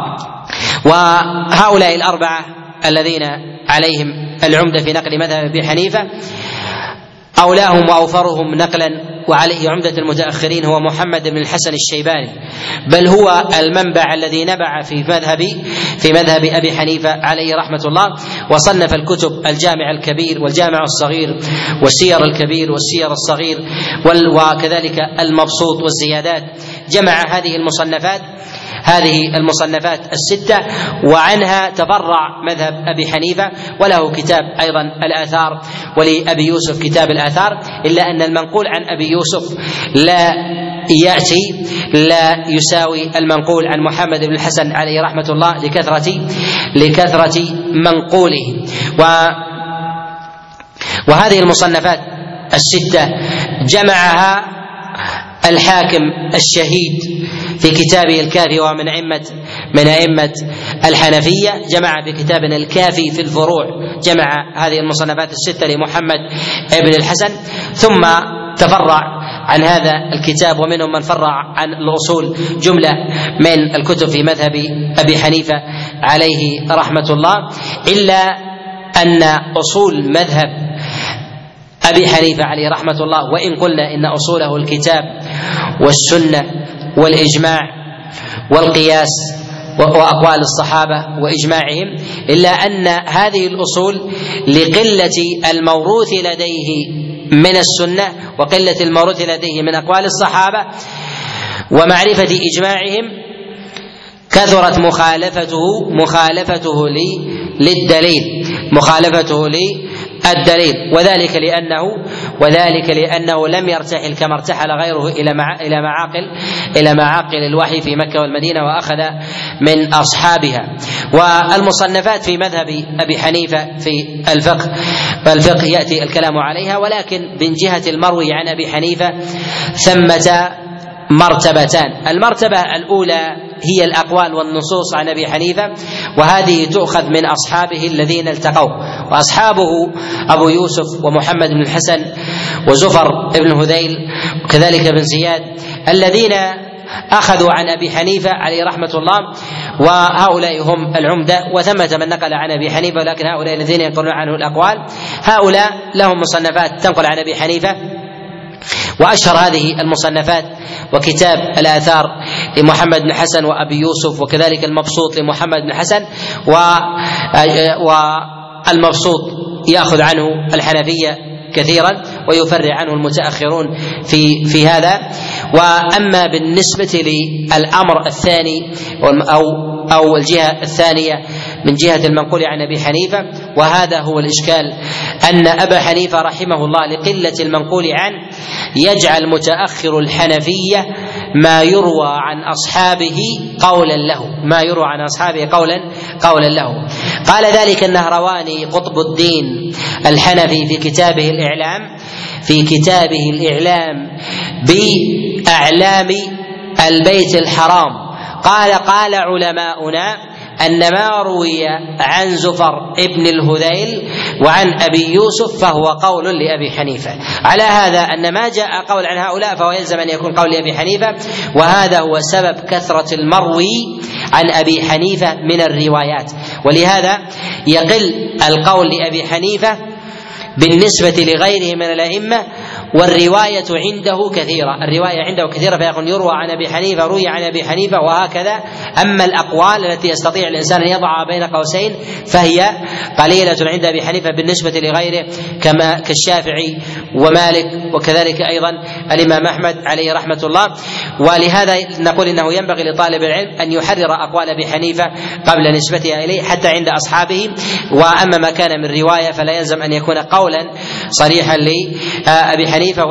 وهؤلاء 4 الذين عليهم العمدة في نقل مذهب أبي حنيفة أولاهم وأوفرهم نقلا وعليه عمدة المتأخرين هو محمد بن الحسن الشيباني، بل هو المنبع الذي نبع في مذهب أبي حنيفة عليه رحمة الله، وصنف الكتب الجامع الكبير والجامع الصغير والسير الكبير والسير الصغير وكذلك المبسوط والزيادات. جمع هذه المصنفات هذه المصنفات الستة، وعنها تفرع مذهب أبي حنيفة، وله كتاب أيضا الآثار، ولأبي يوسف كتاب الآثار، إلا أن المنقول عن أبي يوسف لا يساوي المنقول عن محمد بن الحسن عليه رحمة الله لكثرة منقوله. وهذه المصنفات الستة جمعها الحاكم الشهيد في كتابه الكافي، ومن أئمة الحنفية، جمع في كتاب الكافي في الفروع، جمع هذه المصنفات الستة لمحمد بن الحسن، ثم تفرع عن هذا الكتاب ومنهم من فرع عن الأصول جملة من الكتب في مذهب أبي حنيفة عليه رحمة الله، إلا أن أصول مذهب أبي حنيفة عليه رحمة الله، وإن قلنا إن أصوله الكتاب والسنة والإجماع والقياس وأقوال الصحابة وإجماعهم، إلا أن هذه الأصول لقلة الموروث لديه من السنة وقلة الموروث لديه من أقوال الصحابة ومعرفة إجماعهم كثرت مخالفته للدليل، وذلك لأنه لم يرتحل كما ارتحل غيره إلى معاقل الوحي في مكة والمدينة وأخذ من أصحابها. والمصنفات في مذهب أبي حنيفة في الفقه يأتي الكلام عليها، ولكن من جهة المروي عن أبي حنيفة ثمة مرتبتان. المرتبة الأولى هي الأقوال والنصوص عن أبي حنيفة، وهذه تؤخذ من أصحابه الذين التقوا، وأصحابه أبو يوسف ومحمد بن الحسن وزفر بن هذيل وكذلك بن زياد، الذين أخذوا عن أبي حنيفة عليه رحمة الله، وهؤلاء هم العمدة. وثمة من نقل عن أبي حنيفة، ولكن هؤلاء الذين ينقلون عنه الأقوال هؤلاء لهم مصنفات تنقل عن أبي حنيفة، وأشهر هذه المصنفات وكتاب الآثار لمحمد بن حسن وأبي يوسف، وكذلك المبسوط لمحمد بن حسن، والمبسوط يأخذ عنه الحنفية كثيرا ويفرع عنه المتأخرون في هذا. وأما بالنسبة للأمر الثاني أو الجهة الثانية من جهة المنقول عن أبي حنيفة، وهذا هو الإشكال، أن أبا حنيفة رحمه الله لقلة المنقول عنه يجعل متأخر الحنفية ما يروى عن أصحابه قولا له. قال ذلك النهرواني قطب الدين الحنفي في كتابه الإعلام بأعلام البيت الحرام، قال علماؤنا أن ما روي عن زفر ابن الهذيل وعن أبي يوسف فهو قول لأبي حنيفة. على هذا أن ما جاء قول عن هؤلاء فهو يلزم أن يكون قول لأبي حنيفة، وهذا هو سبب كثرة المروي عن أبي حنيفة من الروايات، ولهذا يقل القول لأبي حنيفة بالنسبة لغيره من الأئمة، والرواية عنده كثيرة، فيقول يروى عن أبي حنيفة، روي عن أبي حنيفة، وهكذا. أما الأقوال التي يستطيع الإنسان أن يضعها بين قوسين فهي قليلة عند أبي حنيفة بالنسبة لغيره، كما كالشافعي ومالك وكذلك أيضا الإمام أحمد عليه رحمة الله. ولهذا نقول إنه ينبغي لطالب العلم أن يحرر أقوال أبي حنيفة قبل نسبتها إليه حتى عند أصحابه، وأما ما كان من رواية فلا يلزم أن يكون قولا صريحا لأبي حنيفة،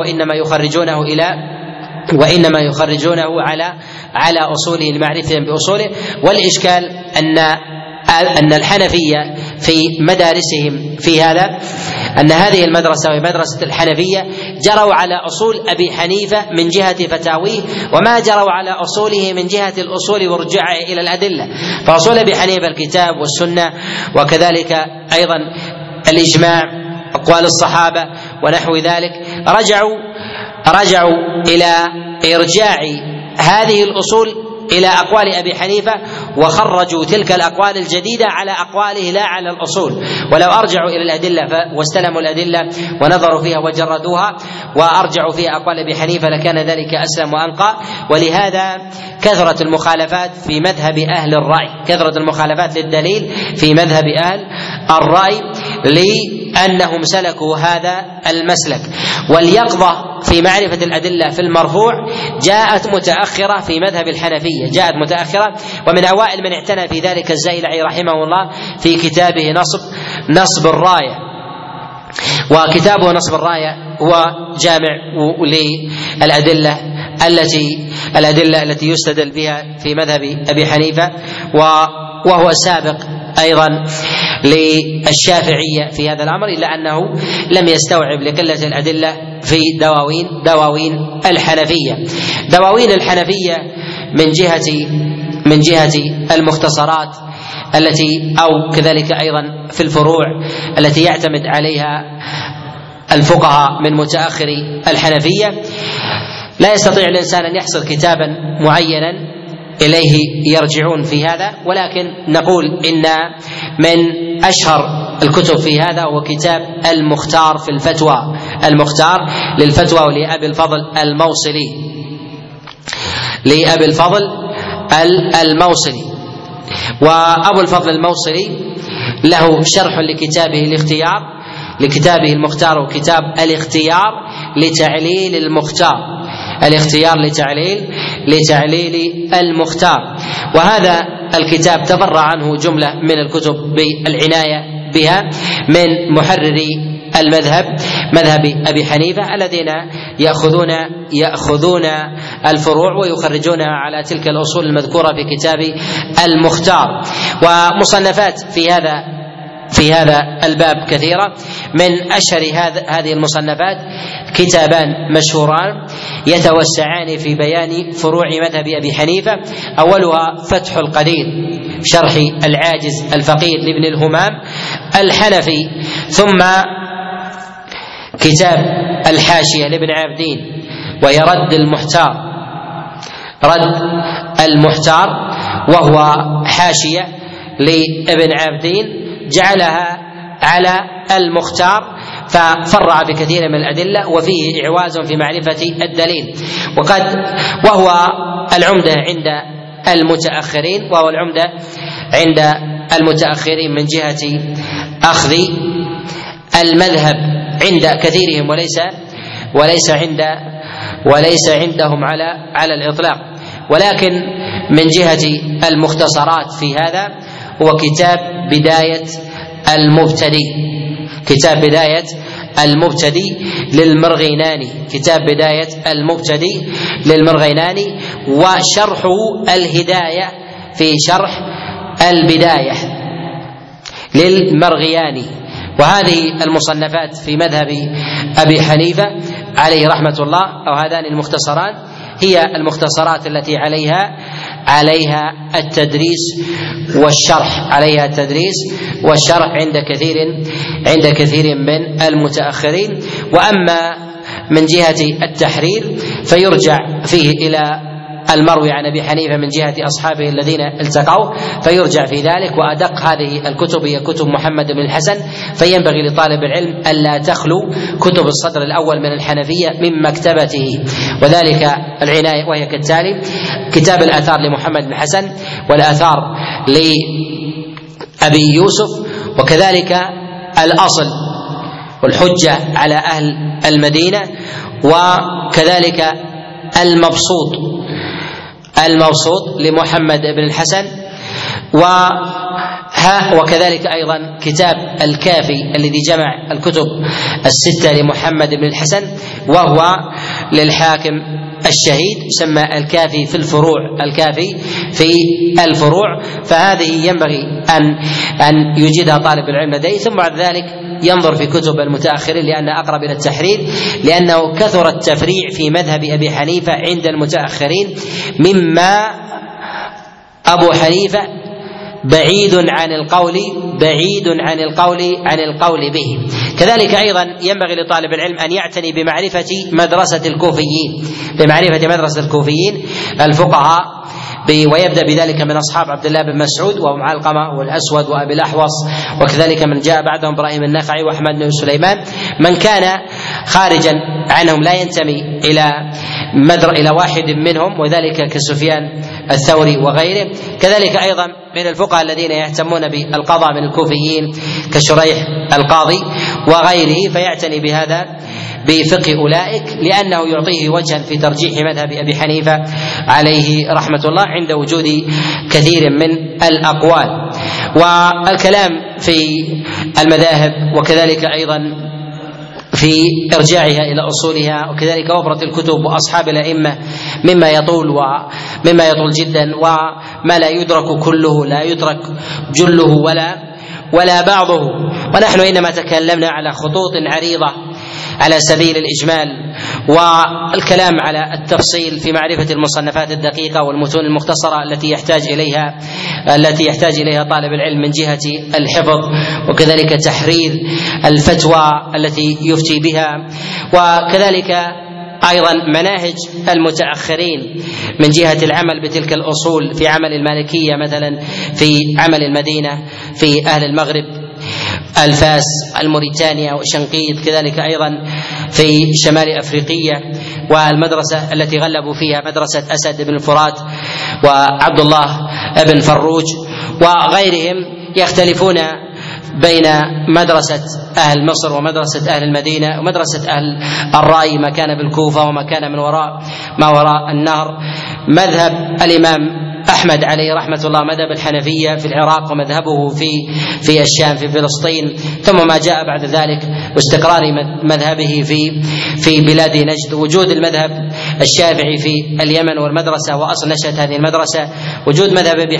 وإنما يخرجونه على أصوله لمعرفتهم بأصوله. والإشكال أن الحنفية في مدارسهم في هذا، أن هذه المدرسة وهي مدرسة الحنفية جروا على أصول أبي حنيفة من جهة فتاويه، وما جروا على أصوله من جهة الأصول ورجعه إلى الأدلة. فأصول أبي حنيفة الكتاب والسنة، وكذلك أيضا الإجماع، أقوال الصحابة ونحو ذلك، رجعوا إلى إرجاع هذه الأصول إلى أقوال أبي حنيفة، وخرجوا تلك الأقوال الجديدة على أقواله لا على الأصول. ولو أرجعوا إلى الأدلة واستلموا الأدلة ونظروا فيها وجردوها وأرجعوا فيها أقوال أبي حنيفة لكان ذلك أسلم وأنقى. ولهذا كثرة المخالفات في مذهب أهل الرأي، كثرة المخالفات للدليل في مذهب أهل الرأي، لأنهم سلكوا هذا المسلك. واليقظة وفي معرفة الأدلة في المرفوع جاءت متأخرة في مذهب الحنفية، جاءت متأخرة، ومن أوائل من اعتنى في ذلك الزيلعي رحمه الله في كتابه نصب الراية. وكتابه نصب الراية هو جامع للأدلة التي يستدل بها في مذهب أبي حنيفة، وهو سابق أيضا للشافعية في هذا الأمر، إلا أنه لم يستوعب لقلة الأدلة في دواوين الحنفية. دواوين الحنفية من جهة المختصرات التي أو كذلك أيضا في الفروع التي يعتمد عليها الفقهاء من متأخري الحنفية، لا يستطيع الإنسان أن يحصل كتابا معينا إليه يرجعون في هذا، ولكن نقول إن من أشهر الكتب في هذا هو كتاب المختار في الفتوى، المختار للفتوى لأبي الفضل الموصلي. وأبو الفضل الموصلي له شرح لكتابه المختار، وكتاب الاختيار لتعليل المختار، وهذا الكتاب تفرع عنه جملة من الكتب بالعناية بها من محرري مذهب أبي حنيفة الذين يأخذون الفروع ويخرجونها على تلك الأصول المذكورة في كتاب المختار. ومصنفات في هذا الباب كثيرة، من أشهر هذه المصنفات كتابان مشهوران يتوسعان في بيان فروع مذهب أبي حنيفة، أولها فتح القدير شرح العاجز الفقير لابن الهمام الحنفي، ثم كتاب الحاشية لابن عابدين وهي رد المحتار، وهو حاشية لابن عابدين جعلها على المختار، ففرع بكثير من الأدلة وفيه إعواز في معرفة الدليل، وهو العمدة عند المتأخرين من جهة أخذ المذهب عند كثيرهم، وليس عندهم على الإطلاق. ولكن من جهة المختصرات في هذا هو كتاب بداية المبتدي للمرغيناني، وشرحه الهداية في شرح البداية للمرغياني. وهذه المصنفات في مذهب أبي حنيفة عليه رحمة الله، أو هذان المختصران، هي المختصرات التي عليها التدريس والشرح عند كثير من المتأخرين. وأما من جهة التحرير فيرجع فيه إلى المروي عن أبي حنيفة من جهة أصحابه الذين التقوا، فيرجع في ذلك. وأدق هذه الكتب هي كتب محمد بن الحسن، فينبغي لطالب العلم ألا تخلو كتب الصدر الأول من الحنفية من مكتبته، وذلك العناية، وهي كالتالي: كتاب الآثار لمحمد بن الحسن، والآثار لأبي يوسف، وكذلك الأصل والحجة على أهل المدينة، وكذلك المبسوط لمحمد بن الحسن، وكذلك أيضا كتاب الكافي الذي جمع الكتب الستة لمحمد بن الحسن، وهو للحاكم الشهيد، يسمى الكافي في الفروع. فهذه ينبغي أن يجدها طالب العلم لديه، ثم بعد ذلك ينظر في كتب المتأخرين لأن أقرب إلى التحرير، لأنه كثر التفريع في مذهب أبي حنيفة عند المتأخرين، مما أبو حنيفة بعيد عن القول به. كذلك أيضا ينبغي لطالب العلم أن يعتني بمعرفة مدرسة الكوفيين الفقهاء، ويبدأ بذلك من أصحاب عبد الله بن مسعود وأم علقمة والأسود وأبي الأحوص، وكذلك من جاء بعدهم إبراهيم النخعي وأحمد بن سليمان. من كان خارجا عنهم لا ينتمي إلى واحد منهم، وذلك كسفيان الثوري وغيره. كذلك أيضا من الفقهاء الذين يهتمون بالقضاء من الكوفيين كشريح القاضي، وغيره، فيعتني بهذا بفقه أولئك لأنه يعطيه وجها في ترجيح مذهب أبي حنيفة عليه رحمة الله عند وجود كثير من الأقوال. والكلام في المذاهب وكذلك أيضا في إرجاعها إلى أصولها وكذلك وفرة الكتب وأصحاب الأئمة مما يطول جدا، وما لا يدرك كله لا يدرك جله ولا بعضه. ونحن إنما تكلمنا على خطوط عريضة على سبيل الإجمال، والكلام على التفصيل في معرفة المصنفات الدقيقة والمتون المختصرة التي يحتاج إليها طالب العلم من جهة الحفظ، وكذلك تحرير الفتوى التي يفتي بها، وكذلك أيضا مناهج المتأخرين من جهة العمل بتلك الأصول في عمل المالكية مثلا، في عمل المدينة، في أهل المغرب الفاس الموريتانيا وشنقيط، كذلك أيضا في شمال أفريقيا، والمدرسة التي غلبوا فيها مدرسة أسد بن الفرات وعبد الله بن فروج وغيرهم، يختلفون بين مدرسة أهل مصر ومدرسة أهل المدينة ومدرسة أهل الرأي ما كان بالكوفة وما كان من ما وراء النهر، مذهب الإمام أحمد عليه رحمة الله، مذهب الحنفية في العراق ومذهبه في الشام في فلسطين، ثم ما جاء بعد ذلك واستقرار مذهبه في بلاد نجد، وجود المذهب الشافعي في اليمن والمدرسة وأصل نشأة هذه المدرسة، وجود مذهب أبي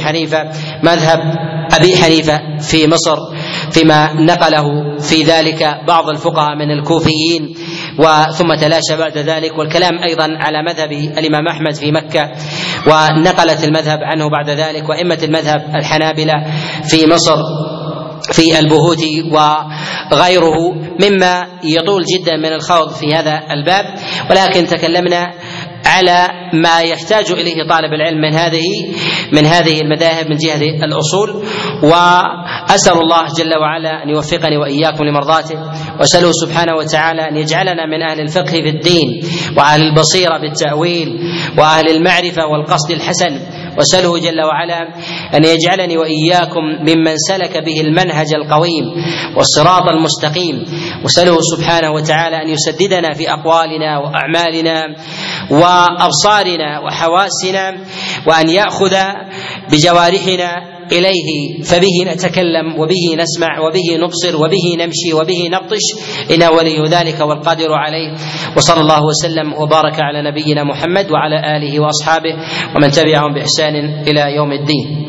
حنيفة في مصر فيما نقله في ذلك بعض الفقهاء من الكوفيين، ثم تلاشى بعد ذلك، والكلام أيضا على مذهب الإمام أحمد في مكة ونقلت المذهب عنه بعد ذلك، وأئمة المذهب الحنابلة في مصر في البهوتي وغيره، مما يطول جدا من الخوض في هذا الباب، ولكن تكلمنا على ما يحتاج إليه طالب العلم من هذه المذاهب من جهة الأصول. وأسأل الله جل وعلا أن يوفقني وإياكم لمرضاته، وأسأله سبحانه وتعالى أن يجعلنا من أهل الفقه في الدين وأهل البصيرة بالتأويل وأهل المعرفة والقصد الحسن، وأسأله جل وعلا أن يجعلني وإياكم ممن سلك به المنهج القويم والصراط المستقيم، وأسأله سبحانه وتعالى أن يسددنا في أقوالنا وأعمالنا وأبصارنا وحواسنا، وأن يأخذ بجوارحنا إليه، فبه نتكلم وبه نسمع وبه نبصر وبه نمشي وبه نبطش، إنه ولي ذلك والقادر عليه. وصلى الله وسلم وبارك على نبينا محمد وعلى آله وأصحابه ومن تبعهم بإحسان إلى يوم الدين.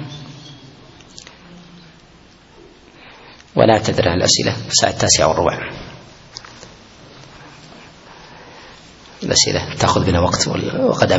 ونعتذر عن الأسئلة، الساعة 9:15 الأسئلة تأخذ بنا وقت وقد